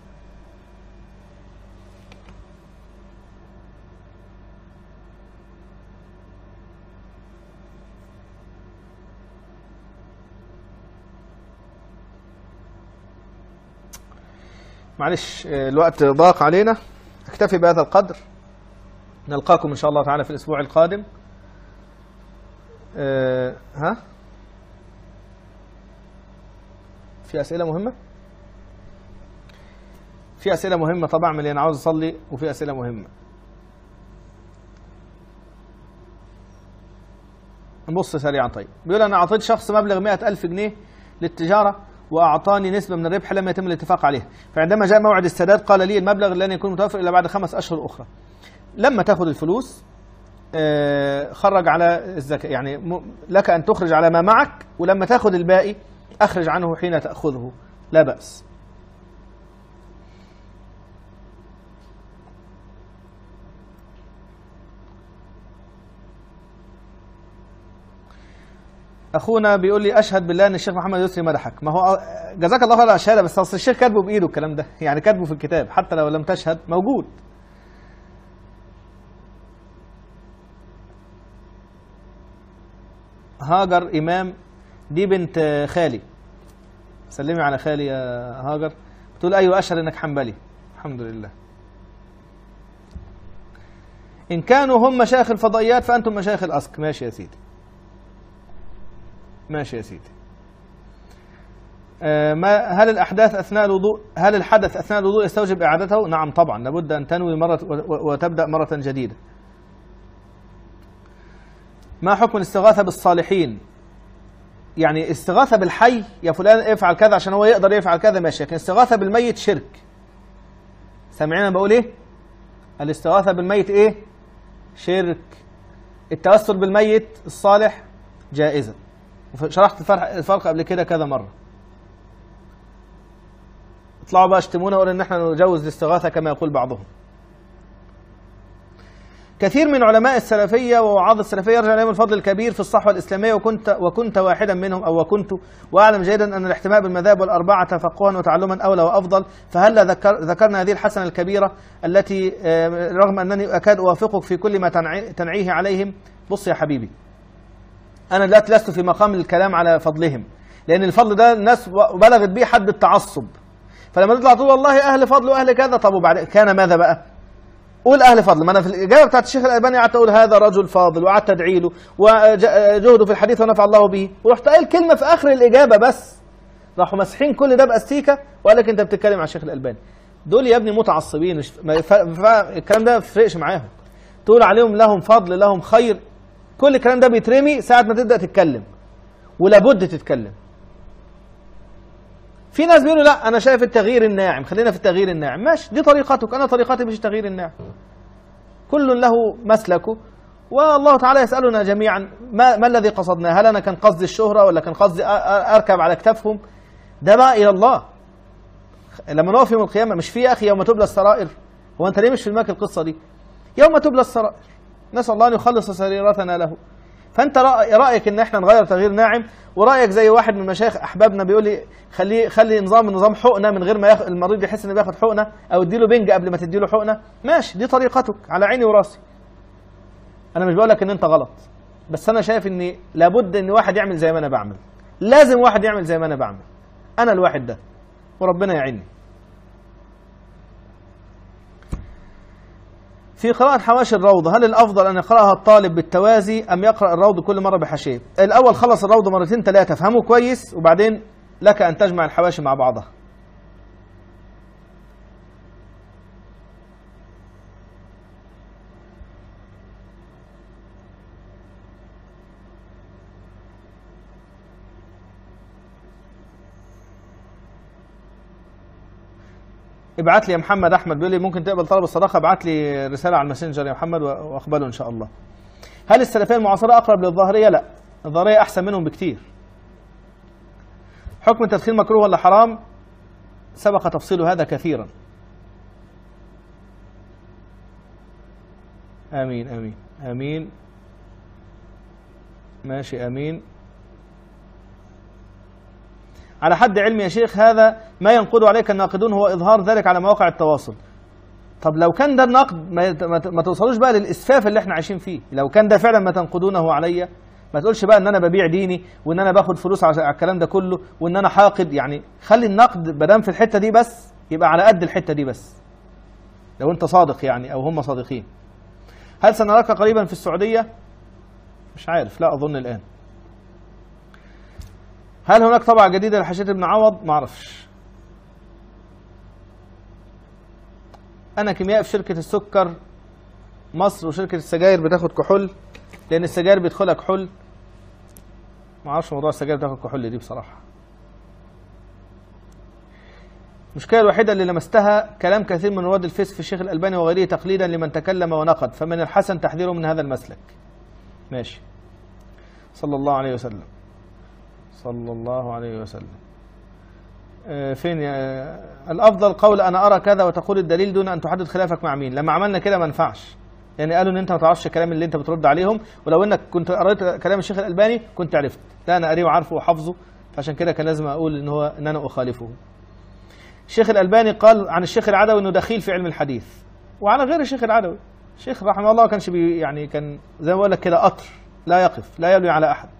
معلش الوقت ضاق علينا، اكتفي بهذا القدر. نلقاكم إن شاء الله تعالى في الأسبوع القادم. أه ها في أسئلة مهمة؟ في أسئلة مهمة طبعا من اللي أنا عاوز أصلي، وفي أسئلة مهمة. نبص سريعا. طيب بيقول أنا أعطيت شخص مبلغ مئة ألف جنيه للتجارة وأعطاني نسبة من الربح لم يتم الاتفاق عليها، فعندما جاء موعد السداد قال لي المبلغ لن يكون متوفر إلا بعد خمس أشهر أخرى. لما تأخذ الفلوس خرج على الزكاة، يعني لك أن تخرج على ما معك، ولما تأخذ الباقي أخرج عنه حين تأخذه، لا بأس. أخونا بيقول لي أشهد بالله أن الشيخ محمد يسري مدحك. ما هو جزاك الله خير على الشهادة، بس أصل الشيخ كاتبه بإيده الكلام ده، يعني كاتبه في الكتاب، حتى لو لم تشهد موجود. هاجر إمام دي بنت خالي، سلمي على خالي يا هاجر. بتقول أيوة أشهد إنك حنبلي. الحمد لله. إن كانوا هم مشايخ الفضائيات فأنتم مشايخ الأسك. ماشي يا سيدي، ماشي يا سيدي. آه ما هل الأحداث أثناء الوضوء هل الحدث أثناء الوضوء يستوجب إعادته؟ نعم طبعا، لابد أن تنوي مرة وتبدأ مرة جديدة. ما حكم الاستغاثة بالصالحين؟ يعني استغاثة بالحي، يا فلان افعل كذا عشان هو يقدر يفعل كذا، ماشي، لكن استغاثة بالميت شرك. سامعين انا بقول ايه؟ الاستغاثة بالميت ايه؟ شرك. التوسل بالميت الصالح جائزة، وشرحت الفرق قبل كده كذا مرة. اطلعوا بقى اشتمونا وقولوا ان احنا نجوز الاستغاثة كما يقول بعضهم. كثير من علماء السلفية ووعاظ السلفية يرجع لهم الفضل الكبير في الصحوة الإسلامية، وكنت وكنت واحدا منهم أو وكنت، وأعلم جيدا أن الاحتماء بالمذاهب والأربعة تفقها وتعلما أولى وأفضل. فهل ذكر ذكرنا هذه الحسنة الكبيرة التي رغم أنني أكاد أوافقك في كل ما تنعيه عليهم؟ بص يا حبيبي، أنا دلوقتي لست في مقام الكلام على فضلهم، لأن الفضل ده الناس بلغت به حد التعصب. فلما تطلع تقول والله أهل فضل وأهل كذا، طب وبعد كان ماذا بقى؟ قول أهل فضل. ما أنا في الإجابة بتاعت الشيخ الألباني قعدت أقول هذا رجل فاضل، وقعدت أدعي له وجهده في الحديث ونفع الله به، ورحت قايل كلمة في آخر الإجابة بس راحوا مسحين كل ده بأستيكة وقال لك أنت بتتكلم على الشيخ الألباني. دول يا ابني متعصبين، الكلام ده ما بيفرقش معاهم. تقول عليهم لهم فضل لهم خير، كل الكلام ده بيترمي ساعة ما تبدأ تتكلم، ولابد تتكلم. في ناس بيقولوا لا أنا شايف التغيير الناعم، خلينا في التغيير الناعم. ماشي، دي طريقتك، أنا طريقتي مش التغيير الناعم. كل له مسلكه، والله تعالى يسألنا جميعا ما, ما الذي قصدنا؟ هل أنا كان قصدي الشهرة ولا كان قصدي أركب على كتافهم؟ ده بقى إلى الله. لما نقف يوم القيامة، مش في يا أخي يوم تبلى السرائر؟ هو أنت ليه مش في دماغك القصة دي؟ يوم تبلى السرائر، نسأل الله أن يخلص سريرتنا له. فأنت رأيك إن إحنا نغير تغيير ناعم، ورأيك زي واحد من مشايخ أحبابنا بيقول لي خليه خلي نظام نظام حقنة من غير ما ياخد المريض يحس إنه بياخد حقنة، أو اديله بنج قبل ما تديله حقنة. ماشي، دي طريقتك على عيني وراسي. أنا مش بقول لك إن أنت غلط، بس أنا شايف إن لابد إن واحد يعمل زي ما أنا بعمل، لازم واحد يعمل زي ما أنا بعمل، أنا الواحد ده، وربنا يعيني. في قراءة حواشي الروضة، هل الأفضل أن يقرأها الطالب بالتوازي أم يقرأ الروض كل مرة بحاشيه؟ الأول خلص الروض مرتين ثلاثة، فهمه كويس، وبعدين لك أن تجمع الحواشي مع بعضها. ابعت لي يا محمد. احمد بيقول لي ممكن تقبل طلب الصداقه، ابعت لي رساله على الماسنجر يا محمد واقبله ان شاء الله. هل السلفيه المعاصره اقرب للظاهريه؟ لا، الظاهريه احسن منهم بكتير. حكم التدخين مكروه ولا حرام؟ سبق تفصيل هذا كثيرا. امين امين امين. ماشي امين. على حد علمي يا شيخ هذا ما ينقض عليك الناقدون هو إظهار ذلك على مواقع التواصل. طب لو كان ده النقد ما, ما توصلوش بقى للإسفاف اللي احنا عايشين فيه. لو كان ده فعلا ما تنقدونه عليا، ما تقولش بقى ان انا ببيع ديني وان انا باخد فلوس على الكلام ده كله وان انا حاقد. يعني خلي النقد بدام في الحتة دي بس يبقى على قد الحتة دي بس، لو انت صادق يعني او هم صادقين. هل سنراك قريبا في السعودية؟ مش عارف، لا أظن الآن. هل هناك طبعة جديدة لحاشية ابن عوض؟ ما اعرفش. أنا كيميائي في شركة السكر مصر، وشركة السجاير بتاخد كحول لأن السجاير بيدخلها كحول. ما اعرفش موضوع السجاير بتاخد كحول دي بصراحة. المشكلة الوحيدة اللي لمستها كلام كثير من رواد الفيس في الشيخ الألباني وغيره تقليدا لمن تكلم ونقد، فمن الحسن تحذيره من هذا المسلك. ماشي. صلى الله عليه وسلم. صلى الله عليه وسلم. آه فين يا الافضل قول انا ارى كذا وتقول الدليل دون ان تحدد خلافك مع مين؟ لما عملنا كده ما ينفعش، يعني قالوا ان انت ما تعرفش الكلام اللي انت بترد عليهم، ولو انك كنت قريت كلام الشيخ الالباني كنت عرفت. لا انا قاريه وعارفه وحافظه، فعشان كده كان لازم اقول ان هو ان انا اخالفه. الشيخ الالباني قال عن الشيخ العدوي انه دخيل في علم الحديث، وعلى غير الشيخ العدوي. الشيخ رحمه الله كانش بي يعني كان زي ما بقول لك كده قطر لا يقف لا يلوي على احد.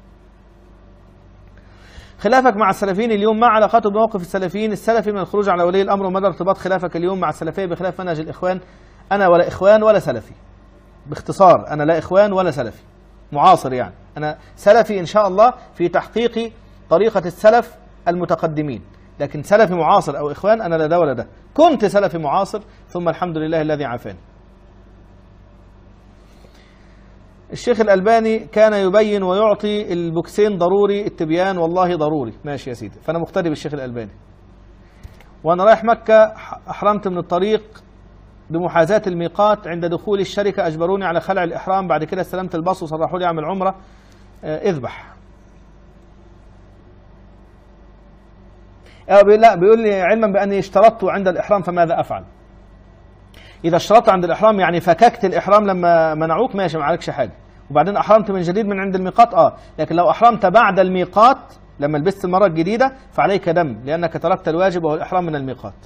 خلافك مع السلفيين اليوم، ما علاقته بموقف السلفيين السلفي من الخروج على ولي الامر، ومدى ارتباط خلافك اليوم مع السلفيه بخلاف منهج الاخوان؟ انا ولا اخوان ولا سلفي. باختصار انا لا اخوان ولا سلفي معاصر، يعني انا سلفي ان شاء الله في تحقيق طريقه السلف المتقدمين، لكن سلفي معاصر او اخوان انا لا ده ولا ده. كنت سلفي معاصر ثم الحمد لله الذي عافاني. الشيخ الألباني كان يبين ويعطي البوكسين ضروري التبيان، والله ضروري. ماشي يا سيدي، فأنا مقتدي بالشيخ الألباني. وأنا رايح مكة أحرمت من الطريق بمحاذاة الميقات، عند دخول الشركة أجبروني على خلع الإحرام، بعد كده استلمت الباص وصرحوا لي أعمل عمرة. اذبح. لا بيقول لي علما بأني اشترطت عند الإحرام فماذا أفعل؟ إذا اشترطت عند الإحرام يعني فككت الإحرام لما منعوك، ماشي ما عليكش حاجة، وبعدين أحرمت من جديد من عند الميقات اه، لكن لو أحرمت بعد الميقات لما لبست المرة الجديدة فعليك دم، لأنك تركت الواجب وهو الإحرام من الميقات.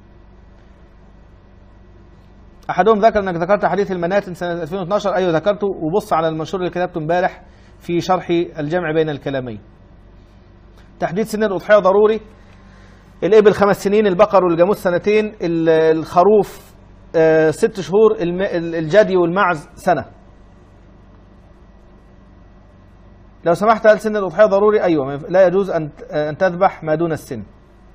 أحدهم ذكر أنك ذكرت حديث المناتن سنة ألفين واثناشر. أيوه ذكرته، وبص على المنشور اللي كتبته امبارح في شرح الجمع بين الكلامين. تحديد سن الأضحية ضروري. الإبل خمس سنين، البقر والجاموس سنتين، الخروف آه ست شهور، الجدي والمعز سنة. لو سمحت هل سن الأضحية ضروري؟ أيوة، لا يجوز أن أن تذبح ما دون السن.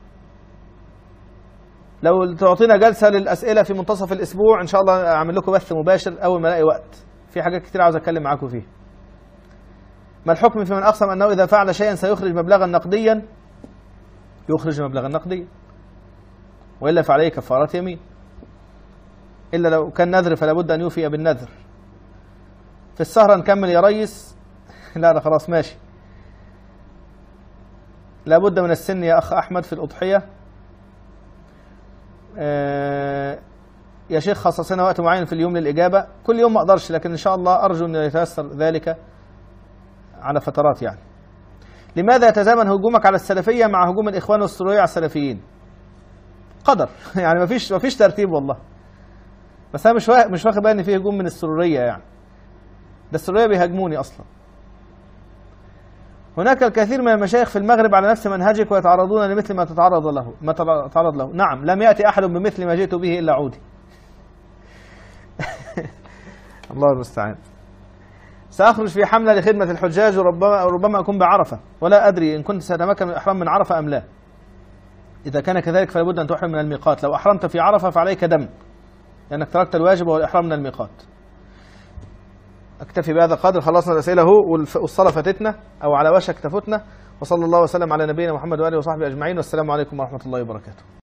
لو تعطينا جلسة للأسئلة في منتصف الأسبوع إن شاء الله أعمل لكم بث مباشر أول ما ألاقي وقت، في حاجات كتير عاوز أتكلم معاكم فيه. ما الحكم في من أقسم أنه إذا فعل شيئا سيخرج مبلغا نقديا؟ يخرج مبلغا نقديا، وإلا فعليه كفارة يمين، إلا لو كان نذر فلا بد أن يوفي بالنذر. في السهرة نكمل يا ريس؟ لا ده خلاص ماشي. لا بد من السن يا أخ أحمد في الأضحية. آه يا شيخ خصص لنا وقت معين في اليوم للإجابة. كل يوم ما أقدرش، لكن إن شاء الله أرجو أن يتيسر ذلك على فترات. يعني لماذا يتزامن هجومك على السلفية مع هجوم الإخوان والسرورية على السلفيين؟ قدر يعني مفيش مفيش ترتيب والله. بس أنا مش مش واخد بالي إن في هجوم من السرورية، يعني ده السرورية بيهاجموني أصلا. هناك الكثير من المشايخ في المغرب على نفس منهجك ويتعرضون لمثل ما تتعرض له ما تتعرض له. نعم، لم يأتي أحد بمثل ما جئت به إلا عودي. الله المستعان. سأخرج في حملة لخدمة الحجاج وربما ربما أكون بعرفة، ولا أدري إن كنت سأتمكن من الإحرام من عرفة أم لا. إذا كان كذلك فلا بد أن تحرم من الميقات. لو أحرمت في عرفة فعليك دم، لأنك تركت الواجب وهو الإحرام من الميقات. أكتفي بهذا القدر، خلصنا الأسئلة اهو، والصلاة فاتتنا أو على وشك تفوتنا. وصلى الله وسلم على نبينا محمد وآله وصحبه أجمعين، والسلام عليكم ورحمة الله وبركاته.